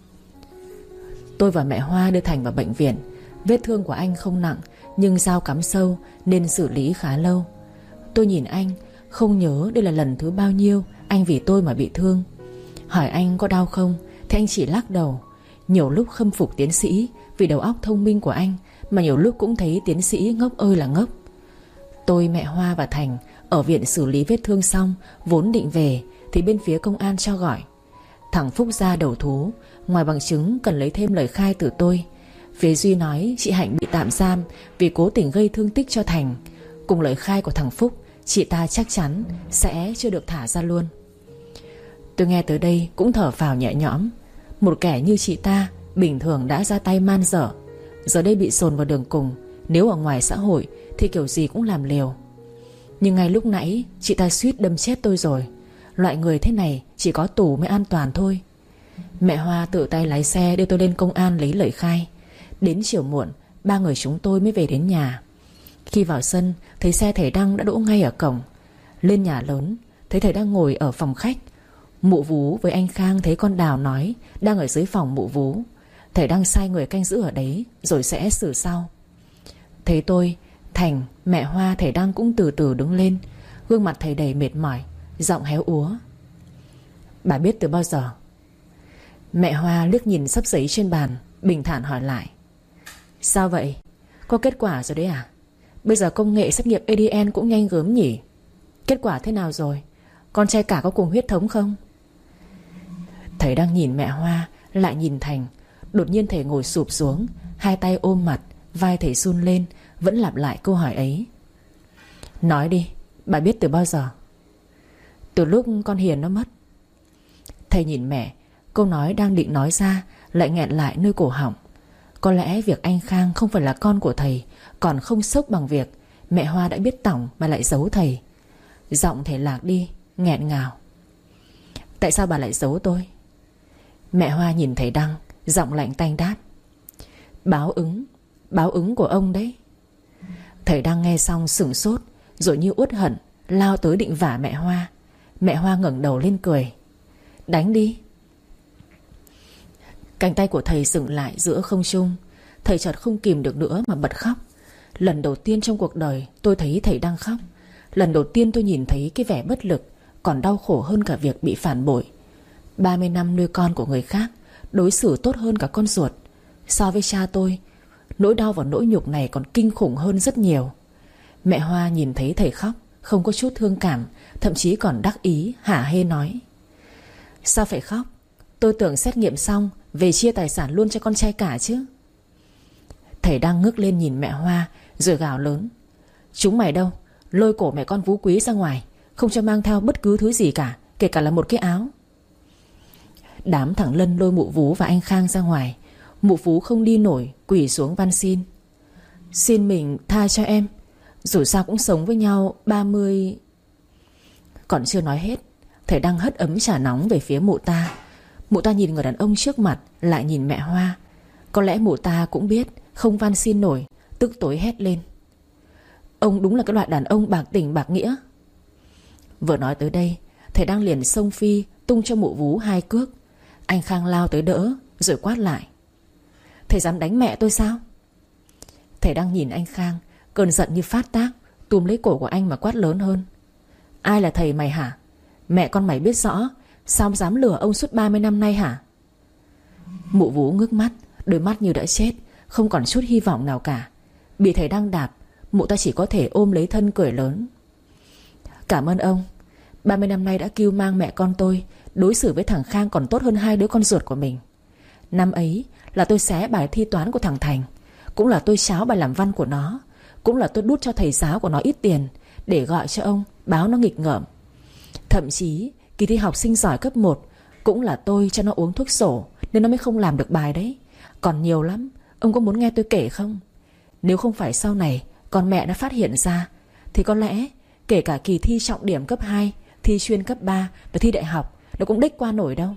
Tôi và mẹ Hoa đưa Thành vào bệnh viện. Vết thương của anh không nặng, nhưng dao cắm sâu nên xử lý khá lâu. Tôi nhìn anh, không nhớ đây là lần thứ bao nhiêu anh vì tôi mà bị thương. Hỏi anh có đau không thì anh chỉ lắc đầu. Nhiều lúc khâm phục tiến sĩ vì đầu óc thông minh của anh, mà nhiều lúc cũng thấy tiến sĩ ngốc ơi là ngốc. Tôi, mẹ Hoa và Thành ở viện xử lý vết thương xong, vốn định về thì bên phía công an cho gọi. Thằng Phúc ra đầu thú. Ngoài bằng chứng cần lấy thêm lời khai từ tôi. Phía Duy nói chị Hạnh bị tạm giam vì cố tình gây thương tích cho Thành. Cùng lời khai của thằng Phúc, chị ta chắc chắn sẽ chưa được thả ra luôn. Tôi nghe tới đây cũng thở phào nhẹ nhõm. Một kẻ như chị ta bình thường đã ra tay man dở, giờ đây bị dồn vào đường cùng. Nếu ở ngoài xã hội thì kiểu gì cũng làm liều. Nhưng ngay lúc nãy chị ta suýt đâm chết tôi rồi. Loại người thế này chỉ có tù mới an toàn thôi. Mẹ Hoa tự tay lái xe đưa tôi lên công an lấy lời khai. Đến chiều muộn, ba người chúng tôi mới về đến nhà. Khi vào sân, thấy xe thầy Đăng đã đỗ ngay ở cổng. Lên nhà lớn, thấy thầy đang ngồi ở phòng khách. Mụ Vú với anh Khang thấy con Đào nói đang ở dưới phòng mụ Vú. Thầy đang sai người canh giữ ở đấy, rồi sẽ xử sau. Thấy tôi, Thành, mẹ Hoa, thầy Đăng cũng từ từ đứng lên. Gương mặt thầy đầy mệt mỏi. Giọng héo úa. Bà biết từ bao giờ? Mẹ Hoa liếc nhìn xấp giấy trên bàn, bình thản hỏi lại. Sao vậy? Có kết quả rồi đấy à? Bây giờ công nghệ xét nghiệm a đê en cũng nhanh gớm nhỉ? Kết quả thế nào rồi? Con trai cả có cùng huyết thống không? Thầy đang nhìn mẹ Hoa, lại nhìn Thành. Đột nhiên thầy ngồi sụp xuống, hai tay ôm mặt, vai thầy run lên, vẫn lặp lại câu hỏi ấy. Nói đi, bà biết từ bao giờ? Từ lúc con Hiền nó mất. Thầy nhìn mẹ, câu nói đang định nói ra lại nghẹn lại nơi cổ họng. Có lẽ việc anh Khang không phải là con của thầy còn không sốc bằng việc mẹ Hoa đã biết tỏng mà lại giấu thầy. Giọng thầy lạc đi, nghẹn ngào. Tại sao bà lại giấu tôi? Mẹ Hoa nhìn thầy Đăng, giọng lạnh tanh đáp. Báo ứng, báo ứng của ông đấy. Thầy Đăng nghe xong sửng sốt, rồi như uất hận lao tới định vả mẹ Hoa. Mẹ Hoa ngẩng đầu lên cười. Đánh đi. Cánh tay của thầy dừng lại giữa không trung. Thầy chợt không kìm được nữa mà bật khóc. Lần đầu tiên trong cuộc đời tôi thấy thầy đang khóc. Lần đầu tiên tôi nhìn thấy cái vẻ bất lực còn đau khổ hơn cả việc bị phản bội. Ba mươi năm nuôi con của người khác, đối xử tốt hơn cả con ruột. So với cha tôi, nỗi đau và nỗi nhục này còn kinh khủng hơn rất nhiều. Mẹ Hoa nhìn thấy thầy khóc, không có chút thương cảm, thậm chí còn đắc ý, hả hê nói. Sao phải khóc? Tôi tưởng xét nghiệm xong về chia tài sản luôn cho con trai cả chứ. Thầy đang ngước lên nhìn mẹ Hoa, rồi gào lớn. Chúng mày đâu? Lôi cổ mẹ con Phú Quý ra ngoài, không cho mang theo bất cứ thứ gì cả, kể cả là một cái áo. Đám thằng Lân lôi mụ Vú và anh Khang ra ngoài. Mụ Vú không đi nổi, quỳ xuống van xin. Xin mình tha cho em, dù sao cũng sống với nhau ba mươi. Còn chưa nói hết, thầy đang hất ấm trà nóng về phía mụ ta. Mụ ta nhìn người đàn ông trước mặt, lại nhìn mẹ Hoa. Có lẽ mụ ta cũng biết không van xin nổi, tức tối hét lên. Ông đúng là cái loại đàn ông bạc tình bạc nghĩa. Vừa nói tới đây, thầy đang liền xông phi tung cho mụ Vú hai cước. Anh Khang lao tới đỡ, rồi quát lại. Thầy dám đánh mẹ tôi sao? Thầy đang nhìn anh Khang, cơn giận như phát tác, túm lấy cổ của anh mà quát lớn hơn. Ai là thầy mày hả? Mẹ con mày biết rõ, sao dám lừa ông suốt ba mươi năm nay hả? Mụ Vú ngước mắt, đôi mắt như đã chết, không còn chút hy vọng nào cả. Bị thầy đang đạp, mụ ta chỉ có thể ôm lấy thân cười lớn. Cảm ơn ông. Ba mươi năm nay đã cưu mang mẹ con tôi, đối xử với thằng Khang còn tốt hơn hai đứa con ruột của mình. Năm ấy là tôi xé bài thi toán của thằng Thành, cũng là tôi cháo bài làm văn của nó, cũng là tôi đút cho thầy giáo của nó ít tiền để gọi cho ông báo nó nghịch ngợm. Thậm chí kỳ thi học sinh giỏi cấp một cũng là tôi cho nó uống thuốc sổ nên nó mới không làm được bài đấy. Còn nhiều lắm, ông có muốn nghe tôi kể không? Nếu không phải sau này con mẹ đã phát hiện ra, thì có lẽ kể cả kỳ thi trọng điểm cấp hai, thi chuyên cấp ba và thi đại học nó cũng đích qua nổi đâu.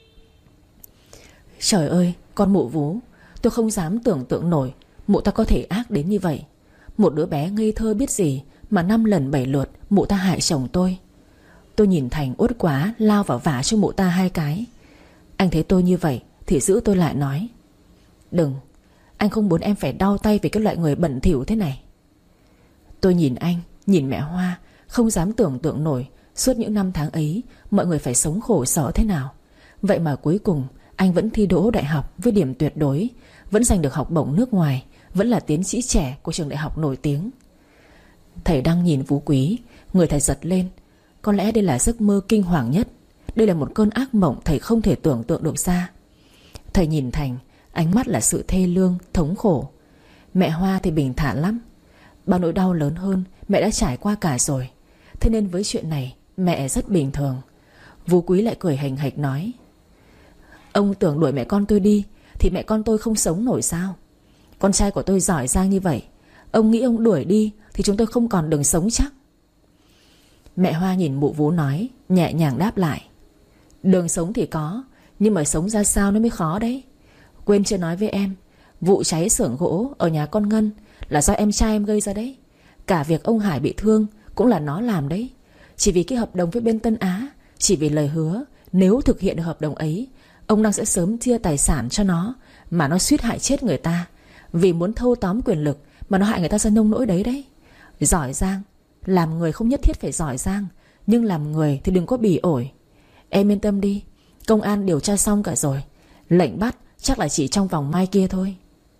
Trời ơi, con mụ Vú, tôi không dám tưởng tượng nổi mụ ta có thể ác đến như vậy. Một đứa bé ngây thơ biết gì mà năm lần bảy lượt mụ ta hại chồng tôi. Tôi nhìn Thành uất quá, lao vào vả cho mụ ta hai cái. Anh thấy tôi như vậy thì giữ tôi lại nói. Đừng, anh không muốn em phải đau tay vì cái loại người bẩn thỉu thế này. Tôi nhìn anh, nhìn mẹ Hoa, không dám tưởng tượng nổi suốt những năm tháng ấy mọi người phải sống khổ sở thế nào. Vậy mà cuối cùng anh vẫn thi đỗ đại học với điểm tuyệt đối, vẫn giành được học bổng nước ngoài, vẫn là tiến sĩ trẻ của trường đại học nổi tiếng. Thầy đang nhìn Phú Quý, người thầy giật lên. Có lẽ đây là giấc mơ kinh hoàng nhất. Đây là một cơn ác mộng thầy không thể tưởng tượng được ra. Thầy nhìn Thành, ánh mắt là sự thê lương, thống khổ. Mẹ Hoa thì bình thản lắm. Bao nỗi đau lớn hơn mẹ đã trải qua cả rồi, thế nên với chuyện này mẹ rất bình thường. Phú Quý lại cười hềnh hạch nói. Ông tưởng đuổi mẹ con tôi đi thì mẹ con tôi không sống nổi sao? Con trai của tôi giỏi giang như vậy, ông nghĩ ông đuổi đi thì chúng tôi không còn đường sống chắc. Mẹ Hoa nhìn mụ Vú nói, nhẹ nhàng đáp lại. Đường sống thì có, nhưng mà sống ra sao nó mới khó đấy. Quên chưa nói với em, vụ cháy xưởng gỗ ở nhà con Ngân là do em trai em gây ra đấy. Cả việc ông Hải bị thương cũng là nó làm đấy. Chỉ vì cái hợp đồng với bên Tân Á, chỉ vì lời hứa nếu thực hiện được hợp đồng ấy, ông Năng sẽ sớm chia tài sản cho nó, mà nó suýt hại chết người ta. Vì muốn thâu tóm quyền lực mà nó hại người ta ra nông nỗi đấy đấy. Giỏi giang, làm người không nhất thiết phải giỏi giang, Nhưng làm người thì đừng có bỉ ổi. Em yên tâm đi, công an điều tra xong cả rồi. Lệnh bắt chắc là chỉ trong vòng mai kia thôi.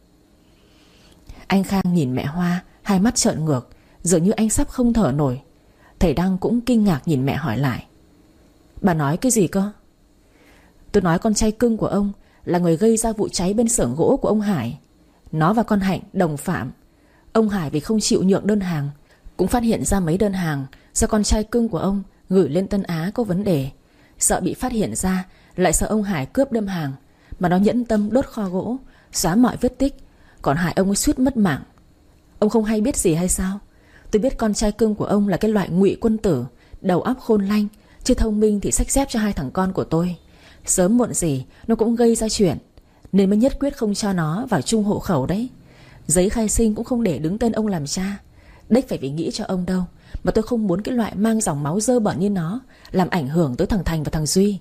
Anh Khang nhìn mẹ Hoa, hai mắt trợn ngược, dường như anh sắp không thở nổi. Thầy Đăng cũng kinh ngạc nhìn mẹ hỏi lại: Bà nói cái gì cơ? Tôi nói con trai cưng của ông là người gây ra vụ cháy bên xưởng gỗ của ông Hải. Nó và con Hạnh đồng phạm. Ông Hải vì không chịu nhượng đơn hàng cũng phát hiện ra mấy đơn hàng do con trai cưng của ông gửi lên Tân Á có vấn đề. Sợ bị phát hiện ra, lại sợ ông Hải cướp đơn hàng, mà nó nhẫn tâm đốt kho gỗ, xóa mọi vết tích, còn hại ông ấy suýt mất mạng. Ông không hay biết gì hay sao? Tôi biết con trai cưng của ông là cái loại ngụy quân tử, đầu óc khôn lanh, chứ thông minh thì xách xép cho hai thằng con của tôi. Sớm muộn gì nó cũng gây ra chuyện, nên mới nhất quyết không cho nó vào chung hộ khẩu đấy. Giấy khai sinh cũng không để đứng tên ông làm cha. Đếch phải vì nghĩ cho ông đâu, mà tôi không muốn cái loại mang dòng máu dơ bẩn như nó làm ảnh hưởng tới thằng Thành và thằng Duy.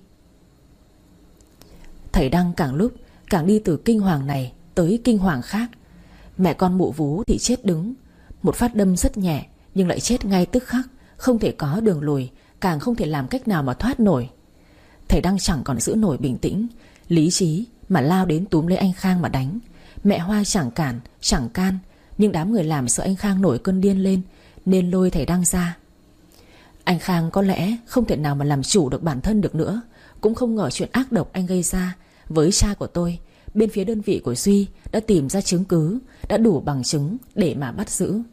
Thầy Đăng càng lúc càng đi từ kinh hoàng này tới kinh hoàng khác. Mẹ con Mụ Vú thì chết đứng, một phát đâm rất nhẹ nhưng lại chết ngay tức khắc, không thể có đường lùi, càng không thể làm cách nào mà thoát nổi. Thầy Đăng chẳng còn giữ nổi bình tĩnh, lý trí mà lao đến túm lấy anh Khang mà đánh. Mẹ Hoa chẳng cản, chẳng can, nhưng đám người làm sợ anh Khang nổi cơn điên lên nên lôi thầy Đăng ra. Anh Khang có lẽ không thể nào mà làm chủ được bản thân được nữa, cũng không ngờ chuyện ác độc anh gây ra với cha của tôi. Bên phía đơn vị của Duy đã tìm ra chứng cứ, đã đủ bằng chứng để mà bắt giữ.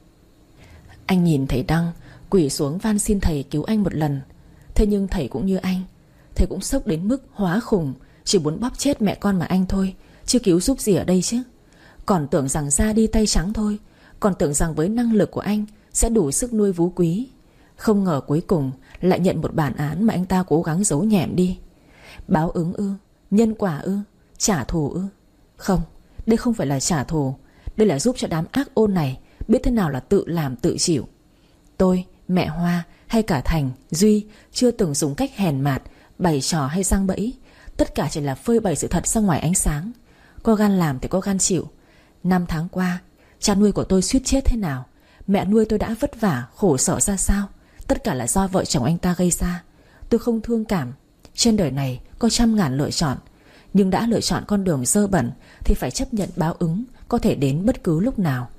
Anh nhìn thầy Đăng quỳ xuống van xin thầy cứu anh một lần. Thế nhưng thầy cũng như anh, thầy cũng sốc đến mức hóa khùng, chỉ muốn bóp chết mẹ con mà anh thôi, chứ cứu giúp gì ở đây chứ. Còn tưởng rằng ra đi tay trắng thôi, còn tưởng rằng với năng lực của anh sẽ đủ sức nuôi Vú Quý. Không ngờ cuối cùng lại nhận một bản án mà anh ta cố gắng giấu nhẹm đi. Báo ứng ư? Nhân quả ư? Trả thù ư? Không, đây không phải là trả thù. Đây là giúp cho đám ác ôn này biết thế nào là tự làm tự chịu. Tôi, mẹ Hoa hay cả Thành, Duy chưa từng dùng cách hèn mạt, bày trò hay giăng bẫy. Tất cả chỉ là phơi bày sự thật ra ngoài ánh sáng. Có gan làm thì có gan chịu. Năm tháng qua, cha nuôi của tôi suýt chết thế nào, mẹ nuôi tôi đã vất vả khổ sở ra sao, tất cả là do vợ chồng anh ta gây ra. Tôi không thương cảm. Trên đời này có trăm ngàn lựa chọn, nhưng đã lựa chọn con đường dơ bẩn thì phải chấp nhận báo ứng có thể đến bất cứ lúc nào.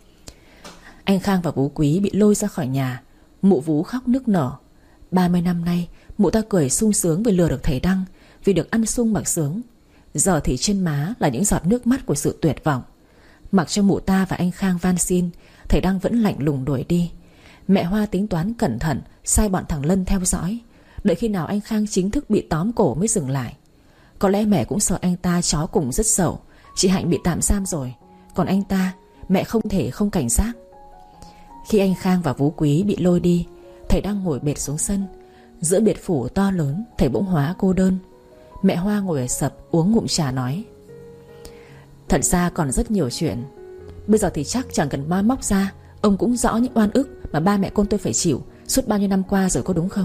Anh Khang và Vú Quý bị lôi ra khỏi nhà. Mụ Vú khóc nức nở. Ba mươi năm nay mụ ta cười sung sướng vì lừa được thầy Đăng, vì được ăn sung mặc sướng. Giờ thì trên má là những giọt nước mắt của sự tuyệt vọng. Mặc cho mụ ta và anh Khang van xin, thầy Đăng vẫn lạnh lùng đuổi đi. Mẹ Hoa tính toán cẩn thận, sai bọn thằng Lân theo dõi, đợi khi nào anh Khang chính thức bị tóm cổ mới dừng lại. Có lẽ mẹ cũng sợ anh ta chó cùng rất sầu. Chị Hạnh bị tạm giam rồi, còn anh ta, mẹ không thể không cảnh giác. Khi anh Khang và Vú Quý bị lôi đi, thầy đang ngồi bệt xuống sân. Giữa biệt phủ to lớn, thầy bỗng hóa cô đơn. Mẹ Hoa ngồi ở sập uống ngụm trà nói: Thật ra còn rất nhiều chuyện. Bây giờ thì chắc chẳng cần moi móc ra, ông cũng rõ những oan ức mà ba mẹ con tôi phải chịu suốt bao nhiêu năm qua rồi, có đúng không?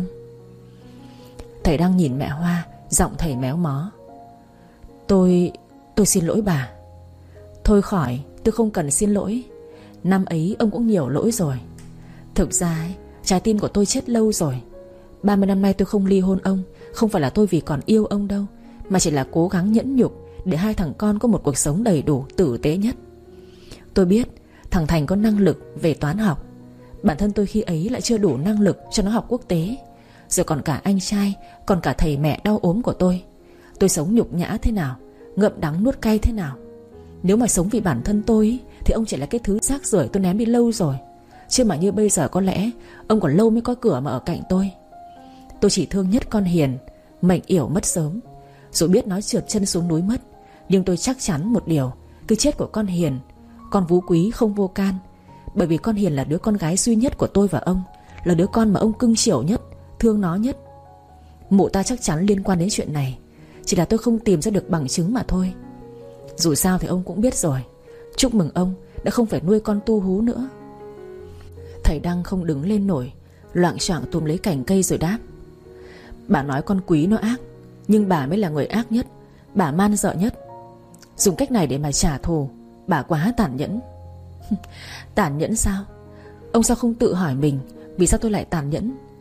Thầy đang nhìn mẹ Hoa, giọng thầy méo mó: Tôi... tôi xin lỗi bà. Thôi khỏi, tôi không cần xin lỗi. Năm ấy ông cũng nhiều lỗi rồi. Thực ra ấy, trái tim của tôi chết lâu rồi. Ba mươi năm nay tôi không ly hôn ông, không phải là tôi vì còn yêu ông đâu, mà chỉ là cố gắng nhẫn nhục để hai thằng con có một cuộc sống đầy đủ, tử tế nhất. Tôi biết thằng Thành có năng lực về toán học. Bản thân tôi khi ấy lại chưa đủ năng lực cho nó học quốc tế. Rồi còn cả anh trai, còn cả thầy mẹ đau ốm của tôi. Tôi sống nhục nhã thế nào, ngậm đắng nuốt cay thế nào. Nếu mà sống vì bản thân tôi thì ông chỉ là cái thứ rác rưởi tôi ném đi lâu rồi. Chứ mà như bây giờ có lẽ ông còn lâu mới có cửa mà ở cạnh tôi. Tôi chỉ thương nhất con Hiền, mệnh yểu mất sớm. Dù biết nó trượt chân xuống núi mất, nhưng tôi chắc chắn một điều: cái chết của con Hiền, con Vú Quý không vô can. Bởi vì con Hiền là đứa con gái duy nhất của tôi và ông, là đứa con mà ông cưng chiều nhất, thương nó nhất. Mụ ta chắc chắn liên quan đến chuyện này, chỉ là tôi không tìm ra được bằng chứng mà thôi. Dù sao thì ông cũng biết rồi. Chúc mừng ông đã không phải nuôi con tu hú nữa. Thầy Đăng không đứng lên nổi, loạng choạng túm lấy cành cây rồi đáp: Bà nói con Quý nó ác, nhưng bà mới là người ác nhất. Bà man dợ nhất. Dùng cách này để mà trả thù, bà quá tàn nhẫn. Tàn nhẫn sao? Ông sao không tự hỏi mình, vì sao tôi lại tàn nhẫn?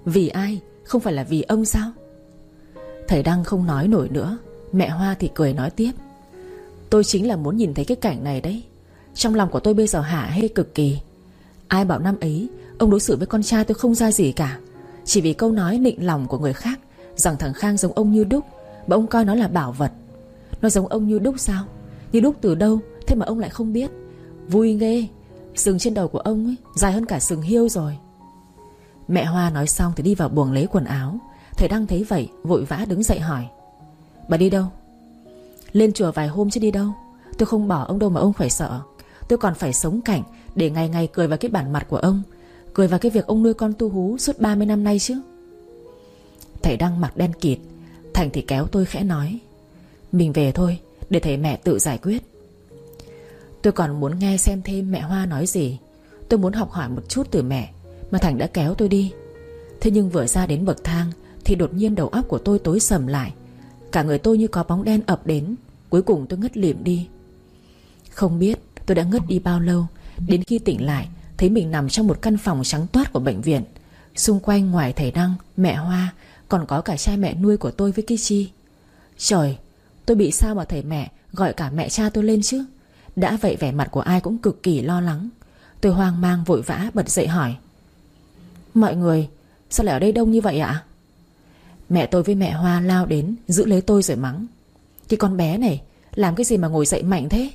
Vì ai? Không phải là vì ông sao? Thầy Đăng không nói nổi nữa. Mẹ Hoa thì cười nói tiếp: Tôi chính là muốn nhìn thấy cái cảnh này đấy. Trong lòng của tôi bây giờ hả hê cực kỳ. Ai bảo năm ấy ông đối xử với con trai tôi không ra gì cả, chỉ vì câu nói nịnh lòng của người khác rằng thằng Khang giống ông như đúc, mà ông coi nó là bảo vật. Nó giống ông như đúc sao? Như đúc từ đâu? Thế mà ông lại không biết. Vui ghê. Sừng trên đầu của ông ấy dài hơn cả sừng hiêu rồi. Mẹ Hoa nói xong thì đi vào buồng lấy quần áo. Thầy Đăng thấy vậy vội vã đứng dậy hỏi: Bà đi đâu? Lên chùa vài hôm chứ đi đâu. Tôi không bỏ ông đâu mà ông phải sợ. Tôi còn phải sống cảnh để ngày ngày cười vào cái bản mặt của ông, cười vào cái việc ông nuôi con tu hú suốt ba mươi năm nay chứ. Thầy Đăng mặt đen kịt. Thành thì kéo tôi khẽ nói: Mình về thôi, để thầy mẹ tự giải quyết. Tôi còn muốn nghe xem thêm mẹ Hoa nói gì. Tôi muốn học hỏi một chút từ mẹ, mà Thành đã kéo tôi đi. Thế nhưng vừa ra đến bậc thang thì đột nhiên đầu óc của tôi tối sầm lại. Cả người tôi như có bóng đen ập đến. Cuối cùng tôi ngất lịm đi. Không biết tôi đã ngất đi bao lâu. Đến khi tỉnh lại thấy mình nằm trong một căn phòng trắng toát của bệnh viện. Xung quanh ngoài thầy Đăng, mẹ Hoa, còn có cả cha mẹ nuôi của tôi với Kichi. Trời, tôi bị sao mà thầy mẹ gọi cả mẹ cha tôi lên chứ? Đã vậy vẻ mặt của ai cũng cực kỳ lo lắng. Tôi hoang mang vội vã bật dậy hỏi: Mọi người sao lại ở đây đông như vậy ạ? Mẹ tôi với mẹ Hoa lao đến giữ lấy tôi rồi mắng: Cái con bé này làm cái gì mà ngồi dậy mạnh thế?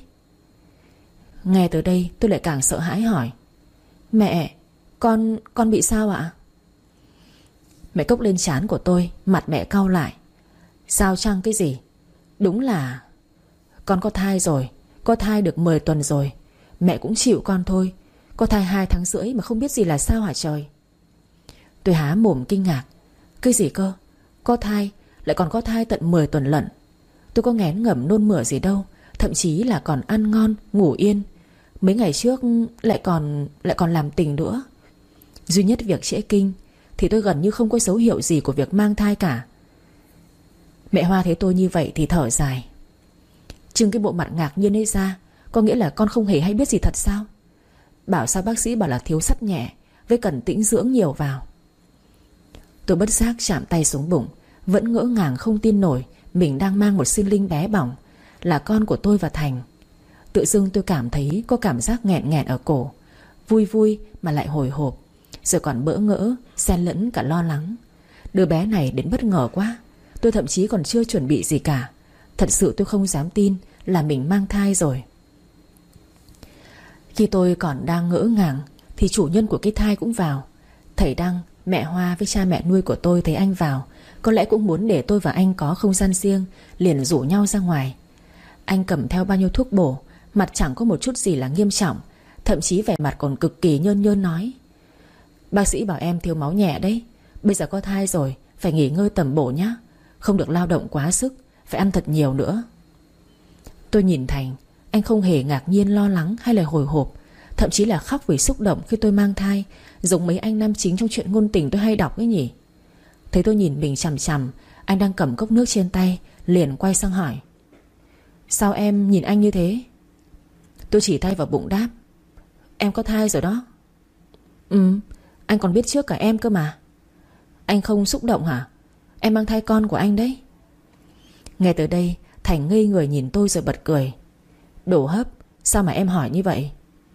Nghe từ đây tôi lại càng sợ hãi hỏi: Mẹ, con con bị sao ạ? Mẹ cốc lên trán của tôi, mặt mẹ cau lại: Sao chăng cái gì? Đúng là con có thai rồi. Có thai được mười tuần rồi. Mẹ cũng chịu con thôi. Có thai hai tháng rưỡi mà không biết gì là sao hả trời? Tôi há mồm kinh ngạc: Cái gì cơ? Có thai, lại còn có thai tận mười tuần lận. Tôi có nghén ngẩm nôn mửa gì đâu. Thậm chí là còn ăn ngon, ngủ yên. Mấy ngày trước lại còn Lại còn làm tình nữa. Duy nhất việc trễ kinh thì tôi gần như không có dấu hiệu gì của việc mang thai cả. Mẹ Hoa thấy tôi như vậy thì thở dài: Trưng cái bộ mặt ngạc nhiên ấy ra, có nghĩa là con không hề hay biết gì thật sao? Bảo sao bác sĩ bảo là thiếu sắt nhẹ, với cần tĩnh dưỡng nhiều vào. Tôi bất giác chạm tay xuống bụng, vẫn ngỡ ngàng không tin nổi mình đang mang một sinh linh bé bỏng, là con của tôi và Thành. Tự dưng tôi cảm thấy có cảm giác nghẹn nghẹn ở cổ, vui vui mà lại hồi hộp, rồi còn bỡ ngỡ, xen lẫn cả lo lắng. Đứa bé này đến bất ngờ quá. Tôi thậm chí còn chưa chuẩn bị gì cả. Thật sự tôi không dám tin là mình mang thai rồi. Khi tôi còn đang ngỡ ngàng thì chủ nhân của cái thai cũng vào. Thầy Đăng, mẹ Hoa với cha mẹ nuôi của tôi thấy anh vào, có lẽ cũng muốn để tôi và anh có không gian riêng, liền rủ nhau ra ngoài. Anh cầm theo bao nhiêu thuốc bổ, mặt chẳng có một chút gì là nghiêm trọng, thậm chí vẻ mặt còn cực kỳ nhơn nhơn nói: Bác sĩ bảo em thiếu máu nhẹ đấy. Bây giờ có thai rồi, phải nghỉ ngơi tầm bổ nhá. Không được lao động quá sức, phải ăn thật nhiều nữa. Tôi nhìn Thành. Anh không hề ngạc nhiên, lo lắng hay là hồi hộp, thậm chí là khóc vì xúc động khi tôi mang thai, giống mấy anh nam chính trong chuyện ngôn tình tôi hay đọc ấy nhỉ. Thấy tôi nhìn mình chằm chằm, anh đang cầm cốc nước trên tay, liền quay sang hỏi: Sao em nhìn anh như thế? Tôi chỉ tay vào bụng đáp: Em có thai rồi đó. Ừ, anh còn biết trước cả em cơ mà. Anh không xúc động hả? Em mang thai con của anh đấy. Nghe tới đây Thành ngây người nhìn tôi rồi bật cười: Đồ hấp, sao mà em hỏi như vậy?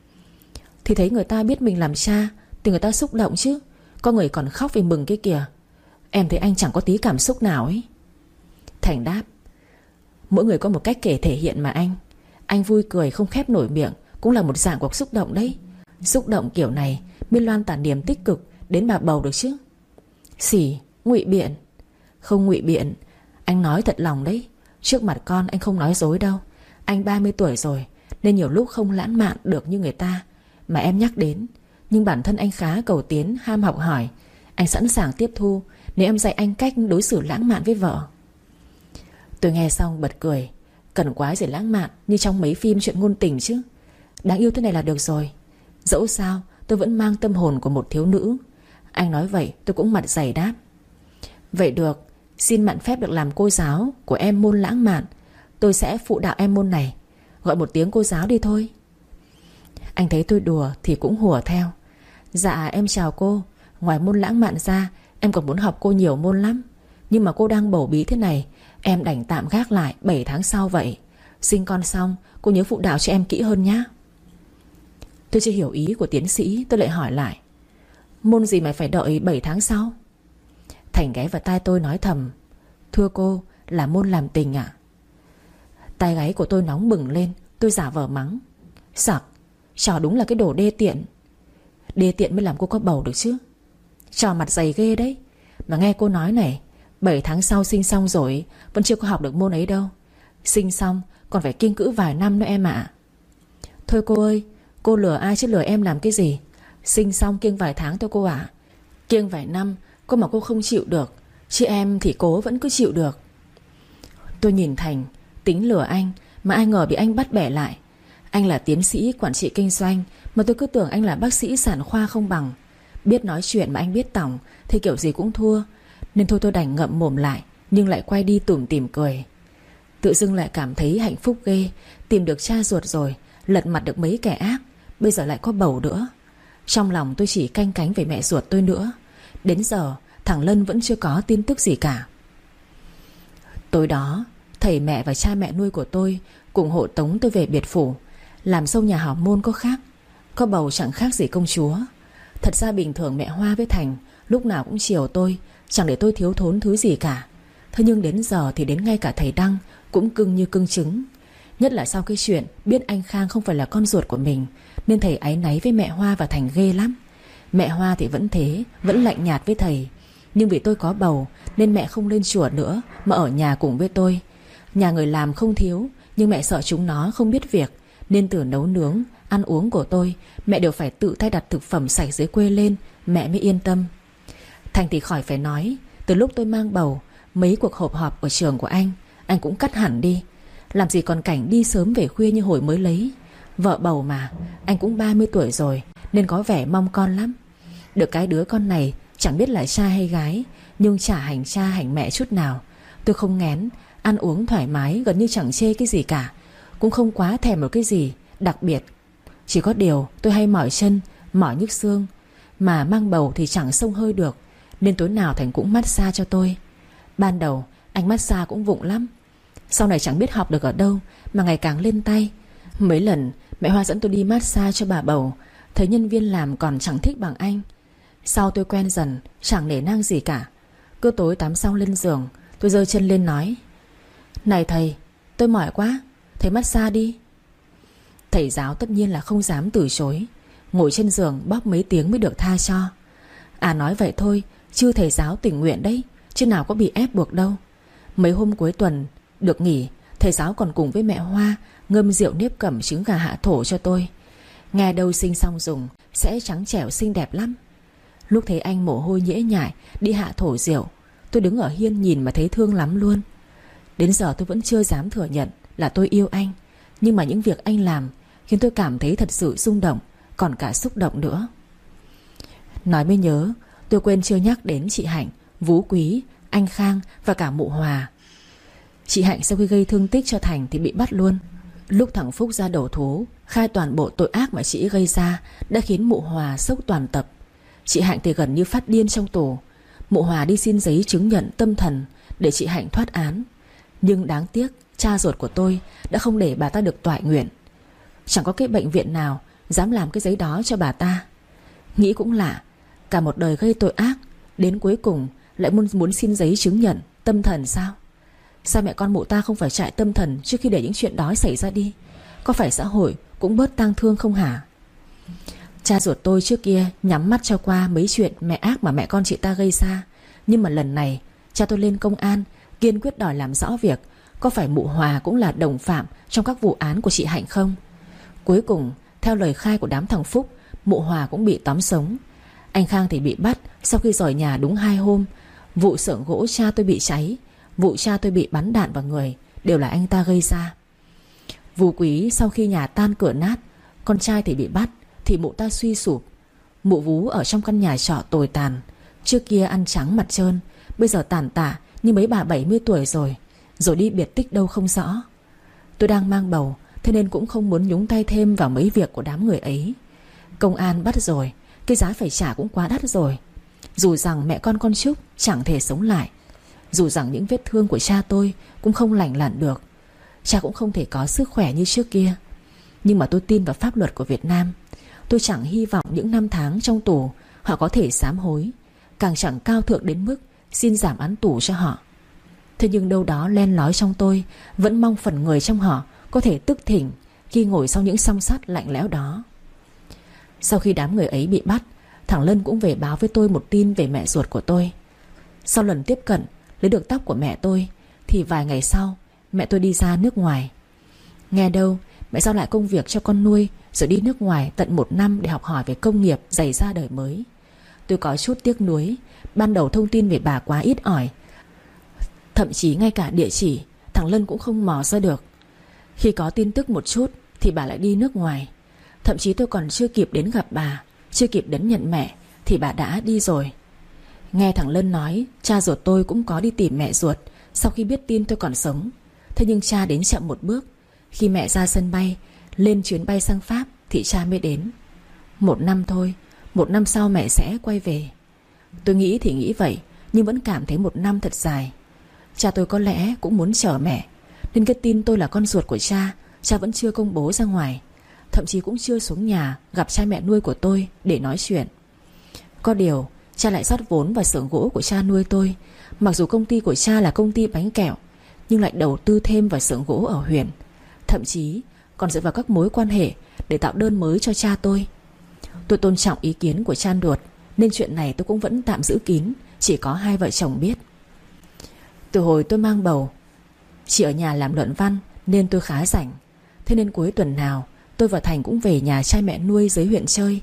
Thì thấy người ta biết mình làm cha thì người ta xúc động chứ. Có người còn khóc vì mừng cái kìa. Em thấy anh chẳng có tí cảm xúc nào ấy. Thành đáp: Mỗi người có một cách kể thể hiện mà anh. Anh vui cười không khép nổi miệng cũng là một dạng cuộc xúc động đấy. Xúc động kiểu này mới loan tỏa niềm tích cực đến bà bầu được chứ. Xỉ, ngụy biện. Không ngụy biện, anh nói thật lòng đấy. Trước mặt con anh không nói dối đâu. Anh ba mươi tuổi rồi nên nhiều lúc không lãng mạn được như người ta mà em nhắc đến. Nhưng bản thân anh khá cầu tiến, ham học hỏi. Anh sẵn sàng tiếp thu nếu em dạy anh cách đối xử lãng mạn với vợ. Tôi nghe xong bật cười. Cần quá gì lãng mạn như trong mấy phim chuyện ngôn tình chứ. Đáng yêu thế này là được rồi. Dẫu sao tôi vẫn mang tâm hồn của một thiếu nữ. Anh nói vậy tôi cũng mặt dày đáp: Vậy được, xin mạn phép được làm cô giáo của em môn lãng mạn. Tôi sẽ phụ đạo em môn này. Gọi một tiếng cô giáo đi thôi. Anh thấy tôi đùa thì cũng hùa theo: Dạ em chào cô. Ngoài môn lãng mạn ra Em còn muốn học cô nhiều môn lắm, nhưng mà cô đang bầu bí thế này, em đành tạm gác lại bảy tháng sau vậy. Sinh con xong cô nhớ phụ đạo cho em kỹ hơn nhá. Tôi chưa hiểu ý của tiến sĩ, tôi lại hỏi lại: Môn gì mà phải đợi bảy tháng sau? Thành ghé vào tai tôi nói thầm: Thưa cô, là môn làm tình ạ. Tai gáy của tôi nóng bừng lên. Tôi giả vờ mắng: Sặc, trò đúng là cái đồ đê tiện. Đê tiện mới làm cô có bầu được chứ. Trò mặt dày ghê đấy. Mà nghe cô nói này, bảy tháng sau sinh xong rồi vẫn chưa có học được môn ấy đâu. Sinh xong còn phải kiêng cữ vài năm nữa em ạ. Thôi cô ơi, cô lừa ai chứ lừa em làm cái gì. Sinh xong kiêng vài tháng thôi cô ạ. Kiêng vài năm cô mà cô không chịu được, chứ em thì cố vẫn cứ chịu được. Tôi nhìn Thành, tính lừa anh mà ai ngờ bị anh bắt bẻ lại. Anh là tiến sĩ quản trị kinh doanh, mà tôi cứ tưởng anh là bác sĩ sản khoa không bằng. Biết nói chuyện mà anh biết tỏng thì kiểu gì cũng thua. Nên thôi tôi đành ngậm mồm lại, nhưng lại quay đi tủm tỉm cười. Tự dưng lại cảm thấy hạnh phúc ghê. Tìm được cha ruột rồi, lật mặt được mấy kẻ ác, bây giờ lại có bầu nữa. Trong lòng tôi chỉ canh cánh về mẹ ruột tôi nữa. Đến giờ thằng Lân vẫn chưa có tin tức gì cả. Tối đó, thầy mẹ và cha mẹ nuôi của tôi cùng hộ tống tôi về biệt phủ. Làm dâu nhà hảo môn có khác, có bầu chẳng khác gì công chúa. Thật ra bình thường mẹ Hoa với Thành lúc nào cũng chiều tôi, chẳng để tôi thiếu thốn thứ gì cả. Thế nhưng đến giờ thì đến ngay cả thầy Đăng cũng cưng như cưng trứng. Nhất là sau cái chuyện biết anh Khang không phải là con ruột của mình, nên thầy áy náy với mẹ Hoa và Thành ghê lắm. Mẹ Hoa thì vẫn thế, vẫn lạnh nhạt với thầy. Nhưng vì tôi có bầu nên mẹ không lên chùa nữa, mà ở nhà cùng với tôi. Nhà người làm không thiếu, nhưng mẹ sợ chúng nó không biết việc, nên từ nấu nướng, ăn uống của tôi, mẹ đều phải tự tay đặt thực phẩm sạch dưới quê lên, mẹ mới yên tâm. Thành thì khỏi phải nói. Từ lúc tôi mang bầu, mấy cuộc họp họp ở trường của anh Anh cũng cắt hẳn đi. Làm gì còn cảnh đi sớm về khuya như hồi mới lấy. Vợ bầu mà, anh cũng ba mươi tuổi rồi, nên có vẻ mong con lắm. Được cái đứa con này chẳng biết là trai hay gái, nhưng chả hành cha hành mẹ chút nào. Tôi không nghén, ăn uống thoải mái, gần như chẳng chê cái gì cả, cũng không quá thèm một cái gì đặc biệt. Chỉ có điều tôi hay mỏi chân, mỏi nhức xương. Mà mang bầu thì chẳng xông hơi được, nên tối nào Thành cũng massage cho tôi. Ban đầu anh massage cũng vụng lắm, sau này chẳng biết học được ở đâu mà ngày càng lên tay. Mấy lần mẹ Hoa dẫn tôi đi massage cho bà bầu, thấy nhân viên làm còn chẳng thích bằng anh. Sau tôi quen dần, chẳng nể nang gì cả. Cứ tối tắm xong lên giường, tôi giơ chân lên nói: Này thầy, tôi mỏi quá, thầy massage đi. Thầy giáo tất nhiên là không dám từ chối, ngồi trên giường bóp mấy tiếng mới được tha cho. À nói vậy thôi, chứ thầy giáo tình nguyện đấy, chứ nào có bị ép buộc đâu. Mấy hôm cuối tuần được nghỉ, thầy giáo còn cùng với mẹ Hoa ngâm rượu nếp cẩm trứng gà hạ thổ cho tôi. Nghe đâu sinh xong dùng sẽ trắng trẻo xinh đẹp lắm. Lúc thấy anh mồ hôi nhễ nhại đi hạ thổ rượu, tôi đứng ở hiên nhìn mà thấy thương lắm luôn. Đến giờ tôi vẫn chưa dám thừa nhận là tôi yêu anh, nhưng mà những việc anh làm khiến tôi cảm thấy thật sự rung động, còn cả xúc động nữa. Nói mới nhớ, tôi quên chưa nhắc đến chị Hạnh, Vũ Quý, anh Khang và cả mụ Hòa. Chị Hạnh sau khi gây thương tích cho Thành thì bị bắt luôn. Lúc thằng Phúc ra đầu thú, khai toàn bộ tội ác mà chị gây ra đã khiến mụ Hòa sốc toàn tập. Chị Hạnh thì gần như phát điên trong tù. Mụ Hòa đi xin giấy chứng nhận tâm thần để chị Hạnh thoát án. Nhưng đáng tiếc cha ruột của tôi đã không để bà ta được toại nguyện. Chẳng có cái bệnh viện nào dám làm cái giấy đó cho bà ta. Nghĩ cũng lạ, cả một đời gây tội ác, đến cuối cùng lại muốn, muốn xin giấy chứng nhận tâm thần sao? Sao mẹ con mụ ta không phải trại tâm thần trước khi để những chuyện đó xảy ra đi? Có phải xã hội cũng bớt tang thương không hả? Cha ruột tôi trước kia nhắm mắt cho qua mấy chuyện mẹ ác mà mẹ con chị ta gây ra. Nhưng mà lần này cha tôi lên công an, kiên quyết đòi làm rõ việc có phải mụ Hòa cũng là đồng phạm trong các vụ án của chị Hạnh không. Cuối cùng theo lời khai của đám thằng Phúc, mụ Hòa cũng bị tóm sống. Anh Khang thì bị bắt sau khi rời nhà đúng hai hôm. Vụ xưởng gỗ cha tôi bị cháy, vụ cha tôi bị bắn đạn vào người đều là anh ta gây ra. Vũ Quý sau khi nhà tan cửa nát, con trai thì bị bắt, thì mụ ta suy sụp. Mụ Vú ở trong căn nhà trọ tồi tàn, trước kia ăn trắng mặt trơn, bây giờ tàn tạ như mấy bà bảy mươi tuổi rồi, rồi đi biệt tích đâu không rõ. Tôi đang mang bầu, thế nên cũng không muốn nhúng tay thêm vào mấy việc của đám người ấy. Công an bắt rồi, cái giá phải trả cũng quá đắt rồi. Dù rằng mẹ con con Trúc chẳng thể sống lại, dù rằng những vết thương của cha tôi cũng không lành lặn được, cha cũng không thể có sức khỏe như trước kia, nhưng mà tôi tin vào pháp luật của Việt Nam. Tôi chẳng hy vọng những năm tháng trong tù họ có thể sám hối, càng chẳng cao thượng đến mức xin giảm án tù cho họ. Thế nhưng đâu đó len lói trong tôi vẫn mong phần người trong họ có thể tức thỉnh khi ngồi sau những song sắt lạnh lẽo đó. Sau khi đám người ấy bị bắt, thằng Lân cũng về báo với tôi một tin về mẹ ruột của tôi. Sau lần tiếp cận lấy được tóc của mẹ tôi thì vài ngày sau mẹ tôi đi ra nước ngoài. Nghe đâu mẹ giao lại công việc cho con nuôi, rồi đi nước ngoài tận một năm để học hỏi về công nghiệp dày ra đời mới. Tôi có chút tiếc nuối. Ban đầu thông tin về bà quá ít ỏi, thậm chí ngay cả địa chỉ thằng Lân cũng không mò ra được. Khi có tin tức một chút thì bà lại đi nước ngoài. Thậm chí tôi còn chưa kịp đến gặp bà, chưa kịp đến nhận mẹ thì bà đã đi rồi. Nghe thằng Lân nói cha ruột tôi cũng có đi tìm mẹ ruột sau khi biết tin tôi còn sống. Thế nhưng cha đến chậm một bước. Khi mẹ ra sân bay lên chuyến bay sang Pháp thì cha mới đến. Một năm thôi, một năm sau mẹ sẽ quay về. Tôi nghĩ thì nghĩ vậy, nhưng vẫn cảm thấy một năm thật dài. Cha tôi có lẽ cũng muốn chờ mẹ, nên cái tin tôi là con ruột của cha Cha vẫn chưa công bố ra ngoài, thậm chí cũng chưa xuống nhà gặp cha mẹ nuôi của tôi để nói chuyện. Có điều cha lại rót vốn vào xưởng gỗ của cha nuôi tôi. Mặc dù công ty của cha là công ty bánh kẹo, nhưng lại đầu tư thêm vào xưởng gỗ ở huyện, thậm chí còn dựa vào các mối quan hệ để tạo đơn mới cho cha tôi. Tôi tôn trọng ý kiến của cha ruột, nên chuyện này tôi cũng vẫn tạm giữ kín, chỉ có hai vợ chồng biết. Từ hồi tôi mang bầu, chị ở nhà làm luận văn nên tôi khá rảnh. Thế nên cuối tuần nào tôi và Thành cũng về nhà cha mẹ nuôi dưới huyện chơi.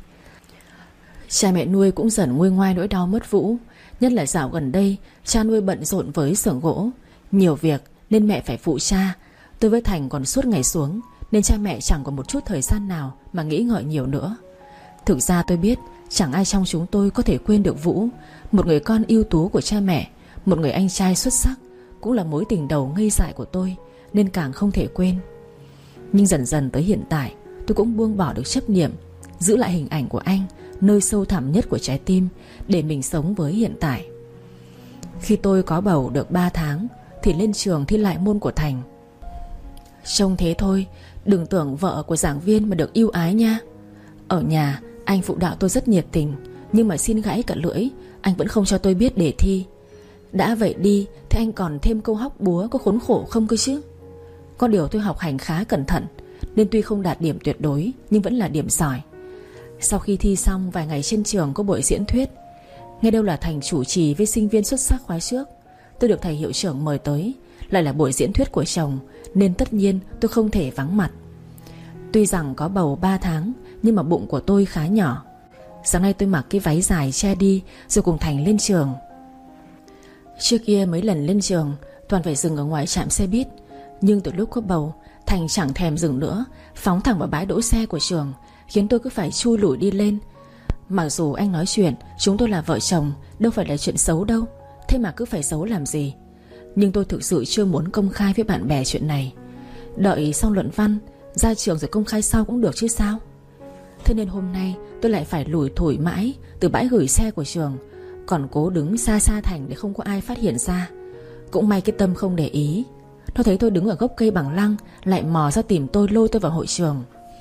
Cha mẹ nuôi cũng dần nguôi ngoai nỗi đau mất Vũ. Nhất là dạo gần đây cha nuôi bận rộn với xưởng gỗ, nhiều việc nên mẹ phải phụ cha. Tôi với Thành còn suốt ngày xuống, nên cha mẹ chẳng có một chút thời gian nào mà nghĩ ngợi nhiều nữa. Thực ra tôi biết chẳng ai trong chúng tôi có thể quên được Vũ, một người con ưu tú của cha mẹ, một người anh trai xuất sắc, cũng là mối tình đầu ngây dại của tôi, nên càng không thể quên. Nhưng dần dần tới hiện tại, tôi cũng buông bỏ được chấp niệm, giữ lại hình ảnh của anh nơi sâu thẳm nhất của trái tim để mình sống với hiện tại. Khi tôi có bầu được ba tháng thì lên trường thi lại môn của Thành. Trông thế thôi, đừng tưởng vợ của giảng viên mà được ưu ái nha. Ở nhà anh phụ đạo tôi rất nhiệt tình, nhưng mà xin gãy cả lưỡi, anh vẫn không cho tôi biết đề thi. Đã vậy đi thì anh còn thêm câu hóc búa, có khốn khổ không cơ chứ. Có điều tôi học hành khá cẩn thận, nên tuy không đạt điểm tuyệt đối nhưng vẫn là điểm giỏi. Sau khi thi xong, vài ngày trên trường có buổi diễn thuyết. Nghe đâu là Thành chủ trì với sinh viên xuất sắc khóa trước. Tôi được thầy hiệu trưởng mời tới, lại là buổi diễn thuyết của chồng, nên tất nhiên tôi không thể vắng mặt. Tuy rằng có bầu ba tháng, nhưng mà bụng của tôi khá nhỏ. Sáng nay tôi mặc cái váy dài che đi, rồi cùng Thành lên trường. Trước kia mấy lần lên trường toàn phải dừng ở ngoài trạm xe buýt, nhưng từ lúc có bầu, Thành chẳng thèm dừng nữa, phóng thẳng vào bãi đỗ xe của trường, khiến tôi cứ phải chui lủi đi lên. Mặc dù anh nói chuyện chúng tôi là vợ chồng, đâu phải là chuyện xấu đâu, thế mà cứ phải xấu làm gì. Nhưng tôi thực sự chưa muốn công khai với bạn bè chuyện này. Đợi xong luận văn ra trường rồi công khai sau cũng được chứ sao. Thế nên hôm nay tôi lại phải lủi thủi mãi từ bãi gửi xe của trường, còn cố đứng xa xa Thành để không có ai phát hiện ra. Cũng may cái Tâm không để ý. Nó thấy tôi đứng ở gốc cây bằng lăng, lại mò ra tìm tôi, lôi tôi vào hội trường.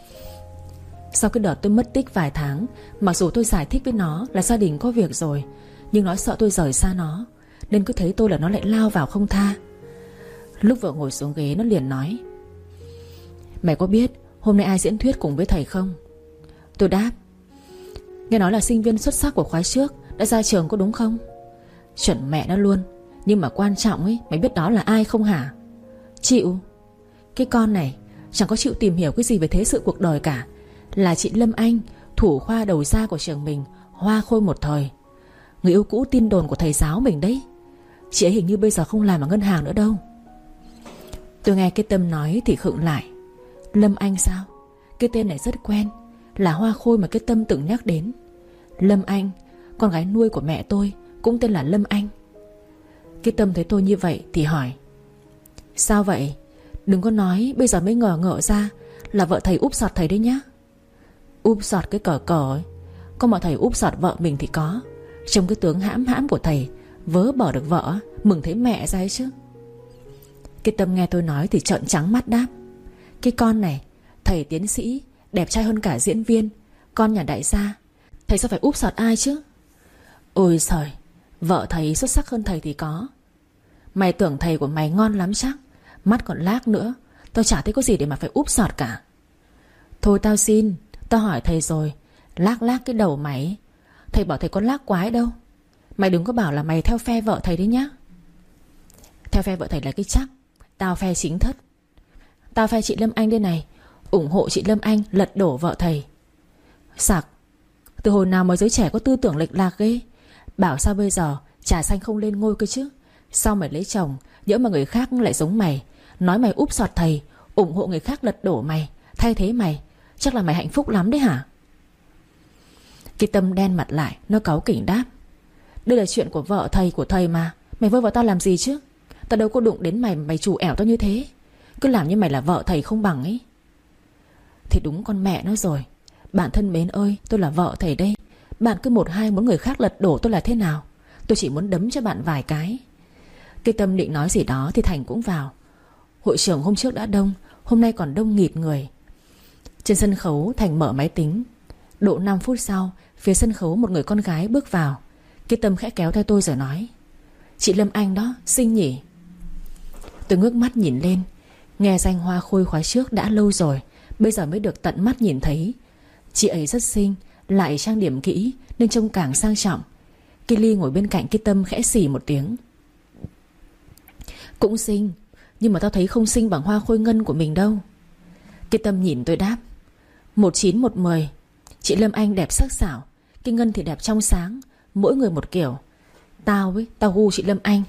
Sau cái đợt tôi mất tích vài tháng, mặc dù tôi giải thích với nó là gia đình có việc rồi, nhưng nó sợ tôi rời xa nó, nên cứ thấy tôi là nó lại lao vào không tha. Lúc vừa ngồi xuống ghế, nó liền nói: "Mày có biết hôm nay ai diễn thuyết cùng với thầy không?" Tôi đáp: "Nghe nói là sinh viên xuất sắc của khóa trước đã ra trường, có đúng không?" "Chuẩn mẹ nó luôn. Nhưng mà quan trọng ấy, mày biết đó là ai không hả?" "Chịu." Cái con này chẳng có chịu tìm hiểu cái gì về thế sự cuộc đời cả. Là chị Lâm Anh, thủ khoa đầu ra của trường mình, hoa khôi một thời, người yêu cũ tin đồn của thầy giáo mình đấy. Chị ấy hình như bây giờ không làm ở ngân hàng nữa đâu. Tôi nghe cái Tâm nói thì khựng lại. Lâm Anh sao? Cái tên này rất quen, là hoa khôi mà cái Tâm từng nhắc đến. Lâm Anh, con gái nuôi của mẹ tôi, cũng tên là Lâm Anh. Cái Tâm thấy tôi như vậy thì hỏi: "Sao vậy? Đừng có nói bây giờ mới ngờ ngợ ra là vợ thầy úp sọt thầy đấy nhá." "Úp sọt cái cờ cờ ấy, có mà thầy úp sọt vợ mình thì có, Trông cái tướng hãm hãm của thầy, vớ bỏ được vợ, mừng thấy mẹ ra ấy chứ. Cái Tâm nghe tôi nói thì trợn trắng mắt đáp: Cái con này, thầy tiến sĩ, đẹp trai hơn cả diễn viên, con nhà đại gia, thầy sao phải úp sọt ai chứ? Ôi trời, vợ thầy xuất sắc hơn thầy thì có. Mày tưởng thầy của mày ngon lắm chắc, mắt còn lác nữa, tao chả thấy có gì để mà phải úp sọt cả. Thôi tao xin, tao hỏi thầy rồi, lác lác cái đầu mày. Thầy bảo thầy có lác quái đâu. Mày đừng có bảo là mày theo phe vợ thầy đấy nhá. Theo phe vợ thầy là cái chắc, tao phe chính thất. Tao phe chị Lâm Anh đây này, ủng hộ chị Lâm Anh lật đổ vợ thầy. Sặc, từ hồi nào mà giới trẻ có tư tưởng lệch lạc ghê. Bảo sao bây giờ trà xanh không lên ngôi cơ chứ. Sao mày lấy chồng, nhỡ mà người khác lại giống mày, nói mày úp sọt thầy, ủng hộ người khác lật đổ mày, thay thế mày, chắc là mày hạnh phúc lắm đấy hả? Cái Tâm đen mặt lại, nó cáu kỉnh đáp: Đây là chuyện của vợ thầy của thầy mà, mày vơ vào tao làm gì chứ? Tao đâu có đụng đến mày, mày chủ ẻo tao như thế. Cứ làm như mày là vợ thầy không bằng ấy. Thì đúng con mẹ nó rồi. Bạn thân mến ơi, tôi là vợ thầy đây. Bạn cứ một hai muốn người khác lật đổ tôi là thế nào? Tôi chỉ muốn đấm cho bạn vài cái. Cái Tâm định nói gì đó thì Thành cũng vào. Hội trường hôm trước đã đông, hôm nay còn đông nghịt người. Trên sân khấu Thành mở máy tính. Độ năm phút sau, phía sân khấu một người con gái bước vào. Cái Tâm khẽ kéo tay tôi rồi nói: Chị Lâm Anh đó, xinh nhỉ? Tôi ngước mắt nhìn lên. Nghe danh hoa khôi khóa trước đã lâu rồi, bây giờ mới được tận mắt nhìn thấy. Chị ấy rất xinh, lại trang điểm kỹ nên trông càng sang trọng. Cái Ly ngồi bên cạnh cái Tâm khẽ xì một tiếng: Cũng xinh, nhưng mà tao thấy không xinh bằng hoa khôi ngân của mình đâu. Cái Tâm nhìn tôi đáp: Một chín một mười. Chị Lâm Anh đẹp sắc sảo, cái Ngân thì đẹp trong sáng. Mỗi người một kiểu. Tao ấy, tao gu chị Lâm Anh.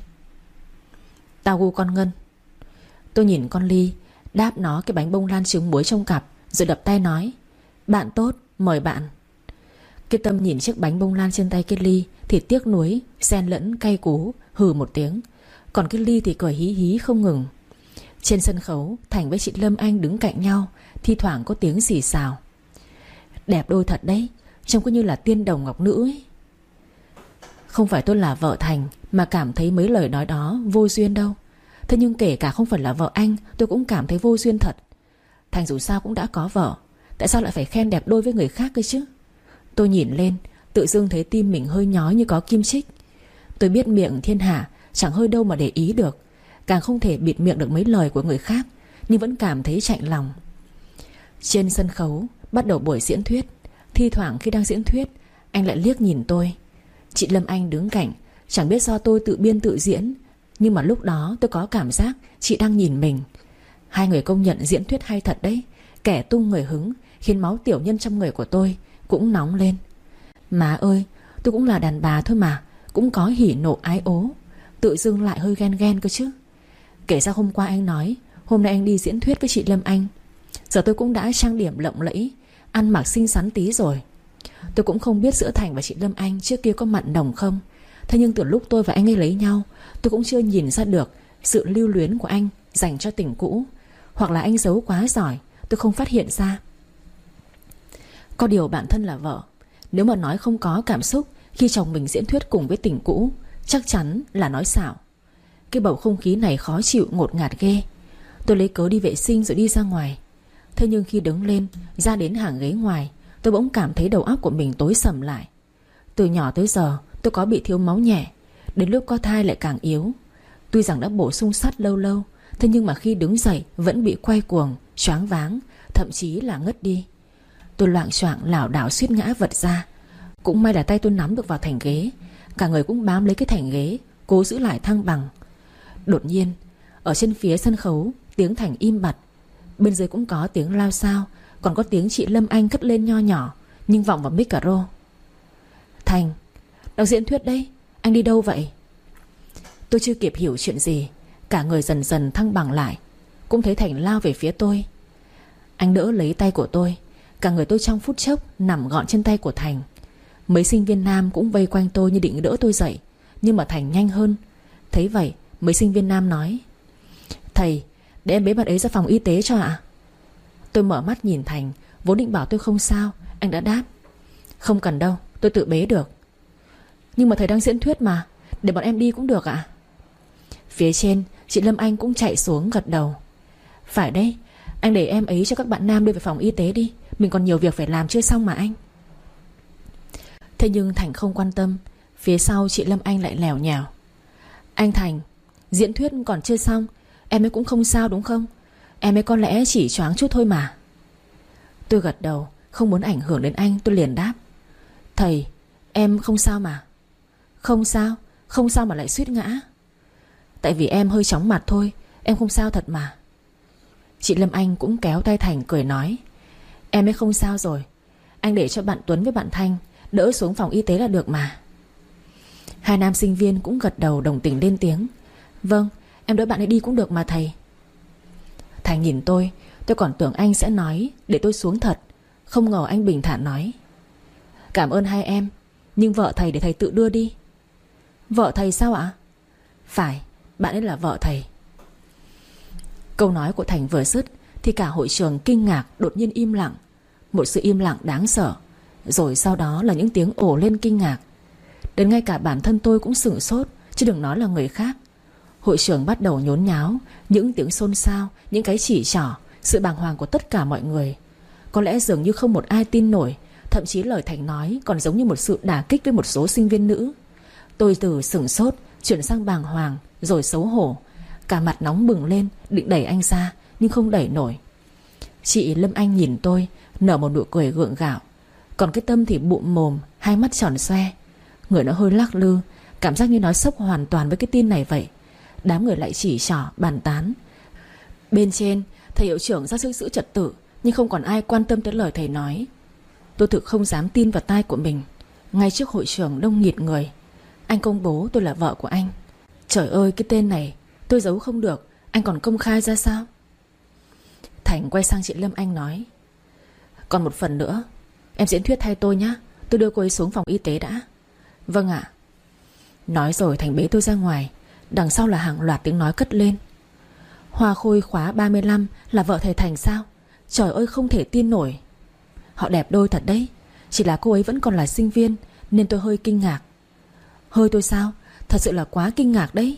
Tao gu con Ngân. Tôi nhìn con Ly, đáp nó cái bánh bông lan trứng muối trong cặp, rồi đập tay nói: Bạn tốt, mời bạn. Cái Tâm nhìn chiếc bánh bông lan trên tay cái Ly thì tiếc nuối, xen lẫn cay cú, hừ một tiếng. Còn cái Ly thì cười hí hí không ngừng. Trên sân khấu, Thành với chị Lâm Anh đứng cạnh nhau, thi thoảng có tiếng xì xào: Đẹp đôi thật đấy, trông cứ như là tiên đồng ngọc nữ ấy. Không phải tôi là vợ Thành mà cảm thấy mấy lời nói đó vô duyên đâu. Thế nhưng kể cả không phải là vợ anh, tôi cũng cảm thấy vô duyên thật. Thành dù sao cũng đã có vợ, tại sao lại phải khen đẹp đôi với người khác cơ chứ? Tôi nhìn lên, tự dưng thấy tim mình hơi nhói như có kim chích. Tôi biết miệng thiên hạ chẳng hơi đâu mà để ý được, càng không thể bịt miệng được mấy lời của người khác, nhưng vẫn cảm thấy chạnh lòng. Trên sân khấu bắt đầu buổi diễn thuyết. Thi thoảng khi đang diễn thuyết, anh lại liếc nhìn tôi. Chị Lâm Anh đứng cạnh, chẳng biết do tôi tự biên tự diễn, nhưng mà lúc đó tôi có cảm giác chị đang nhìn mình. Hai người công nhận diễn thuyết hay thật đấy. Kẻ tung người hứng, khiến máu tiểu nhân trong người của tôi cũng nóng lên. Má ơi, tôi cũng là đàn bà thôi mà, cũng có hỉ nộ ái ố. Tự dưng lại hơi ghen ghen cơ chứ. Kể ra hôm qua anh nói hôm nay anh đi diễn thuyết với chị Lâm Anh. Giờ tôi cũng đã trang điểm lộng lẫy, ăn mặc xinh xắn tí rồi. Tôi cũng không biết giữa Thành và chị Lâm Anh trước kia có mặn nồng không. Thế nhưng từ lúc tôi và anh ấy lấy nhau, tôi cũng chưa nhìn ra được sự lưu luyến của anh dành cho tình cũ. Hoặc là anh giấu quá giỏi, tôi không phát hiện ra. Có điều bản thân là vợ, nếu mà nói không có cảm xúc khi chồng mình diễn thuyết cùng với tình cũ, chắc chắn là nói xạo. Cái bầu không khí này khó chịu ngột ngạt ghê. Tôi lấy cớ đi vệ sinh rồi đi ra ngoài. Thế nhưng khi đứng lên, ra đến hàng ghế ngoài, tôi bỗng cảm thấy đầu óc của mình tối sầm lại. Từ nhỏ tới giờ tôi có bị thiếu máu nhẹ, đến lúc có thai lại càng yếu. Tuy rằng đã bổ sung sắt lâu lâu, thế nhưng mà khi đứng dậy vẫn bị quay cuồng, choáng váng, thậm chí là ngất đi. Tôi loạng choạng lảo đảo suýt ngã vật ra. Cũng may là tay tôi nắm được vào thành ghế, cả người cũng bám lấy cái thành ghế, cố giữ lại thăng bằng. Đột nhiên, ở trên phía sân khấu, tiếng Thành im bặt. Bên dưới cũng có tiếng lao xao, còn có tiếng chị Lâm Anh cất lên nho nhỏ, nhưng vọng vào micro. Thành, đang diễn thuyết đây, anh đi đâu vậy? Tôi chưa kịp hiểu chuyện gì, cả người dần dần thăng bằng lại. Cũng thấy Thành lao về phía tôi. Anh đỡ lấy tay của tôi, cả người tôi trong phút chốc nằm gọn trên tay của Thành. Mấy sinh viên nam cũng vây quanh tôi như định đỡ tôi dậy, nhưng mà Thành nhanh hơn. Thấy vậy, mấy sinh viên nam nói: Thầy, để em bế bạn ấy ra phòng y tế cho ạ. Tôi mở mắt nhìn Thành, vốn định bảo tôi không sao, anh đã đáp: Không cần đâu, tôi tự bế được. Nhưng mà thầy đang diễn thuyết mà, để bọn em đi cũng được ạ. Phía trên chị Lâm Anh cũng chạy xuống gật đầu. Phải đấy, anh để em ấy cho các bạn nam đưa về phòng y tế đi. Mình còn nhiều việc phải làm chưa xong mà anh. Thế nhưng Thành không quan tâm. Phía sau chị Lâm Anh lại lèo nhèo. Anh Thành, diễn thuyết còn chưa xong, em ấy cũng không sao đúng không? Em ấy có lẽ chỉ choáng chút thôi mà. Tôi gật đầu, không muốn ảnh hưởng đến anh. Tôi liền đáp. Thầy, em không sao mà. Không sao? Không sao mà lại suýt ngã? Tại vì em hơi chóng mặt thôi, em không sao thật mà. Chị Lâm Anh cũng kéo tay Thành cười nói. Em ấy không sao rồi. Anh để cho bạn Tuấn với bạn Thanh đỡ xuống phòng y tế là được mà. Hai nam sinh viên cũng gật đầu đồng tình lên tiếng. Vâng, em đỡ bạn ấy đi cũng được mà thầy. Thành nhìn tôi, tôi còn tưởng anh sẽ nói để tôi xuống thật. Không ngờ anh bình thản nói. Cảm ơn hai em, nhưng vợ thầy để thầy tự đưa đi. Vợ thầy sao ạ? Phải, bạn ấy là vợ thầy. Câu nói của Thành vừa dứt thì cả hội trường kinh ngạc đột nhiên im lặng. Một sự im lặng đáng sợ. Rồi sau đó là những tiếng ồ lên kinh ngạc. Đến ngay cả bản thân tôi cũng sửng sốt, chứ đừng nói là người khác. Hội trường bắt đầu nhốn nháo. Những tiếng xôn xao, những cái chỉ trỏ, sự bàng hoàng của tất cả mọi người. Có lẽ dường như không một ai tin nổi. Thậm chí lời Thành nói còn giống như một sự đả kích với một số sinh viên nữ. Tôi từ sửng sốt chuyển sang bàng hoàng, rồi xấu hổ. Cả mặt nóng bừng lên, định đẩy anh ra, nhưng không đẩy nổi. Chị Lâm Anh nhìn tôi, nở một nụ cười gượng gạo. Còn cái Tâm thì bụm mồm, hai mắt tròn xoe. Người nó hơi lắc lư, cảm giác như nói sốc hoàn toàn với cái tin này vậy. Đám người lại chỉ trỏ, bàn tán. Bên trên, thầy hiệu trưởng ra sức giữ trật tự, nhưng không còn ai quan tâm tới lời thầy nói. Tôi thực không dám tin vào tai của mình. Ngay trước hội trường đông nghịt người, anh công bố tôi là vợ của anh. Trời ơi, cái tên này tôi giấu không được, anh còn công khai ra sao? Thành quay sang chị Lâm Anh nói. Còn một phần nữa, em diễn thuyết thay tôi nhé. Tôi đưa cô ấy xuống phòng y tế đã. Vâng ạ. Nói rồi Thành bế tôi ra ngoài. Đằng sau là hàng loạt tiếng nói cất lên. Hoa Khôi khóa ba mươi lăm là vợ thầy Thành sao? Trời ơi, không thể tin nổi. Họ đẹp đôi thật đấy. Chỉ là cô ấy vẫn còn là sinh viên nên tôi hơi kinh ngạc. Hơi tôi sao? Thật sự là quá kinh ngạc đấy.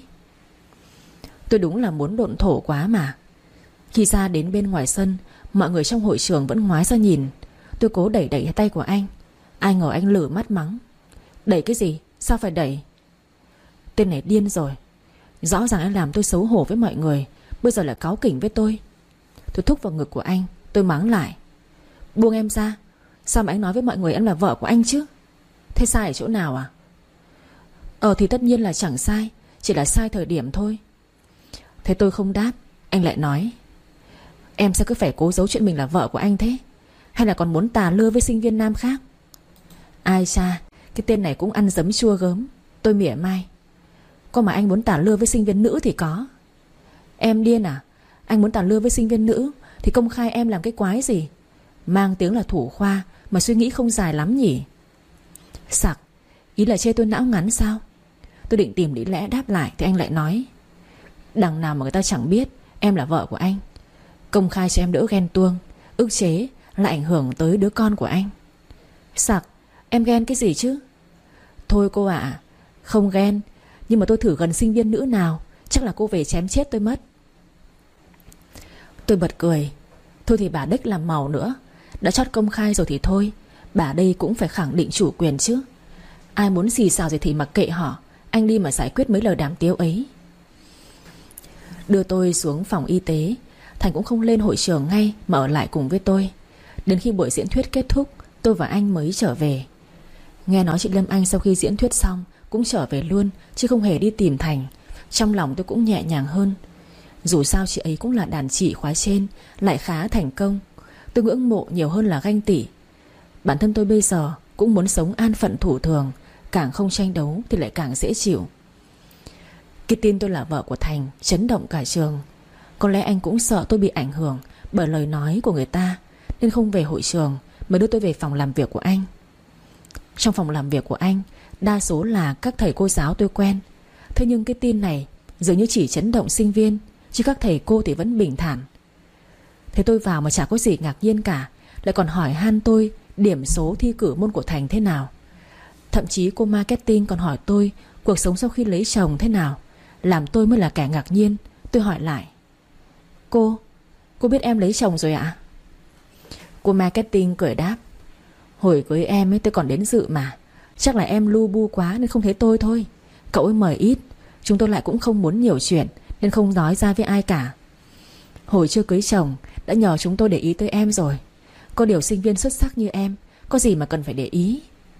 Tôi đúng là muốn độn thổ quá mà. Khi ra đến bên ngoài sân, mọi người trong hội trường vẫn ngoái ra nhìn. Tôi cố đẩy đẩy tay của anh. Ai ngờ anh lử mắt mắng. Đẩy cái gì? Sao phải đẩy? Tên này điên rồi. Rõ ràng anh làm tôi xấu hổ với mọi người, bây giờ lại cáu kỉnh với tôi. Tôi thúc vào ngực của anh. Tôi mắng lại. Buông em ra. Sao mà anh nói với mọi người em là vợ của anh chứ? Thế sai ở chỗ nào à? Ờ thì tất nhiên là chẳng sai, chỉ là sai thời điểm thôi. Thế tôi không đáp. Anh lại nói. Em sao cứ phải cố giấu chuyện mình là vợ của anh thế? Hay là còn muốn tà lưa với sinh viên nam khác? Ai cha, cái tên này cũng ăn giấm chua gớm. Tôi mỉa mai. Có mà anh muốn tà lưa với sinh viên nữ thì có. Em điên à? Anh muốn tà lưa với sinh viên nữ thì công khai em làm cái quái gì? Mang tiếng là thủ khoa mà suy nghĩ không dài lắm nhỉ? Sặc, ý là chê tôi não ngắn sao? Tôi định tìm lý lẽ đáp lại thì anh lại nói. Đằng nào mà người ta chẳng biết em là vợ của anh. Công khai cho em đỡ ghen tuông, ức chế lại ảnh hưởng tới đứa con của anh. Sặc, em ghen cái gì chứ? Thôi cô ạ, à, không ghen. Nhưng mà tôi thử gần sinh viên nữ nào, chắc là cô về chém chết tôi mất. Tôi bật cười. Thôi thì bà đếch làm màu nữa. Đã chót công khai rồi thì thôi. Bà đây cũng phải khẳng định chủ quyền chứ. Ai muốn xì xào gì thì mặc kệ họ. Anh đi mà giải quyết mấy lời đàm tiếu ấy. Đưa tôi xuống phòng y tế. Thành cũng không lên hội trường ngay mà ở lại cùng với tôi. Đến khi buổi diễn thuyết kết thúc, tôi và anh mới trở về. Nghe nói chị Lâm Anh sau khi diễn thuyết xong cũng trở về luôn, chứ không hề đi tìm Thành. Trong lòng tôi cũng nhẹ nhàng hơn. Dù sao chị ấy cũng là đàn chị khóa trên, lại khá thành công. Tôi ngưỡng mộ nhiều hơn là ganh tị. Bản thân tôi bây giờ cũng muốn sống an phận thủ thường. Càng không tranh đấu thì lại càng dễ chịu. Cái tin tôi là vợ của Thành chấn động cả trường. Có lẽ anh cũng sợ tôi bị ảnh hưởng bởi lời nói của người ta, nên không về hội trường mà đưa tôi về phòng làm việc của anh. Trong phòng làm việc của anh đa số là các thầy cô giáo tôi quen. Thế nhưng cái tin này dường như chỉ chấn động sinh viên, chứ các thầy cô thì vẫn bình thản. Thế tôi vào mà chả có gì ngạc nhiên cả, lại còn hỏi han tôi điểm số thi cử môn của Thành thế nào. Thậm chí cô marketing còn hỏi tôi cuộc sống sau khi lấy chồng thế nào. Làm tôi mới là kẻ ngạc nhiên. Tôi hỏi lại: Cô, cô biết em lấy chồng rồi ạ? Cô marketing cười đáp: Hồi cưới em ấy tôi còn đến dự mà. Chắc là em lu bu quá nên không thấy tôi thôi. Cậu ấy mời ít, chúng tôi lại cũng không muốn nhiều chuyện nên không nói ra với ai cả. Hồi chưa cưới chồng đã nhờ chúng tôi để ý tới em rồi. Có điều sinh viên xuất sắc như em có gì mà cần phải để ý.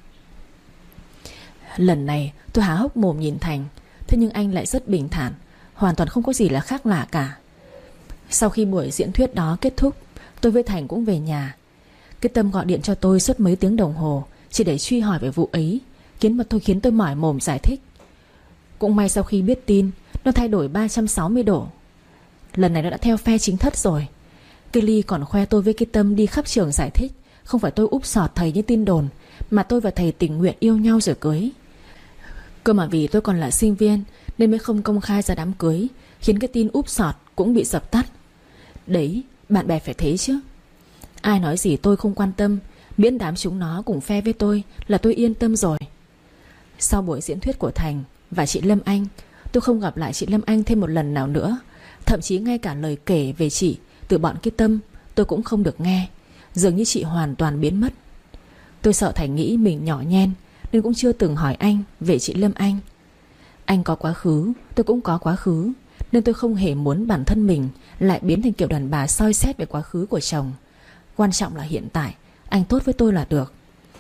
Lần này tôi há hốc mồm nhìn Thành. Thế nhưng anh lại rất bình thản, hoàn toàn không có gì là khác lạ cả. Sau khi buổi diễn thuyết đó kết thúc, tôi với Thành cũng về nhà. Cái Tâm gọi điện cho tôi suốt mấy tiếng đồng hồ chỉ để truy hỏi về vụ ấy, khiến mà tôi khiến tôi mỏi mồm giải thích. Cũng may sau khi biết tin, nó thay đổi ba trăm sáu mươi độ. Lần này nó đã theo phe chính thất rồi. Cái Ly còn khoe tôi với cái Tâm đi khắp trường giải thích không phải tôi úp sọt thầy như tin đồn, mà tôi và thầy tình nguyện yêu nhau rồi cưới. Cơ mà vì tôi còn là sinh viên nên mới không công khai ra đám cưới, khiến cái tin úp sọt cũng bị dập tắt. Đấy, bạn bè phải thế chứ. Ai nói gì tôi không quan tâm, miễn đám chúng nó cùng phe với tôi là tôi yên tâm rồi. Sau buổi diễn thuyết của Thành và chị Lâm Anh, tôi không gặp lại chị Lâm Anh thêm một lần nào nữa. Thậm chí ngay cả lời kể về chị từ bọn cái Tâm tôi cũng không được nghe. Dường như chị hoàn toàn biến mất. Tôi sợ Thành nghĩ mình nhỏ nhen nên cũng chưa từng hỏi anh về chị Lâm Anh. Anh có quá khứ, tôi cũng có quá khứ, nên tôi không hề muốn bản thân mình lại biến thành kiểu đàn bà soi xét về quá khứ của chồng. Quan trọng là hiện tại anh tốt với tôi là được.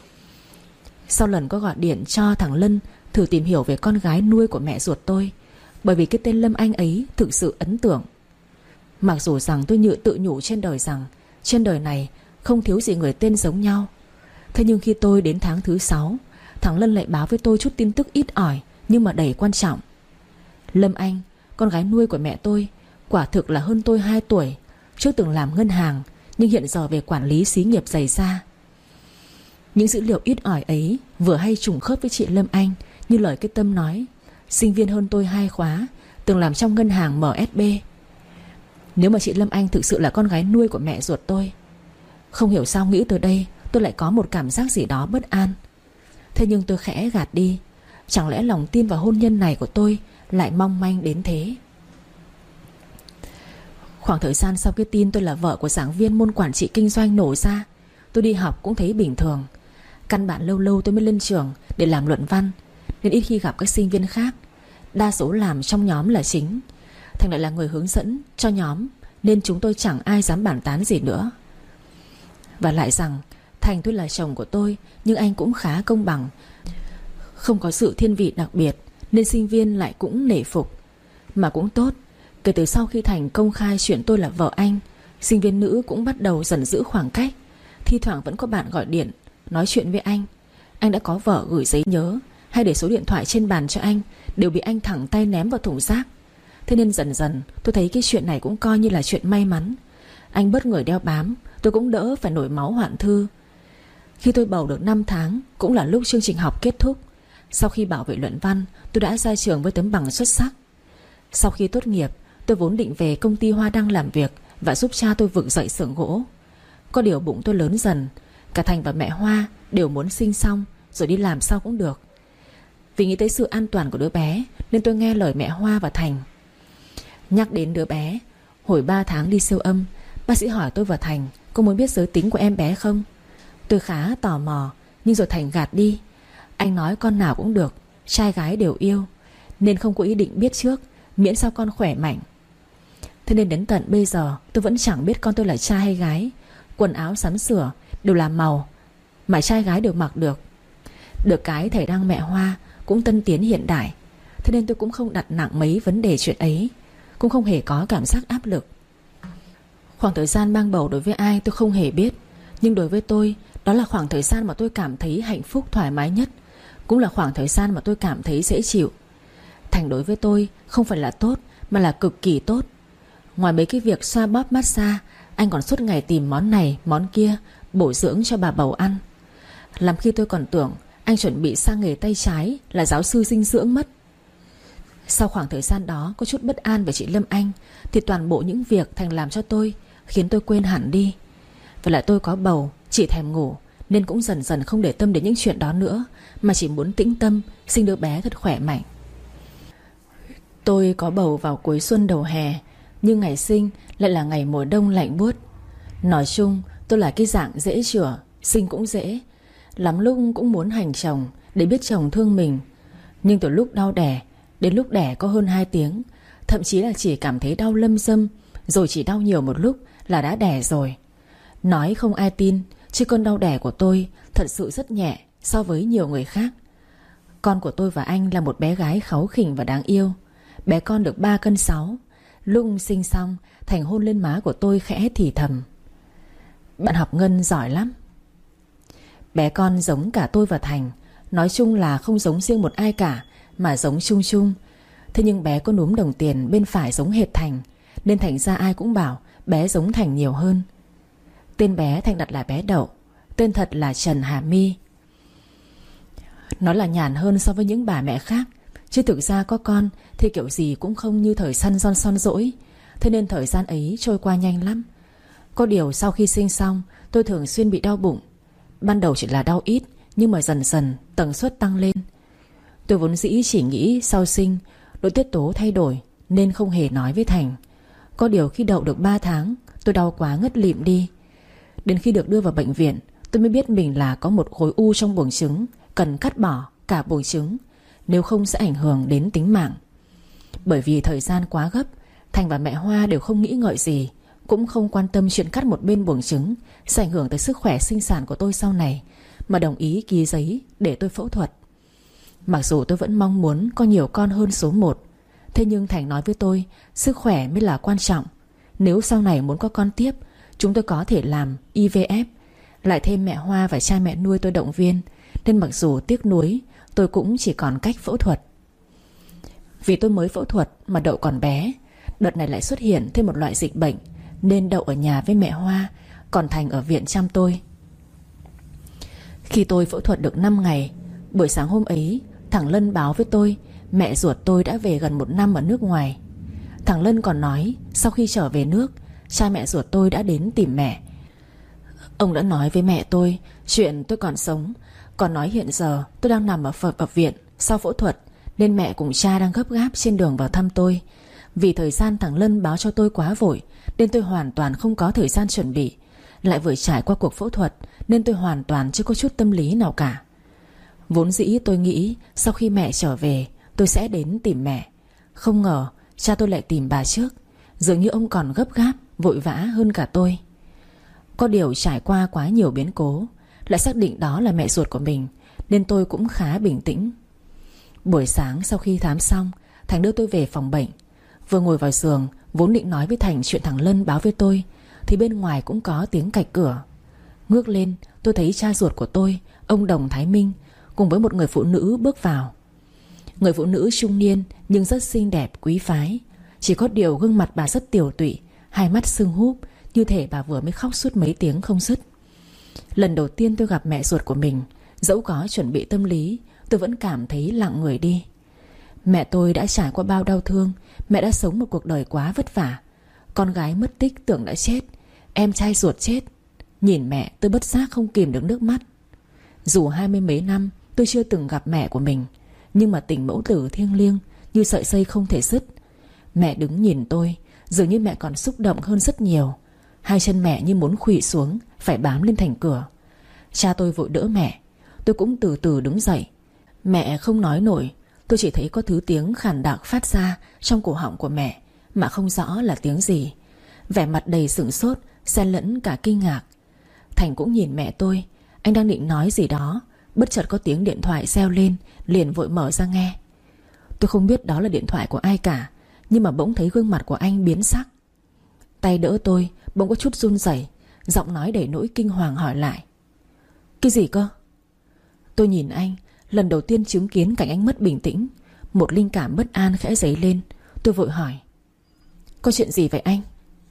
Sau lần có gọi điện cho thằng Lân thử tìm hiểu về con gái nuôi của mẹ ruột tôi, bởi vì cái tên Lâm Anh ấy thực sự ấn tượng. Mặc dù rằng tôi nhự tự nhủ trên đời rằng trên đời này không thiếu gì người tên giống nhau. Thế nhưng khi tôi đến tháng thứ sáu, thằng Lân lại báo với tôi chút tin tức ít ỏi nhưng mà đầy quan trọng. Lâm Anh, con gái nuôi của mẹ tôi, quả thực là hơn tôi hai tuổi. Trước từng làm ngân hàng, nhưng hiện giờ về quản lý xí nghiệp dày da. Những dữ liệu ít ỏi ấy vừa hay trùng khớp với chị Lâm Anh. Như lời cái Tâm nói, sinh viên hơn tôi hai khóa, từng làm trong ngân hàng em ét bê. Nếu mà chị Lâm Anh thực sự là con gái nuôi của mẹ ruột tôi, không hiểu sao nghĩ từ đây tôi lại có một cảm giác gì đó bất an. Thế nhưng tôi khẽ gạt đi. Chẳng lẽ lòng tin vào hôn nhân này của tôi lại mong manh đến thế? Khoảng thời gian sau cái tin tôi là vợ của giảng viên môn quản trị kinh doanh nổ ra, tôi đi học cũng thấy bình thường. Căn bản lâu lâu tôi mới lên trường để làm luận văn, nên ít khi gặp các sinh viên khác. Đa số làm trong nhóm là chính. Thành lại là người hướng dẫn cho nhóm, nên chúng tôi chẳng ai dám bàn tán gì nữa. Và lại rằng Thành tuy là chồng của tôi, nhưng anh cũng khá công bằng, không có sự thiên vị đặc biệt, nên sinh viên lại cũng nể phục. Mà cũng tốt, kể từ sau khi Thành công khai chuyện tôi là vợ anh, sinh viên nữ cũng bắt đầu dần giữ khoảng cách. Thi thoảng vẫn có bạn gọi điện nói chuyện với anh. Anh đã có vợ gửi giấy nhớ hay để số điện thoại trên bàn cho anh đều bị anh thẳng tay ném vào thùng rác. Thế nên dần dần tôi thấy cái chuyện này cũng coi như là chuyện may mắn. Anh bớt người đeo bám, tôi cũng đỡ phải nổi máu hoạn thư. Khi tôi bầu được năm tháng cũng là lúc chương trình học kết thúc. Sau khi bảo vệ luận văn, tôi đã ra trường với tấm bằng xuất sắc. Sau khi tốt nghiệp, tôi vốn định về công ty Hoa Đăng làm việc và giúp cha tôi vực dậy xưởng gỗ. Có điều bụng tôi lớn dần, cả Thành và mẹ Hoa đều muốn sinh xong rồi đi làm sau cũng được. Vì nghĩ tới sự an toàn của đứa bé nên tôi nghe lời mẹ Hoa và Thành. Nhắc đến đứa bé, hồi ba tháng đi siêu âm, bác sĩ hỏi tôi và Thành có muốn biết giới tính của em bé không. Tôi khá tò mò, nhưng rồi Thành gạt đi. Anh nói con nào cũng được, trai gái đều yêu, nên không có ý định biết trước, miễn sao con khỏe mạnh. Thế nên đến tận bây giờ tôi vẫn chẳng biết con tôi là trai hay gái. Quần áo sắm sửa đều là màu mà trai gái đều mặc được. Được cái thầy Đăng mẹ Hoa cũng tân tiến hiện đại, thế nên tôi cũng không đặt nặng mấy vấn đề chuyện ấy, cũng không hề có cảm giác áp lực. Khoảng thời gian mang bầu đối với ai tôi không hề biết, nhưng đối với tôi, đó là khoảng thời gian mà tôi cảm thấy hạnh phúc thoải mái nhất, cũng là khoảng thời gian mà tôi cảm thấy dễ chịu. Thành đối với tôi không phải là tốt, mà là cực kỳ tốt. Ngoài mấy cái việc xoa bóp massage, anh còn suốt ngày tìm món này, món kia, bổ dưỡng cho bà bầu ăn. Làm khi tôi còn tưởng anh chuẩn bị sang nghề tay trái là giáo sư dinh dưỡng mất. Sau khoảng thời gian đó có chút bất an về chị Lâm Anh, thì toàn bộ những việc Thành làm cho tôi khiến tôi quên hẳn đi. Và lại tôi có bầu, chỉ thèm ngủ, nên cũng dần dần không để tâm đến những chuyện đó nữa, mà chỉ muốn tĩnh tâm sinh đứa bé thật khỏe mạnh. Tôi có bầu vào cuối xuân đầu hè, nhưng ngày sinh lại là ngày mùa đông lạnh buốt. Nói chung tôi là cái dạng dễ chữa, sinh cũng dễ. Lắm lúc cũng muốn hành chồng để biết chồng thương mình. Nhưng từ lúc đau đẻ đến lúc đẻ có hơn hai tiếng, thậm chí là chỉ cảm thấy đau lâm dâm, rồi chỉ đau nhiều một lúc là đã đẻ rồi. Nói không ai tin, chứ cơn đau đẻ của tôi thật sự rất nhẹ so với nhiều người khác. Con của tôi và anh là một bé gái kháu khỉnh và đáng yêu. Bé con được ba cân sáu. Lúc sinh xong, Thành hôn lên má của tôi khẽ thì thầm: "Bạn học Ngân giỏi lắm." Bé con giống cả tôi và Thành. Nói chung là không giống riêng một ai cả, mà giống chung chung. Thế nhưng bé có núm đồng tiền bên phải giống hệt Thành, nên thành ra ai cũng bảo bé giống Thành nhiều hơn. Tên bé Thành đặt là bé Đậu. Tên thật là Trần Hà My. Nó là nhàn hơn so với những bà mẹ khác, chứ thực ra có con thì kiểu gì cũng không như thời săn son son dỗi. Thế nên thời gian ấy trôi qua nhanh lắm. Có điều sau khi sinh xong, tôi thường xuyên bị đau bụng. Ban đầu chỉ là đau ít, nhưng mà dần dần tần suất tăng lên. Tôi vốn dĩ chỉ nghĩ sau sinh nội tiết tố thay đổi nên không hề nói với Thành. Có điều khi đậu được ba tháng, tôi đau quá ngất lịm đi. Đến khi được đưa vào bệnh viện, tôi mới biết mình là có một khối u trong buồng trứng, cần cắt bỏ cả buồng trứng, nếu không sẽ ảnh hưởng đến tính mạng. Bởi vì thời gian quá gấp, Thành và mẹ Hoa đều không nghĩ ngợi gì, cũng không quan tâm chuyện cắt một bên buồng trứng sẽ ảnh hưởng tới sức khỏe sinh sản của tôi sau này, mà đồng ý ký giấy để tôi phẫu thuật. Mặc dù tôi vẫn mong muốn có nhiều con hơn số một, thế nhưng Thành nói với tôi sức khỏe mới là quan trọng. Nếu sau này muốn có con tiếp, chúng tôi có thể làm i vê ép. Lại thêm mẹ Hoa và cha mẹ nuôi tôi động viên, nên mặc dù tiếc nuối, tôi cũng chỉ còn cách phẫu thuật. Vì tôi mới phẫu thuật mà Đậu còn bé, đợt này lại xuất hiện thêm một loại dịch bệnh, nên Đậu ở nhà với mẹ Hoa, còn Thành ở viện chăm tôi. Khi tôi phẫu thuật được năm ngày, buổi sáng hôm ấy, thằng Lân báo với tôi mẹ ruột tôi đã về gần một năm ở nước ngoài. Thằng Lân còn nói sau khi trở về nước, cha mẹ ruột tôi đã đến tìm mẹ. Ông đã nói với mẹ tôi chuyện tôi còn sống, còn nói hiện giờ tôi đang nằm ở ở viện sau phẫu thuật, nên mẹ cùng cha đang gấp gáp trên đường vào thăm tôi. Vì thời gian thằng Lân báo cho tôi quá vội, nên tôi hoàn toàn không có thời gian chuẩn bị. Lại vừa trải qua cuộc phẫu thuật, nên tôi hoàn toàn chưa có chút tâm lý nào cả. Vốn dĩ tôi nghĩ sau khi mẹ trở về, tôi sẽ đến tìm mẹ. Không ngờ cha tôi lại tìm bà trước. Dường như ông còn gấp gáp, vội vã hơn cả tôi. Có điều trải qua quá nhiều biến cố, lại xác định đó là mẹ ruột của mình, nên tôi cũng khá bình tĩnh. Buổi sáng sau khi khám xong, Thành đưa tôi về phòng bệnh. Vừa ngồi vào giường, vốn định nói với Thành chuyện thằng Lân báo với tôi, thì bên ngoài cũng có tiếng cạch cửa. Ngước lên, tôi thấy cha ruột của tôi, ông Đồng Thái Minh, cùng với một người phụ nữ bước vào. Người phụ nữ trung niên nhưng rất xinh đẹp quý phái. Chỉ có điều gương mặt bà rất tiều tụy, hai mắt sưng húp, như thể bà vừa mới khóc suốt mấy tiếng không dứt. Lần đầu tiên tôi gặp mẹ ruột của mình, dẫu có chuẩn bị tâm lý, tôi vẫn cảm thấy lặng người đi. Mẹ tôi đã trải qua bao đau thương. Mẹ đã sống một cuộc đời quá vất vả. Con gái mất tích tưởng đã chết, em trai ruột chết. Nhìn mẹ tôi bất giác không kìm được nước mắt. Dù hai mươi mấy năm tôi chưa từng gặp mẹ của mình, nhưng mà tình mẫu tử thiêng liêng như sợi dây không thể dứt. Mẹ đứng nhìn tôi, dường như mẹ còn xúc động hơn rất nhiều. Hai chân mẹ như muốn khuỵu xuống, phải bám lên thành cửa. Cha tôi vội đỡ mẹ. Tôi cũng từ từ đứng dậy. Mẹ không nói nổi. Tôi chỉ thấy có thứ tiếng khàn đặc phát ra trong cổ họng của mẹ, mà không rõ là tiếng gì. Vẻ mặt đầy sửng sốt, xen lẫn cả kinh ngạc. Thành cũng nhìn mẹ tôi. Anh đang định nói gì đó, bất chợt có tiếng điện thoại reo lên, liền vội mở ra nghe. Tôi không biết đó là điện thoại của ai cả, nhưng mà bỗng thấy gương mặt của anh biến sắc. Tay đỡ tôi bỗng có chút run rẩy, giọng nói đầy nỗi kinh hoàng hỏi lại: "Cái gì cơ?" Tôi nhìn anh, lần đầu tiên chứng kiến cảnh anh mất bình tĩnh. Một linh cảm bất an khẽ dấy lên. Tôi vội hỏi: "Có chuyện gì vậy anh?"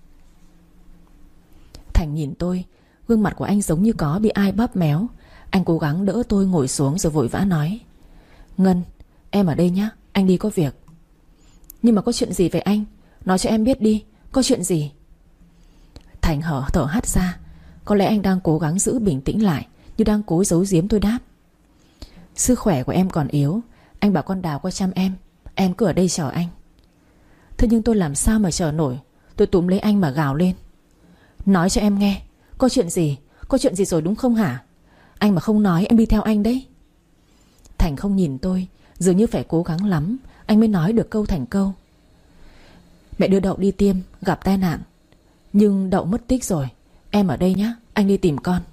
Thành nhìn tôi, gương mặt của anh giống như có bị ai bóp méo. Anh cố gắng đỡ tôi ngồi xuống rồi vội vã nói: "Ngân, em ở đây nhé, anh đi có việc." "Nhưng mà có chuyện gì vậy anh? Nói cho em biết đi, có chuyện gì?" Thành hở thở hắt ra. Có lẽ anh đang cố gắng giữ bình tĩnh lại, như đang cố giấu giếm. Tôi đáp: Sức khỏe của em còn yếu, anh bảo con Đào qua chăm em, em cứ ở đây chờ anh. Thế nhưng tôi làm sao mà chờ nổi. Tôi túm lấy anh mà gào lên: Nói cho em nghe, có chuyện gì? Có chuyện gì rồi đúng không hả? Anh mà không nói em đi theo anh đấy. Thành không nhìn tôi, dường như phải cố gắng lắm anh mới nói được câu thành câu: Mẹ đưa Đậu đi tiêm, gặp tai nạn, nhưng Đậu mất tích rồi. Em ở đây nhé, anh đi tìm con.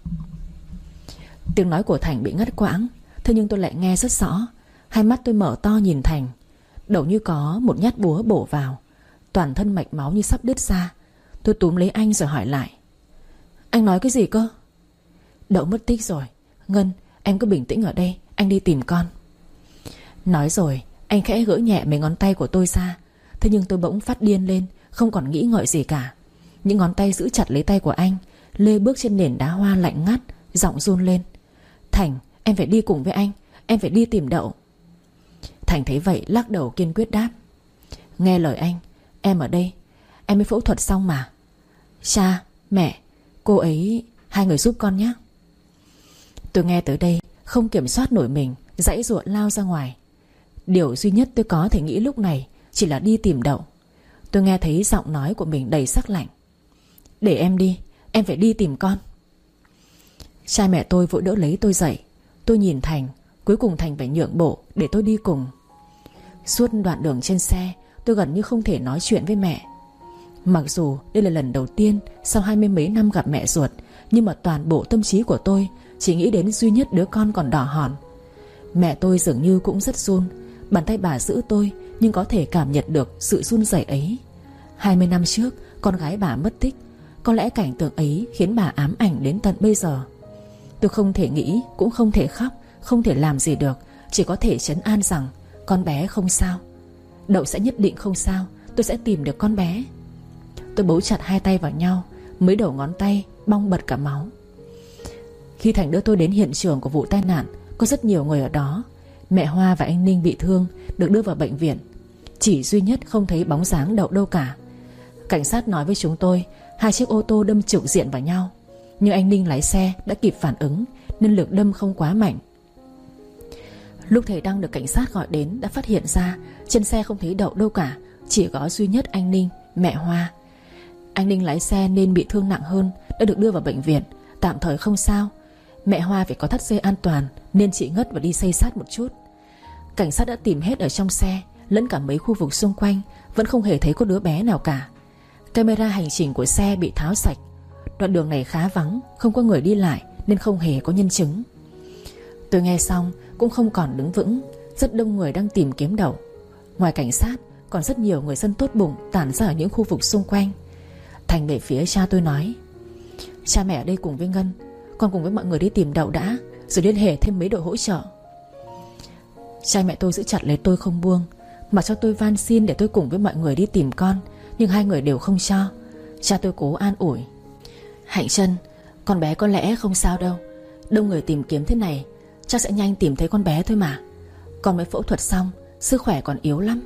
Tiếng nói của Thành bị ngắt quãng. Thế nhưng tôi lại nghe rất rõ. Hai mắt tôi mở to nhìn Thành. Đậu như có một nhát búa bổ vào, toàn thân mạch máu như sắp đứt ra. Tôi túm lấy anh rồi hỏi lại: Anh nói cái gì cơ? Đậu mất tích rồi. Ngân, em cứ bình tĩnh ở đây, anh đi tìm con. Nói rồi anh khẽ gỡ nhẹ mấy ngón tay của tôi ra. Thế nhưng tôi bỗng phát điên lên, không còn nghĩ ngợi gì cả. Những ngón tay giữ chặt lấy tay của anh, lê bước trên nền đá hoa lạnh ngắt, giọng run lên: Thành, em phải đi cùng với anh, em phải đi tìm Đậu. Thành thấy vậy lắc đầu kiên quyết đáp: Nghe lời anh, em ở đây. Em mới phẫu thuật xong mà. Cha, mẹ, cô ấy, hai người giúp con nhé. Tôi nghe tới đây không kiểm soát nổi mình, giãy giụa lao ra ngoài. Điều duy nhất tôi có thể nghĩ lúc này chỉ là đi tìm Đậu. Tôi nghe thấy giọng nói của mình đầy sắc lạnh: Để em đi, em phải đi tìm con. Cha mẹ tôi vội đỡ lấy tôi dậy. Tôi nhìn Thành, cuối cùng Thành phải nhượng bộ để tôi đi cùng. Suốt đoạn đường trên xe, tôi gần như không thể nói chuyện với mẹ. Mặc dù đây là lần đầu tiên sau hai mươi mấy năm gặp mẹ ruột, nhưng mà toàn bộ tâm trí của tôi chỉ nghĩ đến duy nhất đứa con còn đỏ hòn. Mẹ tôi dường như cũng rất run. Bàn tay bà giữ tôi, nhưng có thể cảm nhận được sự run rẩy ấy. Hai mươi năm trước con gái bà mất tích. Có lẽ cảnh tượng ấy khiến bà ám ảnh đến tận bây giờ. Tôi không thể nghĩ, cũng không thể khóc, không thể làm gì được. Chỉ có thể trấn an rằng con bé không sao. Đậu sẽ nhất định không sao. Tôi sẽ tìm được con bé. Tôi bấu chặt hai tay vào nhau, mấy đầu ngón tay bong bật cả máu. Khi Thành đưa tôi đến hiện trường của vụ tai nạn, có rất nhiều người ở đó. Mẹ Hoa và anh Ninh bị thương, được đưa vào bệnh viện. Chỉ duy nhất không thấy bóng dáng Đậu đâu cả. Cảnh sát nói với chúng tôi hai chiếc ô tô đâm trực diện vào nhau, nhưng anh Ninh lái xe đã kịp phản ứng nên lực đâm không quá mạnh. Lúc thầy Đăng được cảnh sát gọi đến đã phát hiện ra trên xe không thấy Đậu đâu cả, chỉ có duy nhất anh Ninh, mẹ Hoa. Anh Ninh lái xe nên bị thương nặng hơn, đã được đưa vào bệnh viện, tạm thời không sao. Mẹ Hoa phải có thắt dây an toàn nên chị ngất và đi xây sát một chút. Cảnh sát đã tìm hết ở trong xe lẫn cả mấy khu vực xung quanh, vẫn không hề thấy có đứa bé nào cả. Camera hành trình của xe bị tháo sạch. Đoạn đường này khá vắng, không có người đi lại nên không hề có nhân chứng. Tôi nghe xong cũng không còn đứng vững. Rất đông người đang tìm kiếm Đậu. Ngoài cảnh sát còn rất nhiều người dân tốt bụng tản ra ở những khu vực xung quanh. Thành về phía cha tôi nói: Cha mẹ ở đây cùng với Ngân, con cùng với mọi người đi tìm Đậu đã, rồi liên hệ thêm mấy đội hỗ trợ. Cha mẹ tôi giữ chặt lấy tôi không buông, mà cho tôi van xin để tôi cùng với mọi người đi tìm con. Nhưng hai người đều không cho. Cha tôi cố an ủi: Hạnh Trân, con bé có lẽ không sao đâu. Đông người tìm kiếm thế này, chắc sẽ nhanh tìm thấy con bé thôi mà. Con mới phẫu thuật xong, sức khỏe còn yếu lắm.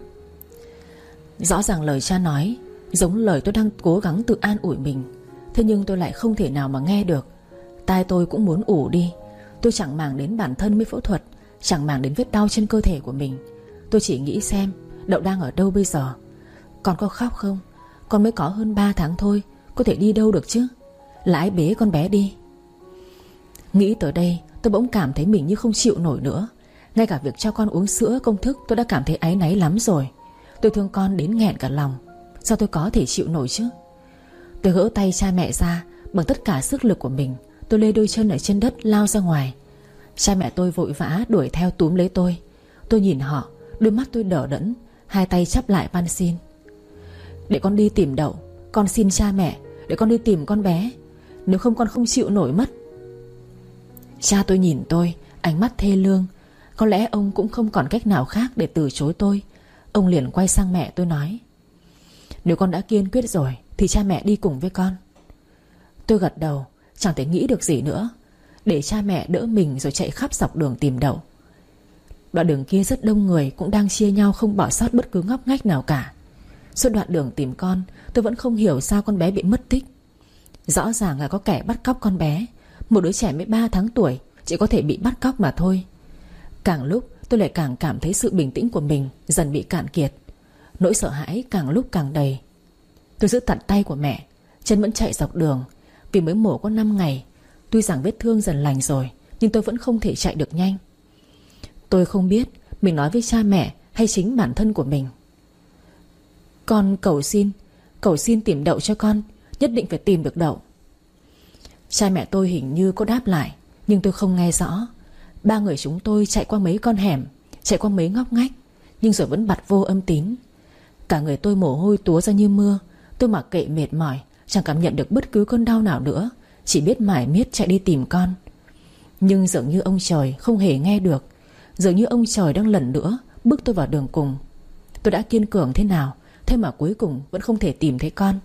Rõ ràng lời cha nói giống lời tôi đang cố gắng tự an ủi mình. Thế nhưng tôi lại không thể nào mà nghe được. Tai tôi cũng muốn ù đi. Tôi chẳng màng đến bản thân mới phẫu thuật, chẳng màng đến vết đau trên cơ thể của mình. Tôi chỉ nghĩ xem Đậu đang ở đâu bây giờ. Con có khóc không? Con mới có hơn ba tháng thôi, có thể đi đâu được chứ? Là ai bế con bé đi? Nghĩ tới đây tôi bỗng cảm thấy mình như không chịu nổi nữa. Ngay cả việc cho con uống sữa công thức tôi đã cảm thấy áy náy lắm rồi. Tôi thương con đến nghẹn cả lòng. Sao tôi có thể chịu nổi chứ? Tôi gỡ tay cha mẹ ra. Bằng tất cả sức lực của mình, tôi lê đôi chân ở trên đất lao ra ngoài. Cha mẹ tôi vội vã đuổi theo túm lấy tôi. Tôi nhìn họ, đôi mắt tôi đờ đẫn, hai tay chắp lại van xin: Để con đi tìm Đậu. Con xin cha mẹ, để con đi tìm con bé. Nếu không con không chịu nổi mất. Cha tôi nhìn tôi, ánh mắt thê lương. Có lẽ ông cũng không còn cách nào khác để từ chối tôi. Ông liền quay sang mẹ tôi nói: Nếu con đã kiên quyết rồi thì cha mẹ đi cùng với con. Tôi gật đầu, chẳng thể nghĩ được gì nữa. Để cha mẹ đỡ mình rồi chạy khắp dọc đường tìm Đậu. Đoạn đường kia rất đông người cũng đang chia nhau không bỏ sót bất cứ ngóc ngách nào cả. Suốt đoạn đường tìm con, tôi vẫn không hiểu sao con bé bị mất tích. Rõ ràng là có kẻ bắt cóc con bé. Một đứa trẻ mới ba tháng tuổi, Chỉ có thể bị bắt cóc mà thôi. Càng lúc tôi lại càng cảm thấy sự bình tĩnh của mình dần bị cạn kiệt. Nỗi sợ hãi càng lúc càng đầy. Tôi giữ chặt tay của mẹ, chân vẫn chạy dọc đường. Vì mới mổ có năm ngày, tuy rằng vết thương dần lành rồi, nhưng tôi vẫn không thể chạy được nhanh. Tôi không biết mình nói với cha mẹ hay chính bản thân của mình. Con cầu xin, cầu xin tìm đậu cho con. Nhất định phải tìm được đậu. Cha mẹ tôi hình như có đáp lại, nhưng tôi không nghe rõ. Ba người chúng tôi chạy qua mấy con hẻm, chạy qua mấy ngóc ngách, nhưng rồi vẫn bặt vô âm tín. Cả người tôi mồ hôi túa ra như mưa. Tôi mặc kệ mệt mỏi, chẳng cảm nhận được bất cứ cơn đau nào nữa, chỉ biết mải miết chạy đi tìm con. Nhưng dường như ông trời không hề nghe được. Dường như ông trời đang lần nữa bước tôi vào đường cùng. Tôi đã kiên cường thế nào, thế mà cuối cùng vẫn không thể tìm thấy con.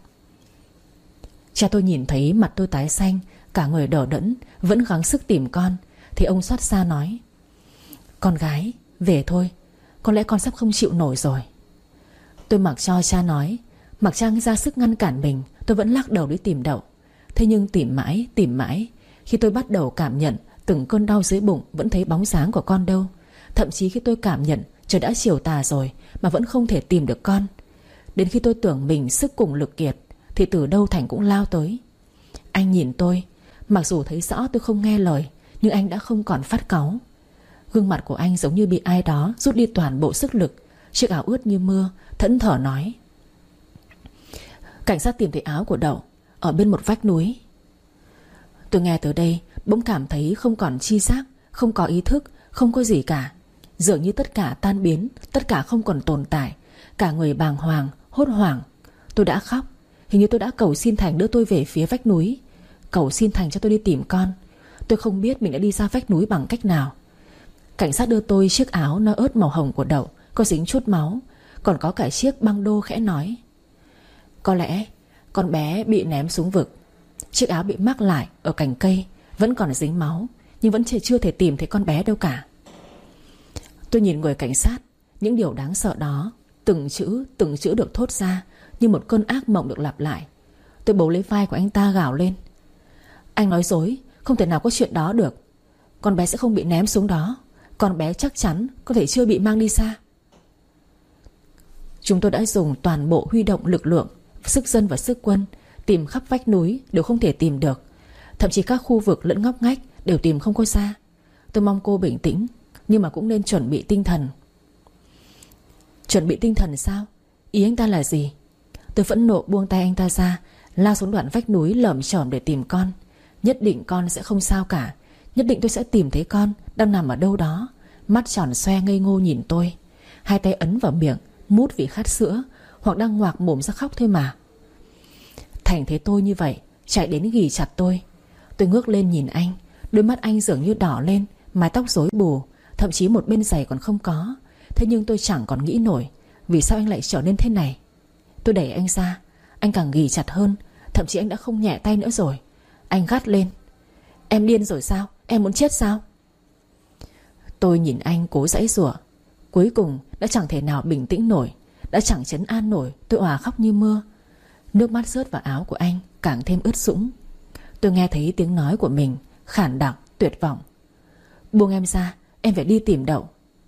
Cha tôi nhìn thấy mặt tôi tái xanh, cả người đờ đẫn, vẫn gắng sức tìm con, thì ông xót xa nói: Con gái, về thôi, có lẽ con sắp không chịu nổi rồi. Tôi mặc cho cha nói, mặc cha ra sức ngăn cản mình. Tôi vẫn lắc đầu đi tìm đậu. Thế nhưng tìm mãi, tìm mãi, khi tôi bắt đầu cảm nhận từng cơn đau dưới bụng, vẫn thấy bóng dáng của con đâu. Thậm chí khi tôi cảm nhận trời đã chiều tà rồi mà vẫn không thể tìm được con. Đến khi tôi tưởng mình sức cùng lực kiệt, thì từ đâu Thành cũng lao tới. Anh nhìn tôi, mặc dù thấy rõ tôi không nghe lời, nhưng anh đã không còn phát cáu. Gương mặt của anh giống như bị ai đó rút đi toàn bộ sức lực. Chiếc áo ướt như mưa, thẫn thờ nói: Cảnh sát tìm thấy áo của Đậu ở bên một vách núi. Tôi nghe tới đây bỗng cảm thấy không còn chi giác, không có ý thức, không có gì cả. Dường như tất cả tan biến, tất cả không còn tồn tại. Cả người bàng hoàng, hốt hoảng. Tôi đã khóc. Hình như tôi đã cầu xin Thành đưa tôi về phía vách núi, cầu xin Thành cho tôi đi tìm con. Tôi không biết mình đã đi ra vách núi bằng cách nào. Cảnh sát đưa tôi chiếc áo nó ớt màu hồng của Đậu, có dính chút máu, còn có cả chiếc băng đô, khẽ nói: Có lẽ con bé bị ném xuống vực. Chiếc áo bị mắc lại ở cành cây, vẫn còn dính máu, nhưng vẫn chưa thể tìm thấy con bé đâu cả. Tôi nhìn người cảnh sát. Những điều đáng sợ đó, từng chữ từng chữ được thốt ra như một cơn ác mộng được lặp lại. Tôi bấu lấy vai của anh ta gào lên: Anh nói dối, không thể nào có chuyện đó được. Con bé sẽ không bị ném xuống đó. Con bé chắc chắn có thể chưa bị mang đi xa. Chúng tôi đã dùng toàn bộ huy động lực lượng, sức dân và sức quân, tìm khắp vách núi đều không thể tìm được. Thậm chí các khu vực lẫn ngóc ngách đều tìm không có ra. Tôi mong cô bình tĩnh, nhưng mà cũng nên chuẩn bị tinh thần. Chuẩn bị tinh thần sao? Ý anh ta là gì? Tôi phẫn nộ buông tay anh ta ra, lao xuống đoạn vách núi lởm chởm để tìm con. Nhất định con sẽ không sao cả. Nhất định tôi sẽ tìm thấy con đang nằm ở đâu đó, mắt tròn xoe ngây ngô nhìn tôi, hai tay ấn vào miệng mút vì khát sữa, hoặc đang ngoạc mồm ra khóc thôi mà. Thành thấy tôi như vậy, chạy đến ghì chặt tôi. Tôi ngước lên nhìn anh. Đôi mắt anh dường như đỏ lên, mái tóc rối bù, thậm chí một bên giày còn không có. Thế nhưng tôi chẳng còn nghĩ nổi vì sao anh lại trở nên thế này. Tôi đẩy anh ra. Anh càng ghì chặt hơn. Thậm chí anh đã không nhẹ tay nữa rồi. Anh gắt lên: Em điên rồi sao? Em muốn chết sao? Tôi nhìn anh cố giãy giụa. Cuối cùng đã chẳng thể nào bình tĩnh nổi, đã chẳng trấn an nổi. Tôi òa khóc như mưa. Nước mắt rớt vào áo của anh, càng thêm ướt sũng. Tôi nghe thấy tiếng nói của mình khản đặc, tuyệt vọng: Buông em ra, em phải đi tìm Đậu.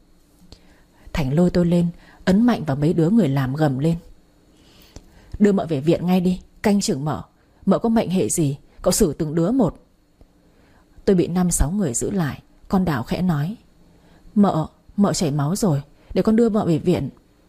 Thành lôi tôi lên, ấn mạnh vào mấy đứa người làm, gầm lên: Đưa mợ về viện ngay đi, canh chừng mợ. Mợ có mệnh hệ gì, cậu xử từng đứa một. Tôi bị năm sáu người giữ lại. Con Đào khẽ nói: Mợ, mợ chảy máu rồi, để con đưa mợ về viện.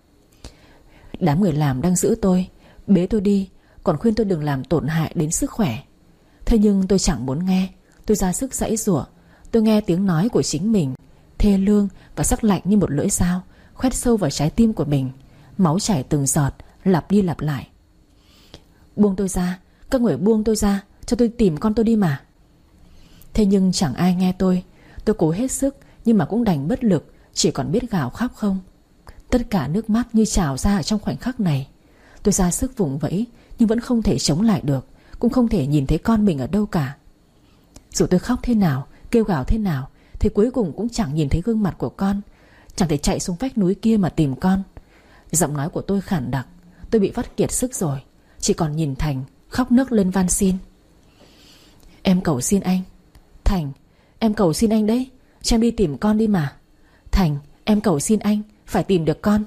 Đám người làm đang giữ tôi, bế tôi đi, còn khuyên tôi đừng làm tổn hại đến sức khỏe. Thế nhưng tôi chẳng muốn nghe. Tôi ra sức giãy giụa. Tôi nghe tiếng nói của chính mình, thê lương và sắc lạnh như một lưỡi dao, khoét sâu vào trái tim của mình. Máu chảy từng giọt, lặp đi lặp lại: Buông tôi ra, các người buông tôi ra, cho tôi tìm con tôi đi mà. Thế nhưng chẳng ai nghe tôi. Tôi cố hết sức, nhưng mà cũng đành bất lực, chỉ còn biết gào khóc không. Tất cả nước mắt như trào ra ở trong khoảnh khắc này. Tôi ra sức vùng vẫy, nhưng vẫn không thể chống lại được, cũng không thể nhìn thấy con mình ở đâu cả. Dù tôi khóc thế nào, kêu gào thế nào, thì cuối cùng cũng chẳng nhìn thấy gương mặt của con, chẳng thể chạy xuống vách núi kia mà tìm con. Giọng nói của tôi khản đặc. Tôi bị vắt kiệt sức rồi, chỉ còn nhìn Thành khóc nấc lên van xin: Em cầu xin anh, Thành, Em cầu xin anh đấy, cho em đi tìm con đi mà. Thành, em cầu xin anh, phải tìm được con.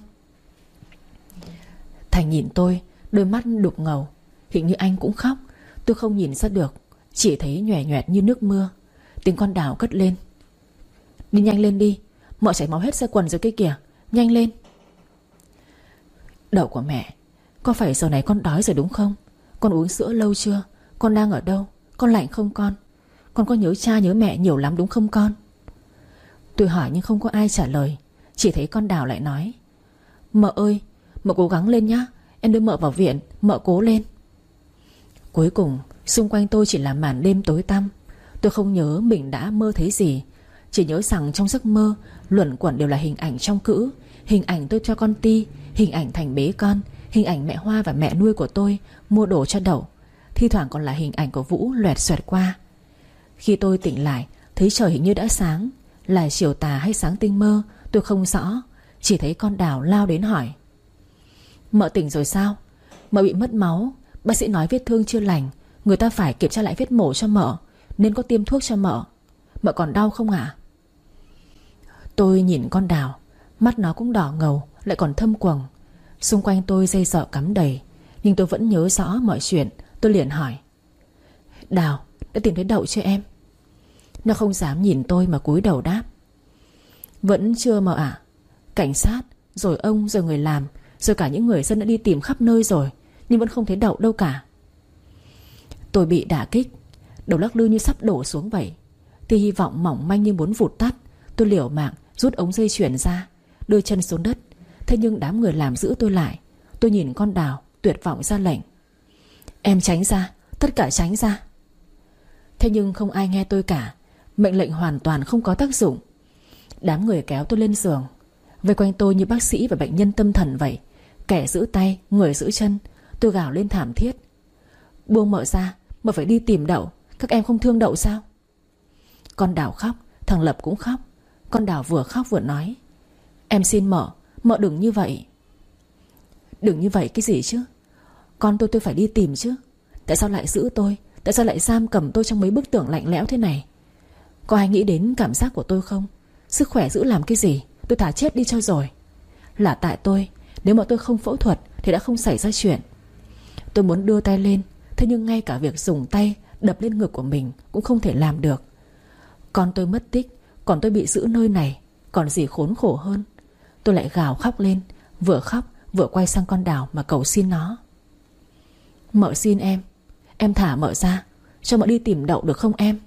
Thành nhìn tôi, đôi mắt đục ngầu. Hình như anh cũng khóc. Tôi không nhìn ra được, chỉ thấy nhòe nhòe như nước mưa. Tiếng con Đào cất lên: đi nhanh lên đi, mợ chảy máu hết ra quần rồi kia kìa, nhanh lên. Đậu của mẹ, có phải giờ này con đói rồi đúng không? Con uống sữa lâu chưa? Con đang ở đâu? Con lạnh không con? Con có nhớ cha nhớ mẹ nhiều lắm đúng không con? Tôi hỏi nhưng không có ai trả lời. Chỉ thấy con Đào lại nói: mợ ơi, mợ cố gắng lên nhá, em đưa mợ vào viện, mợ cố lên. Cuối cùng xung quanh tôi chỉ là màn đêm tối tăm. Tôi không nhớ mình đã mơ thấy gì, chỉ nhớ rằng trong giấc mơ luẩn quẩn đều là hình ảnh trong cữ. Hình ảnh tôi cho con Ti, hình ảnh Thành bế con, hình ảnh mẹ Hoa và mẹ nuôi của tôi mua đồ cho Đậu. Thi thoảng còn là hình ảnh của Vũ loẹt xoẹt qua. Khi tôi tỉnh lại, thấy trời hình như đã sáng. Là chiều tà hay sáng tinh mơ tôi không rõ. Chỉ thấy con Đào lao đến hỏi: mợ tỉnh rồi sao? Mợ bị mất máu, bác sĩ nói vết thương chưa lành, người ta phải kiểm tra lại vết mổ cho mợ, nên có tiêm thuốc cho mợ. Mợ còn đau không ạ? À? Tôi nhìn con Đào, mắt nó cũng đỏ ngầu, lại còn thâm quầng. Xung quanh tôi dây dợ cắm đầy, nhưng tôi vẫn nhớ rõ mọi chuyện. Tôi liền hỏi: Đào, đã tìm thấy Đậu chưa em? Nó không dám nhìn tôi mà cúi đầu đáp: vẫn chưa mợ ạ. Cảnh sát, rồi ông, rồi người làm, rồi cả những người dân đã đi tìm khắp nơi rồi, nhưng vẫn không thấy Đậu đâu cả. Tôi bị đả kích, đầu lắc lư như sắp đổ xuống vậy. Tia hy vọng mỏng manh như muốn vụt tắt. Tôi liều mạng rút ống dây chuyền ra, đưa chân xuống đất. Thế nhưng đám người làm giữ tôi lại. Tôi nhìn con Đào, tuyệt vọng ra lệnh: em tránh ra, tất cả tránh ra. Thế nhưng không ai nghe tôi cả. Mệnh lệnh hoàn toàn không có tác dụng. Đám người kéo tôi lên giường, vây quanh tôi như bác sĩ và bệnh nhân tâm thần vậy. Kẻ giữ tay, người giữ chân. Tôi gào lên thảm thiết: buông mợ ra, mợ phải đi tìm Đậu. Các em không thương Đậu sao? Con Đào khóc, thằng Lập cũng khóc. Con Đào vừa khóc vừa nói: em xin mợ, mợ đừng như vậy. Đừng như vậy cái gì chứ? Con tôi tôi phải đi tìm chứ. Tại sao lại giữ tôi? Tại sao lại giam cầm tôi trong mấy bức tường lạnh lẽo thế này? Có ai nghĩ đến cảm giác của tôi không? Sức khỏe giữ làm cái gì? Tôi thả chết đi cho rồi. Là tại tôi. Nếu mà tôi không phẫu thuật thì đã không xảy ra chuyện. Tôi muốn đưa tay lên, thế nhưng ngay cả việc dùng tay đập lên ngực của mình cũng không thể làm được. Con tôi mất tích, còn tôi bị giữ nơi này, còn gì khốn khổ hơn. Tôi lại gào khóc lên, vừa khóc vừa quay sang con Đào mà cầu xin nó: mợ xin em, em thả mợ ra, cho mợ đi tìm Đậu được không em?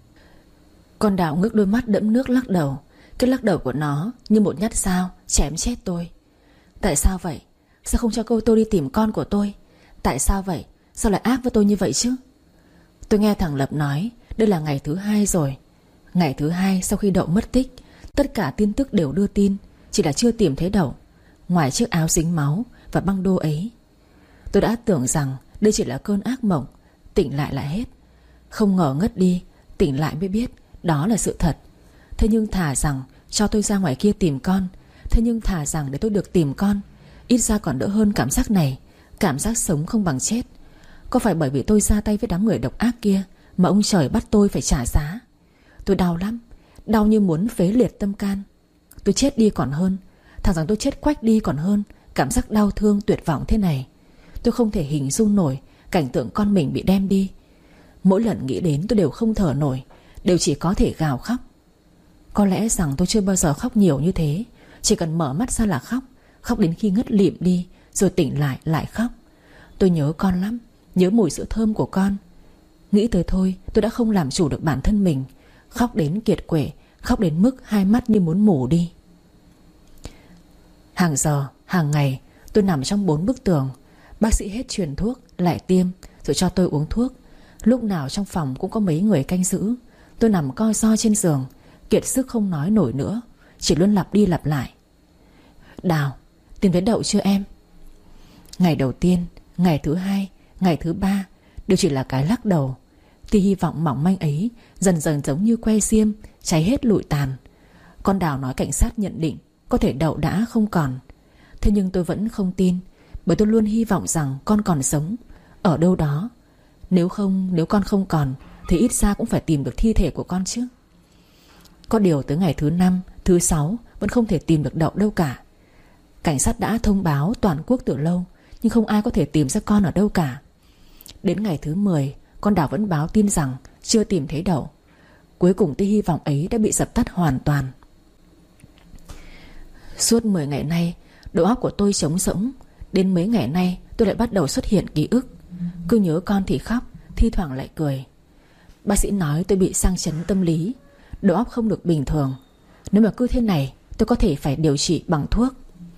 Con Đào ngước đôi mắt đẫm nước lắc đầu. Cái lắc đầu của nó như một nhát dao chém chết tôi. Tại sao vậy? Sao không cho cô tôi đi tìm con của tôi? Tại sao vậy? Sao lại ác với tôi như vậy chứ? Tôi nghe thằng Lập nói đây là ngày thứ hai rồi. Ngày thứ hai sau khi Đậu mất tích. Tất cả tin tức đều đưa tin, chỉ là chưa tìm thấy Đậu, ngoài chiếc áo dính máu và băng đô ấy. Tôi đã tưởng rằng đây chỉ là cơn ác mộng, tỉnh lại lại hết. Không ngờ ngất đi, tỉnh lại mới biết đó là sự thật. Thế nhưng thà rằng cho tôi ra ngoài kia tìm con, thế nhưng thà rằng để tôi được tìm con, ít ra còn đỡ hơn cảm giác này. Cảm giác sống không bằng chết. Có phải bởi vì tôi ra tay với đám người độc ác kia mà ông trời bắt tôi phải trả giá? Tôi đau lắm, đau như muốn phế liệt tâm can. Tôi chết đi còn hơn, thà rằng tôi chết quách đi còn hơn. Cảm giác đau thương tuyệt vọng thế này, tôi không thể hình dung nổi cảnh tượng con mình bị đem đi. Mỗi lần nghĩ đến tôi đều không thở nổi, đều chỉ có thể gào khóc. Có lẽ rằng tôi chưa bao giờ khóc nhiều như thế. Chỉ cần mở mắt ra là khóc. Khóc đến khi ngất lịm đi, rồi tỉnh lại lại khóc. Tôi nhớ con lắm, nhớ mùi sữa thơm của con. Nghĩ tới thôi tôi đã không làm chủ được bản thân mình. Khóc đến kiệt quệ, khóc đến mức hai mắt như muốn mù đi. Hàng giờ, hàng ngày tôi nằm trong bốn bức tường. Bác sĩ hết truyền thuốc, lại tiêm, rồi cho tôi uống thuốc. Lúc nào trong phòng cũng có mấy người canh giữ. Tôi nằm co ro trên giường, kiệt sức không nói nổi nữa, chỉ luôn lặp đi lặp lại: Đào, tìm thấy Đậu chưa em? Ngày đầu tiên, ngày thứ hai, ngày thứ ba đều chỉ là cái lắc đầu. Tia hy vọng mỏng manh ấy dần dần giống như que diêm, cháy hết lụi tàn. Con Đào nói cảnh sát nhận định có thể Đậu đã không còn. Thế nhưng tôi vẫn không tin, bởi tôi luôn hy vọng rằng con còn sống ở đâu đó. Nếu không, nếu con không còn thì ít ra cũng phải tìm được thi thể của con chứ. Có điều tới ngày thứ năm, thứ sáu vẫn không thể tìm được Đậu đâu cả. Cảnh sát đã thông báo toàn quốc từ lâu, nhưng không ai có thể tìm ra con ở đâu cả. Đến ngày thứ mười, con Đào vẫn báo tin rằng chưa tìm thấy Đậu. Cuối cùng tia hy vọng ấy đã bị dập tắt hoàn toàn. Suốt mười ngày nay, đầu óc của tôi trống rỗng. Đến mấy ngày nay tôi lại bắt đầu xuất hiện ký ức. Cứ nhớ con thì khóc, thi thoảng lại cười. Bác sĩ nói tôi bị sang chấn tâm lý, đầu óc không được bình thường. Nếu mà cứ thế này, tôi có thể phải điều trị bằng thuốc.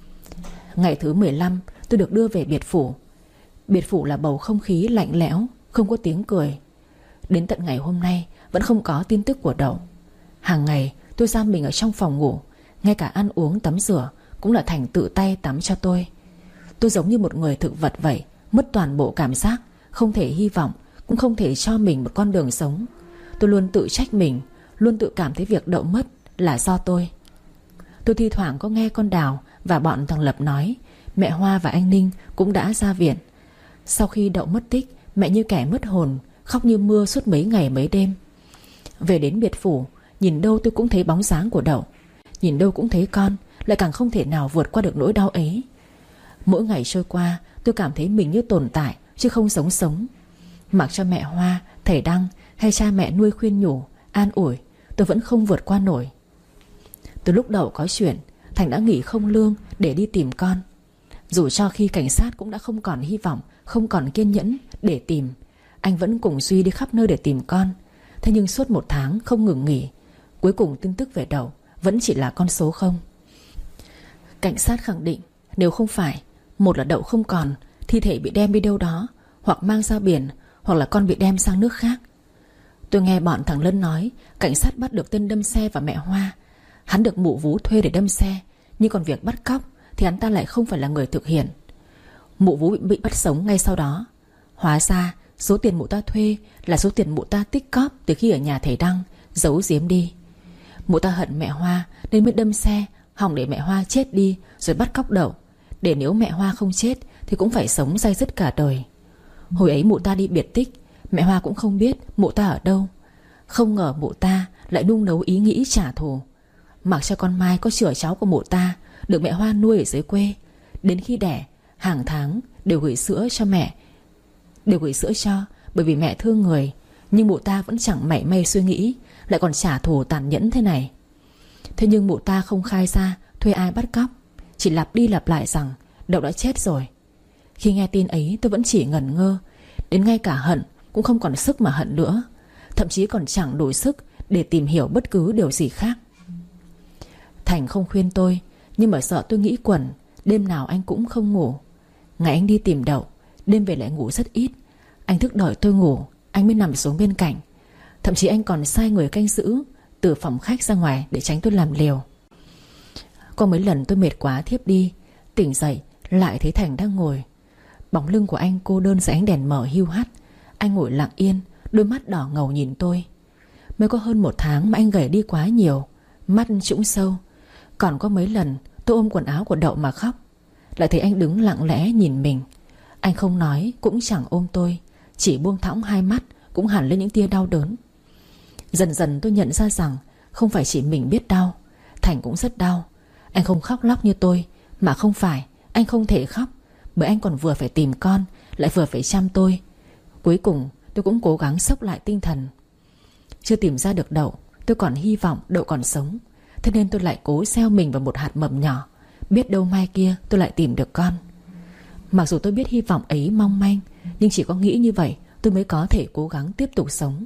Ngày thứ mười lăm, tôi được đưa về biệt phủ. Biệt phủ là bầu không khí lạnh lẽo, không có tiếng cười. Đến tận ngày hôm nay vẫn không có tin tức của Đậu. Hàng ngày tôi giam mình ở trong phòng ngủ, ngay cả ăn uống tắm rửa cũng là Thành tự tay tắm cho tôi. Tôi giống như một người thực vật vậy, mất toàn bộ cảm giác, không thể hy vọng, cũng không thể cho mình một con đường sống. Tôi luôn tự trách mình, luôn tự cảm thấy việc Đậu mất là do tôi. Tôi thi thoảng có nghe con Đào và bọn thằng Lập nói mẹ Hoa và anh Ninh cũng đã ra viện. Sau khi Đậu mất tích, mẹ như kẻ mất hồn, khóc như mưa suốt mấy ngày mấy đêm. Về đến biệt phủ, nhìn đâu tôi cũng thấy bóng dáng của Đậu, nhìn đâu cũng thấy con, lại càng không thể nào vượt qua được nỗi đau ấy. Mỗi ngày trôi qua, tôi cảm thấy mình như tồn tại chứ không sống sống. Mặc cho mẹ Hoa, thầy Đăng hay cha mẹ nuôi khuyên nhủ, an ủi, tôi vẫn không vượt qua nổi. Từ lúc Đậu có chuyện, Thành đã nghỉ không lương để đi tìm con. Dù cho khi cảnh sát cũng đã không còn hy vọng, không còn kiên nhẫn để tìm, anh vẫn cùng Duy đi khắp nơi để tìm con. Thế nhưng suốt một tháng không ngừng nghỉ, cuối cùng tin tức về Đậu vẫn chỉ là con số không. Cảnh sát khẳng định nếu không phải, một là Đậu không còn, thi thể bị đem đi đâu đó, hoặc mang ra biển, hoặc là con bị đem sang nước khác. Tôi nghe bọn thằng Lân nói cảnh sát bắt được tên đâm xe và mẹ Hoa. Hắn được mụ Vú thuê để đâm xe, nhưng còn việc bắt cóc thì hắn ta lại không phải là người thực hiện. Mụ Vú bị, bị bắt sống ngay sau đó. Hóa ra số tiền mụ ta thuê là số tiền mụ ta tích cóp từ khi ở nhà thầy Đăng, giấu giếm đi. Mụ ta hận mẹ Hoa nên mới đâm xe, hòng để mẹ Hoa chết đi rồi bắt cóc Đậu, để nếu mẹ Hoa không chết thì cũng phải sống day dứt cả đời. Hồi ấy mụ ta đi biệt tích, mẹ Hoa cũng không biết mụ ta ở đâu. Không ngờ mụ ta lại nung nấu ý nghĩ trả thù. Mặc cho con Mai có chửa cháu của mụ ta được mẹ Hoa nuôi ở dưới quê, đến khi đẻ hàng tháng đều gửi sữa cho mẹ, đều gửi sữa cho, bởi vì mẹ thương người. Nhưng mụ ta vẫn chẳng mảy may suy nghĩ lại còn trả thù tàn nhẫn thế này. Thế nhưng mụ ta không khai ra thuê ai bắt cóc, chỉ lặp đi lặp lại rằng Đậu đã chết rồi. Khi nghe tin ấy tôi vẫn chỉ ngẩn ngơ, đến ngay cả hận cũng không còn sức mà hận nữa, thậm chí còn chẳng đủ sức để tìm hiểu bất cứ điều gì khác. Thành không khuyên tôi, nhưng mà sợ tôi nghĩ quẩn, đêm nào anh cũng không ngủ. Ngày anh đi tìm Đậu, đêm về lại ngủ rất ít. Anh thức đợi tôi ngủ, anh mới nằm xuống bên cạnh. Thậm chí anh còn sai người canh giữ từ phòng khách ra ngoài để tránh tôi làm liều. Có mấy lần tôi mệt quá thiếp đi, tỉnh dậy lại thấy Thành đang ngồi. Bóng lưng của anh cô đơn dưới ánh đèn mở hiu hắt. Anh ngồi lặng yên, đôi mắt đỏ ngầu nhìn tôi. Mới có hơn một tháng mà anh gầy đi quá nhiều, mắt trũng sâu. Còn có mấy lần tôi ôm quần áo của Đậu mà khóc, lại thấy anh đứng lặng lẽ nhìn mình. Anh không nói cũng chẳng ôm tôi, chỉ buông thõng hai mắt cũng hẳn lên những tia đau đớn. Dần dần tôi nhận ra rằng không phải chỉ mình biết đau, Thành cũng rất đau. Anh không khóc lóc như tôi, mà không phải anh không thể khóc, bởi anh còn vừa phải tìm con, lại vừa phải chăm tôi. Cuối cùng tôi cũng cố gắng xốc lại tinh thần. Chưa tìm ra được Đậu, tôi còn hy vọng Đậu còn sống. Thế nên tôi lại cố gieo mình vào một hạt mầm nhỏ, biết đâu mai kia tôi lại tìm được con. Mặc dù tôi biết hy vọng ấy mong manh, nhưng chỉ có nghĩ như vậy tôi mới có thể cố gắng tiếp tục sống.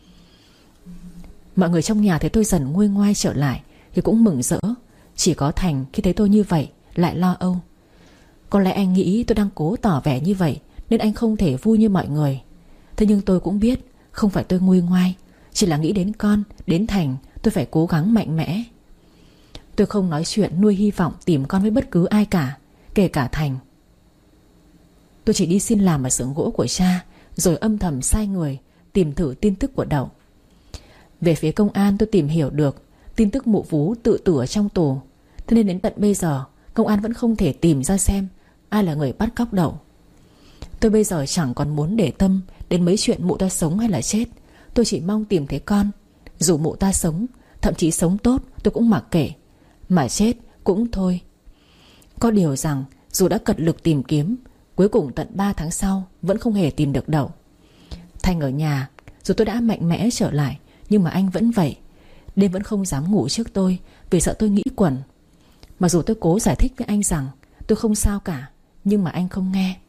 Mọi người trong nhà thấy tôi dần nguôi ngoai trở lại thì cũng mừng rỡ. Chỉ có Thành khi thấy tôi như vậy lại lo âu. Có lẽ anh nghĩ tôi đang cố tỏ vẻ như vậy nên anh không thể vui như mọi người. Thế nhưng tôi cũng biết không phải tôi nguôi ngoai, chỉ là nghĩ đến con, đến Thành tôi phải cố gắng mạnh mẽ. Tôi không nói chuyện nuôi hy vọng tìm con với bất cứ ai cả, kể cả Thành. Tôi chỉ đi xin làm ở xưởng gỗ của cha, rồi âm thầm sai người tìm thử tin tức của Đậu. Về phía công an tôi tìm hiểu được tin tức mụ Vú tự tử ở trong tù. Thế nên đến tận bây giờ công an vẫn không thể tìm ra xem ai là người bắt cóc Đậu. Tôi bây giờ chẳng còn muốn để tâm đến mấy chuyện mụ ta sống hay là chết. Tôi chỉ mong tìm thấy con. Dù mụ ta sống Thậm chí sống tốt tôi cũng mặc kệ, mà chết cũng thôi. Có điều rằng dù đã cật lực tìm kiếm, cuối cùng tận ba tháng sau vẫn không hề tìm được Đậu. Thành ở nhà, dù tôi đã mạnh mẽ trở lại, nhưng mà anh vẫn vậy. Đêm vẫn không dám ngủ trước tôi vì sợ tôi nghĩ quẩn. Mặc dù tôi cố giải thích với anh rằng tôi không sao cả, nhưng mà anh không nghe.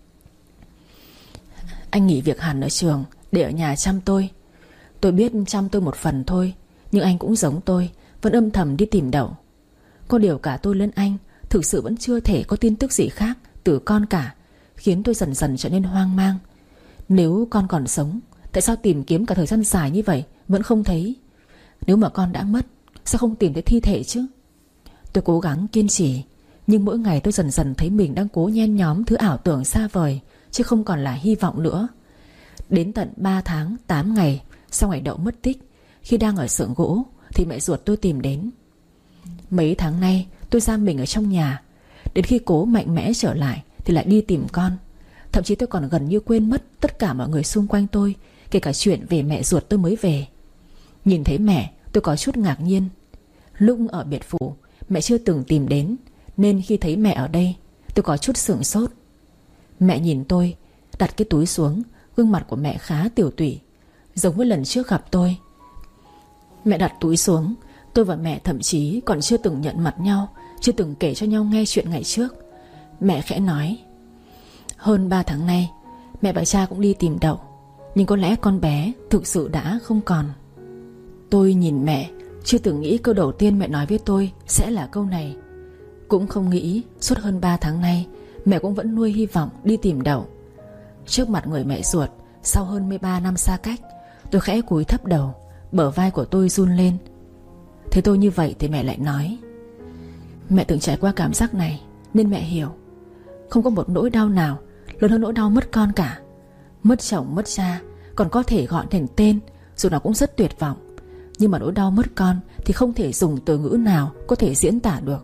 Anh nghỉ việc hẳn ở trường để ở nhà chăm tôi. Tôi biết chăm tôi một phần thôi, nhưng anh cũng giống tôi, vẫn âm thầm đi tìm Đậu. Có điều cả tôi lẫn anh thực sự vẫn chưa thể có tin tức gì khác từ con cả, khiến tôi dần dần trở nên hoang mang. Nếu con còn sống, tại sao tìm kiếm cả thời gian dài như vậy vẫn không thấy? Nếu mà con đã mất, sao không tìm thấy thi thể chứ? Tôi cố gắng kiên trì, nhưng mỗi ngày tôi dần dần thấy mình đang cố nhen nhóm thứ ảo tưởng xa vời, chứ không còn là hy vọng nữa. Đến tận ba tháng tám ngày sau ngày Đậu mất tích, khi đang ở xưởng gỗ thì mẹ ruột tôi tìm đến. Mấy tháng nay tôi giam mình ở trong nhà, đến khi cố mạnh mẽ trở lại thì lại đi tìm con. Thậm chí tôi còn gần như quên mất tất cả mọi người xung quanh tôi, kể cả chuyện về mẹ ruột tôi mới về. Nhìn thấy mẹ, tôi có chút ngạc nhiên. Lúc ở biệt phủ, mẹ chưa từng tìm đến, nên khi thấy mẹ ở đây, tôi có chút sửng sốt. Mẹ nhìn tôi, đặt cái túi xuống. Gương mặt của mẹ khá tiểu tụy, giống với lần trước gặp tôi. Mẹ đặt túi xuống. Tôi và mẹ thậm chí còn chưa từng nhận mặt nhau, chưa từng kể cho nhau nghe chuyện ngày trước. Mẹ khẽ nói: hơn ba tháng nay mẹ và cha cũng đi tìm Đậu, nhưng có lẽ con bé thực sự đã không còn. Tôi nhìn mẹ, chưa từng nghĩ câu đầu tiên mẹ nói với tôi sẽ là câu này. Cũng không nghĩ suốt hơn ba tháng nay mẹ cũng vẫn nuôi hy vọng đi tìm Đậu. Trước mặt người mẹ ruột, sau hơn mười ba năm xa cách, tôi khẽ cúi thấp đầu, bờ vai của tôi run lên. Thế tôi như vậy thì mẹ lại nói: mẹ từng trải qua cảm giác này nên mẹ hiểu. Không có một nỗi đau nào lớn hơn nỗi đau mất con cả. Mất chồng, mất cha còn có thể gọi thành tên, dù nó cũng rất tuyệt vọng. Nhưng mà nỗi đau mất con thì không thể dùng từ ngữ nào có thể diễn tả được.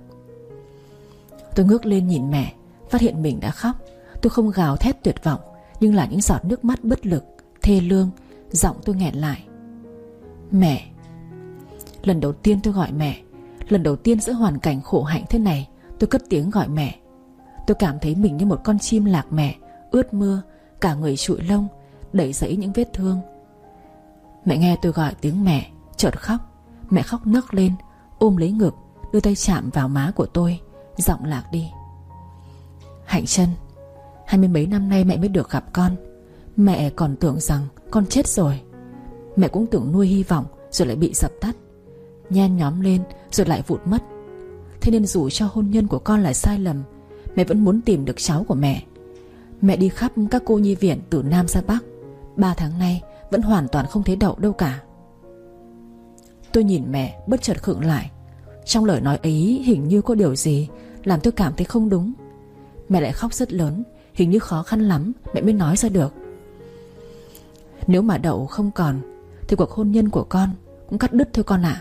Tôi ngước lên nhìn mẹ, phát hiện mình đã khóc. Tôi không gào thét tuyệt vọng, nhưng là những giọt nước mắt bất lực, thê lương. Giọng tôi nghẹn lại: mẹ. Lần đầu tiên tôi gọi mẹ, lần đầu tiên giữa hoàn cảnh khổ hạnh thế này, tôi cất tiếng gọi mẹ. Tôi cảm thấy mình như một con chim lạc mẹ, ướt mưa, cả người trụi lông, đầy dẫy những vết thương. Mẹ nghe tôi gọi tiếng mẹ, chợt khóc. Mẹ khóc nấc lên, ôm lấy ngực, đưa tay chạm vào má của tôi, giọng lạc đi: Hạnh Trân, hai mươi mấy năm nay mẹ mới được gặp con. Mẹ còn tưởng rằng con chết rồi. Mẹ cũng tưởng nuôi hy vọng rồi lại bị dập tắt, nhen nhóm lên rồi lại vụt mất. Thế nên dù cho hôn nhân của con là sai lầm, mẹ vẫn muốn tìm được cháu của mẹ. Mẹ đi khắp các cô nhi viện từ Nam ra Bắc, ba tháng nay vẫn hoàn toàn không thấy Đậu đâu cả. Tôi nhìn mẹ bất chợt khựng lại. Trong lời nói ấy hình như có điều gì làm tôi cảm thấy không đúng. Mẹ lại khóc rất lớn, hình như khó khăn lắm mẹ mới nói ra được: nếu mà Đậu không còn thì cuộc hôn nhân của con cũng cắt đứt thôi con ạ.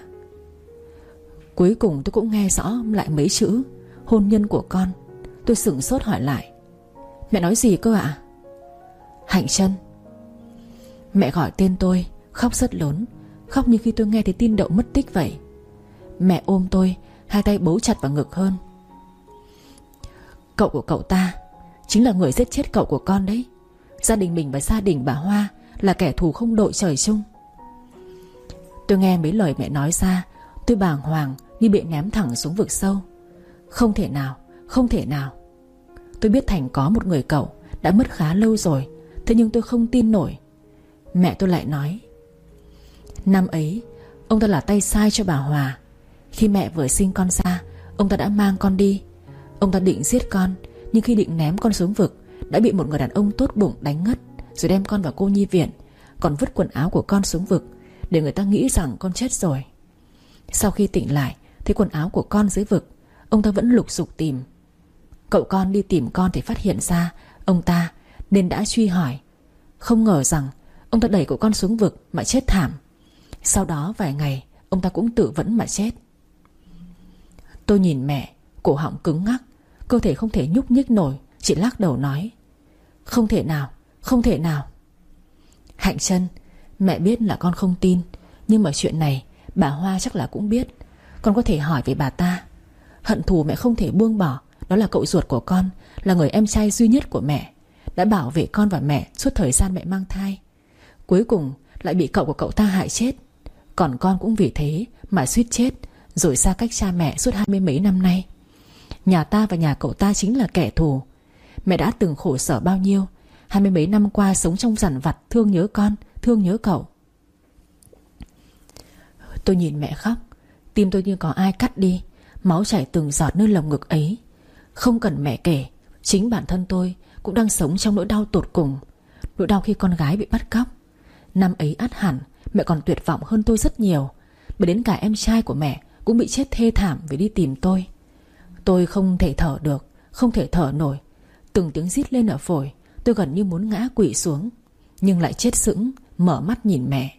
Cuối cùng tôi cũng nghe rõ lại mấy chữ hôn nhân của con. Tôi sửng sốt hỏi lại: mẹ nói gì cơ ạ? Hạnh Trân. Mẹ gọi tên tôi, khóc rất lớn, khóc như khi tôi nghe thấy tin Đậu mất tích vậy. Mẹ ôm tôi, hai tay bấu chặt vào ngực hơn. Cậu của cậu ta chính là người giết chết cậu của con đấy. Gia đình mình và gia đình bà Hoa là kẻ thù không đội trời chung. Tôi nghe mấy lời mẹ nói ra, tôi bàng hoàng như bị ném thẳng xuống vực sâu. Không thể nào, không thể nào. Tôi biết Thành có một người cậu đã mất khá lâu rồi, thế nhưng tôi không tin nổi. Mẹ tôi lại nói: năm ấy ông ta là tay sai cho bà Hòa. Khi mẹ vừa sinh con ra, ông ta đã mang con đi. Ông ta định giết con, nhưng khi định ném con xuống vực đã bị một người đàn ông tốt bụng đánh ngất, rồi đem con vào cô nhi viện, còn vứt quần áo của con xuống vực để người ta nghĩ rằng con chết rồi. Sau khi tỉnh lại thấy quần áo của con dưới vực, ông ta vẫn lục sục tìm. Cậu con đi tìm con thì phát hiện ra ông ta, nên đã truy hỏi. Không ngờ rằng ông ta đẩy cậu con xuống vực mà chết thảm. Sau đó vài ngày ông ta cũng tự vẫn mà chết. Tôi nhìn mẹ, cổ họng cứng ngắc, cơ thể không thể nhúc nhích nổi, chỉ lắc đầu nói: không thể nào, không thể nào. Hạnh Trân, mẹ biết là con không tin, nhưng mà chuyện này Bà Hoa chắc là cũng biết. Con có thể hỏi về bà ta. Hận thù mẹ không thể buông bỏ. Đó là cậu ruột của con, là người em trai duy nhất của mẹ, đã bảo vệ con và mẹ suốt thời gian mẹ mang thai. Cuối cùng lại bị cậu của cậu ta hại chết. Còn con cũng vì thế mà suýt chết, rồi xa cách cha mẹ suốt hai mươi mấy năm nay. Nhà ta và nhà cậu ta chính là kẻ thù. Mẹ đã từng khổ sở bao nhiêu. Hai mươi mấy năm qua sống trong dằn vặt, thương nhớ con, thương nhớ cậu. Tôi nhìn mẹ khóc, tim tôi như có ai cắt đi. Máu chảy từng giọt nơi lồng ngực ấy. Không cần mẹ kể, chính bản thân tôi cũng đang sống trong nỗi đau tột cùng. Nỗi đau khi con gái bị bắt cóc. Năm ấy ắt hẳn mẹ còn tuyệt vọng hơn tôi rất nhiều, bởi đến cả em trai của mẹ cũng bị chết thê thảm vì đi tìm tôi. Tôi không thể thở được, không thể thở nổi. Từng tiếng rít lên ở phổi. Tôi gần như muốn ngã quỵ xuống, nhưng lại chết sững, mở mắt nhìn mẹ.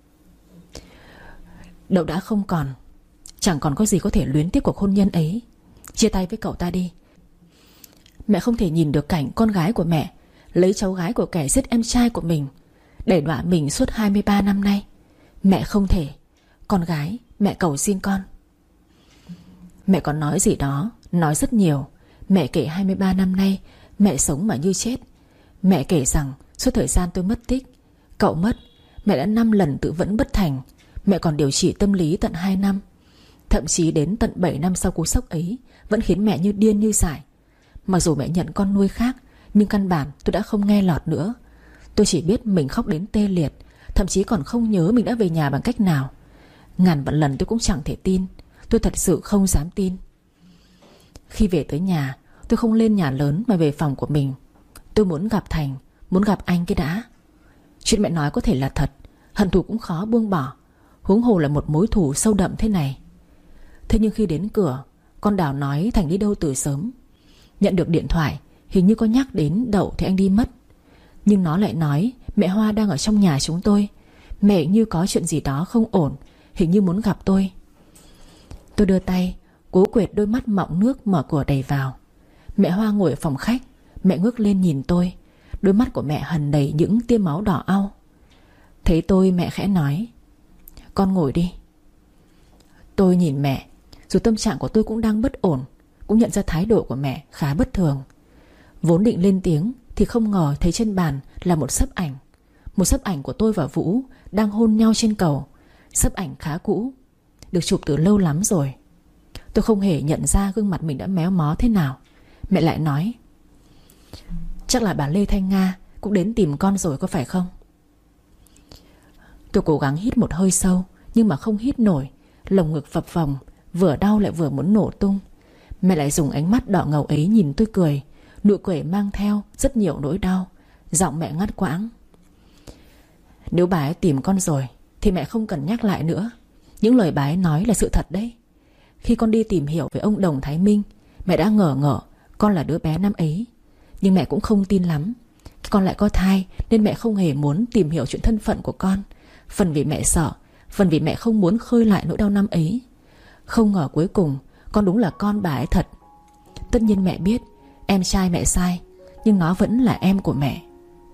Đậu đã không còn. Chẳng còn có gì có thể luyến tiếc cuộc hôn nhân ấy. Chia tay với cậu ta đi. Mẹ không thể nhìn được cảnh con gái của mẹ lấy cháu gái của kẻ giết em trai của mình để đọa mình suốt hai mươi ba năm nay. Mẹ không thể. Con gái, mẹ cầu xin con. Mẹ còn nói gì đó, nói rất nhiều. Mẹ kể hai mươi ba năm nay mẹ sống mà như chết. Mẹ kể rằng suốt thời gian tôi mất tích, cậu mất, mẹ đã năm lần tự vẫn bất thành. Mẹ còn điều trị tâm lý tận hai năm. Thậm chí đến tận bảy năm sau cú sốc ấy vẫn khiến mẹ như điên như dại. Mặc dù mẹ nhận con nuôi khác, nhưng căn bản tôi đã không nghe lọt nữa. Tôi chỉ biết mình khóc đến tê liệt, thậm chí còn không nhớ mình đã về nhà bằng cách nào. Ngàn vạn lần tôi cũng chẳng thể tin. Tôi thật sự không dám tin. Khi về tới nhà, tôi không lên nhà lớn mà về phòng của mình. Tôi muốn gặp Thành, muốn gặp anh cái đã. Chuyện mẹ nói có thể là thật. Hận thù cũng khó buông bỏ, huống hồ là một mối thù sâu đậm thế này. Thế nhưng khi đến cửa, con Đào nói Thành đi đâu từ sớm. Nhận được điện thoại, hình như có nhắc đến Đậu thì anh đi mất. Nhưng nó lại nói mẹ Hoa đang ở trong nhà chúng tôi. Mẹ hình như có chuyện gì đó không ổn, hình như muốn gặp tôi. Tôi đưa tay cố quệt đôi mắt mọng nước mở cửa đầy vào. Mẹ Hoa ngồi ở phòng khách. Mẹ ngước lên nhìn tôi. Đôi mắt của mẹ hằn đầy những tia máu đỏ au. Thấy tôi, mẹ khẽ nói: con ngồi đi. Tôi nhìn mẹ. Dù tâm trạng của tôi cũng đang bất ổn, cũng nhận ra thái độ của mẹ khá bất thường. Vốn định lên tiếng thì không ngờ thấy trên bàn là một xấp ảnh. Một xấp ảnh của tôi và Vũ đang hôn nhau trên cầu. Xấp ảnh khá cũ, được chụp từ lâu lắm rồi. Tôi không hề nhận ra gương mặt mình đã méo mó thế nào. Mẹ lại nói: chắc là bà Lê Thanh Nga cũng đến tìm con rồi có phải không? Tôi cố gắng hít một hơi sâu, nhưng mà không hít nổi. Lồng ngực phập phồng, vừa đau lại vừa muốn nổ tung. Mẹ lại dùng ánh mắt đỏ ngầu ấy nhìn tôi cười. Nụ cười mang theo rất nhiều nỗi đau. Giọng mẹ ngắt quãng: nếu bà ấy tìm con rồi thì mẹ không cần nhắc lại nữa. Những lời bà ấy nói là sự thật đấy. Khi con đi tìm hiểu về ông Đồng Thái Minh, mẹ đã ngờ ngợ con là đứa bé năm ấy. Nhưng mẹ cũng không tin lắm. Con lại có thai nên mẹ không hề muốn tìm hiểu chuyện thân phận của con. Phần vì mẹ sợ, phần vì mẹ không muốn khơi lại nỗi đau năm ấy. Không ngờ cuối cùng con đúng là con bà ấy thật. Tất nhiên mẹ biết em trai mẹ sai, nhưng nó vẫn là em của mẹ.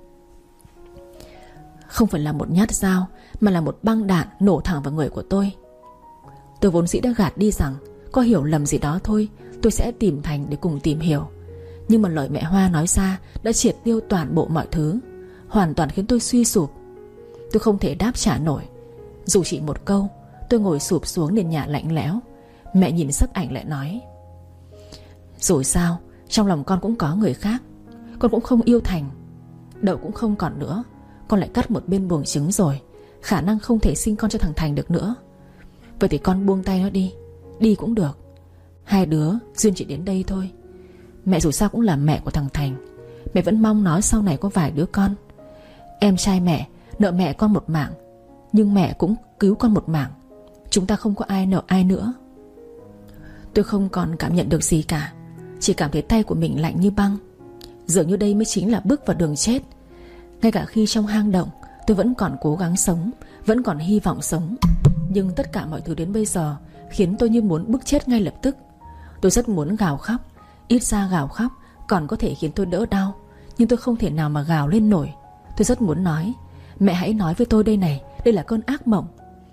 Không phải là một nhát dao, mà là một băng đạn nổ thẳng vào người của tôi. Tôi vốn dĩ đã gạt đi rằng có hiểu lầm gì đó thôi tôi sẽ tìm Thành để cùng tìm hiểu. Nhưng mà lời mẹ Hoa nói ra đã triệt tiêu toàn bộ mọi thứ, hoàn toàn khiến tôi suy sụp. Tôi không thể đáp trả nổi. Dù chỉ một câu, tôi ngồi sụp xuống nền nhà lạnh lẽo. Mẹ nhìn xấp ảnh lại nói: rồi sao, trong lòng con cũng có người khác. Con cũng không yêu Thành. Đậu cũng không còn nữa. Con lại cắt một bên buồng trứng rồi, khả năng không thể sinh con cho thằng Thành được nữa. Vậy thì con buông tay nó đi. Đi cũng được. Hai đứa duyên chỉ đến đây thôi. Mẹ dù sao cũng là mẹ của thằng Thành. Mẹ vẫn mong nó sau này có vài đứa con. Em trai mẹ nợ mẹ con một mạng, nhưng mẹ cũng cứu con một mạng. Chúng ta không có ai nợ ai nữa. Tôi không còn cảm nhận được gì cả. Chỉ cảm thấy tay của mình lạnh như băng. Dường như đây mới chính là bước vào đường chết. Ngay cả khi trong hang động, tôi vẫn còn cố gắng sống, vẫn còn hy vọng sống. Nhưng tất cả mọi thứ đến bây giờ khiến tôi như muốn bứt chết ngay lập tức. Tôi rất muốn gào khóc. Ít ra gào khóc còn có thể khiến tôi đỡ đau, nhưng tôi không thể nào mà gào lên nổi. Tôi rất muốn nói: mẹ hãy nói với tôi đây này, đây là cơn ác mộng.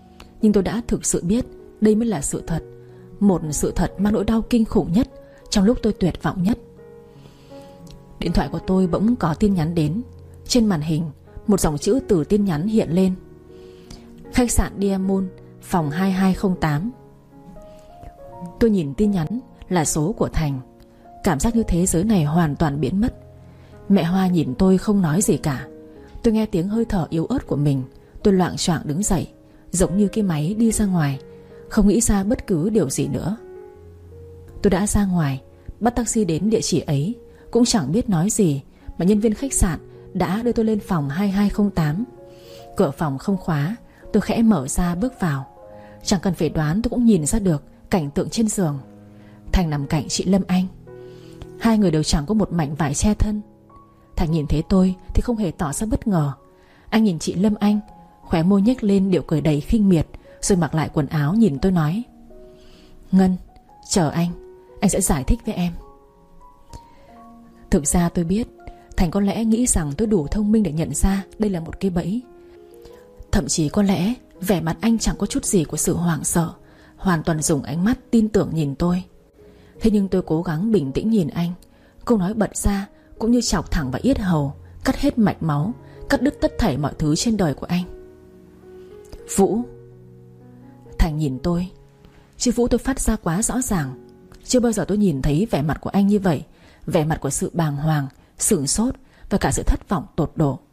Nhưng tôi đã thực sự biết đây mới là sự thật, một sự thật mang nỗi đau kinh khủng nhất trong lúc tôi tuyệt vọng nhất. Điện thoại của tôi bỗng có tin nhắn đến. Trên màn hình, một dòng chữ từ tin nhắn hiện lên: khách sạn Diamond, phòng hai hai không tám. Tôi nhìn tin nhắn là số của Thành. Cảm giác như thế giới này hoàn toàn biến mất. Mẹ Hoa nhìn tôi không nói gì cả. Tôi nghe tiếng hơi thở yếu ớt của mình. Tôi loạng choạng đứng dậy, giống như cái máy đi ra ngoài, không nghĩ ra bất cứ điều gì nữa. Tôi đã ra ngoài, bắt taxi đến địa chỉ ấy. Cũng chẳng biết nói gì mà nhân viên khách sạn đã đưa tôi lên phòng hai hai không tám. Cửa phòng không khóa. Tôi khẽ mở ra bước vào. Chẳng cần phải đoán tôi cũng nhìn ra được cảnh tượng trên giường. Thành nằm cạnh chị Lâm Anh. Hai người đều chẳng có một mảnh vải che thân. Thành nhìn thấy tôi thì không hề tỏ ra bất ngờ. Anh nhìn chị Lâm Anh, khóe môi nhếch lên điệu cười đầy khinh miệt, rồi mặc lại quần áo nhìn tôi nói: Ngân, chờ anh, anh sẽ giải thích với em. Thực ra tôi biết Thành có lẽ nghĩ rằng tôi đủ thông minh để nhận ra đây là một cái bẫy. Thậm chí có lẽ vẻ mặt anh chẳng có chút gì của sự hoảng sợ, hoàn toàn dùng ánh mắt tin tưởng nhìn tôi. Thế nhưng tôi cố gắng bình tĩnh nhìn anh. Câu nói bật ra cũng như chọc thẳng vào yết hầu, cắt hết mạch máu, cắt đứt tất thảy mọi thứ trên đời của anh. Vũ. Thành nhìn tôi. Chữ Vũ tôi phát ra quá rõ ràng. Chưa bao giờ tôi nhìn thấy vẻ mặt của anh như vậy. Vẻ mặt của sự bàng hoàng, sửng sốt và cả sự thất vọng tột độ.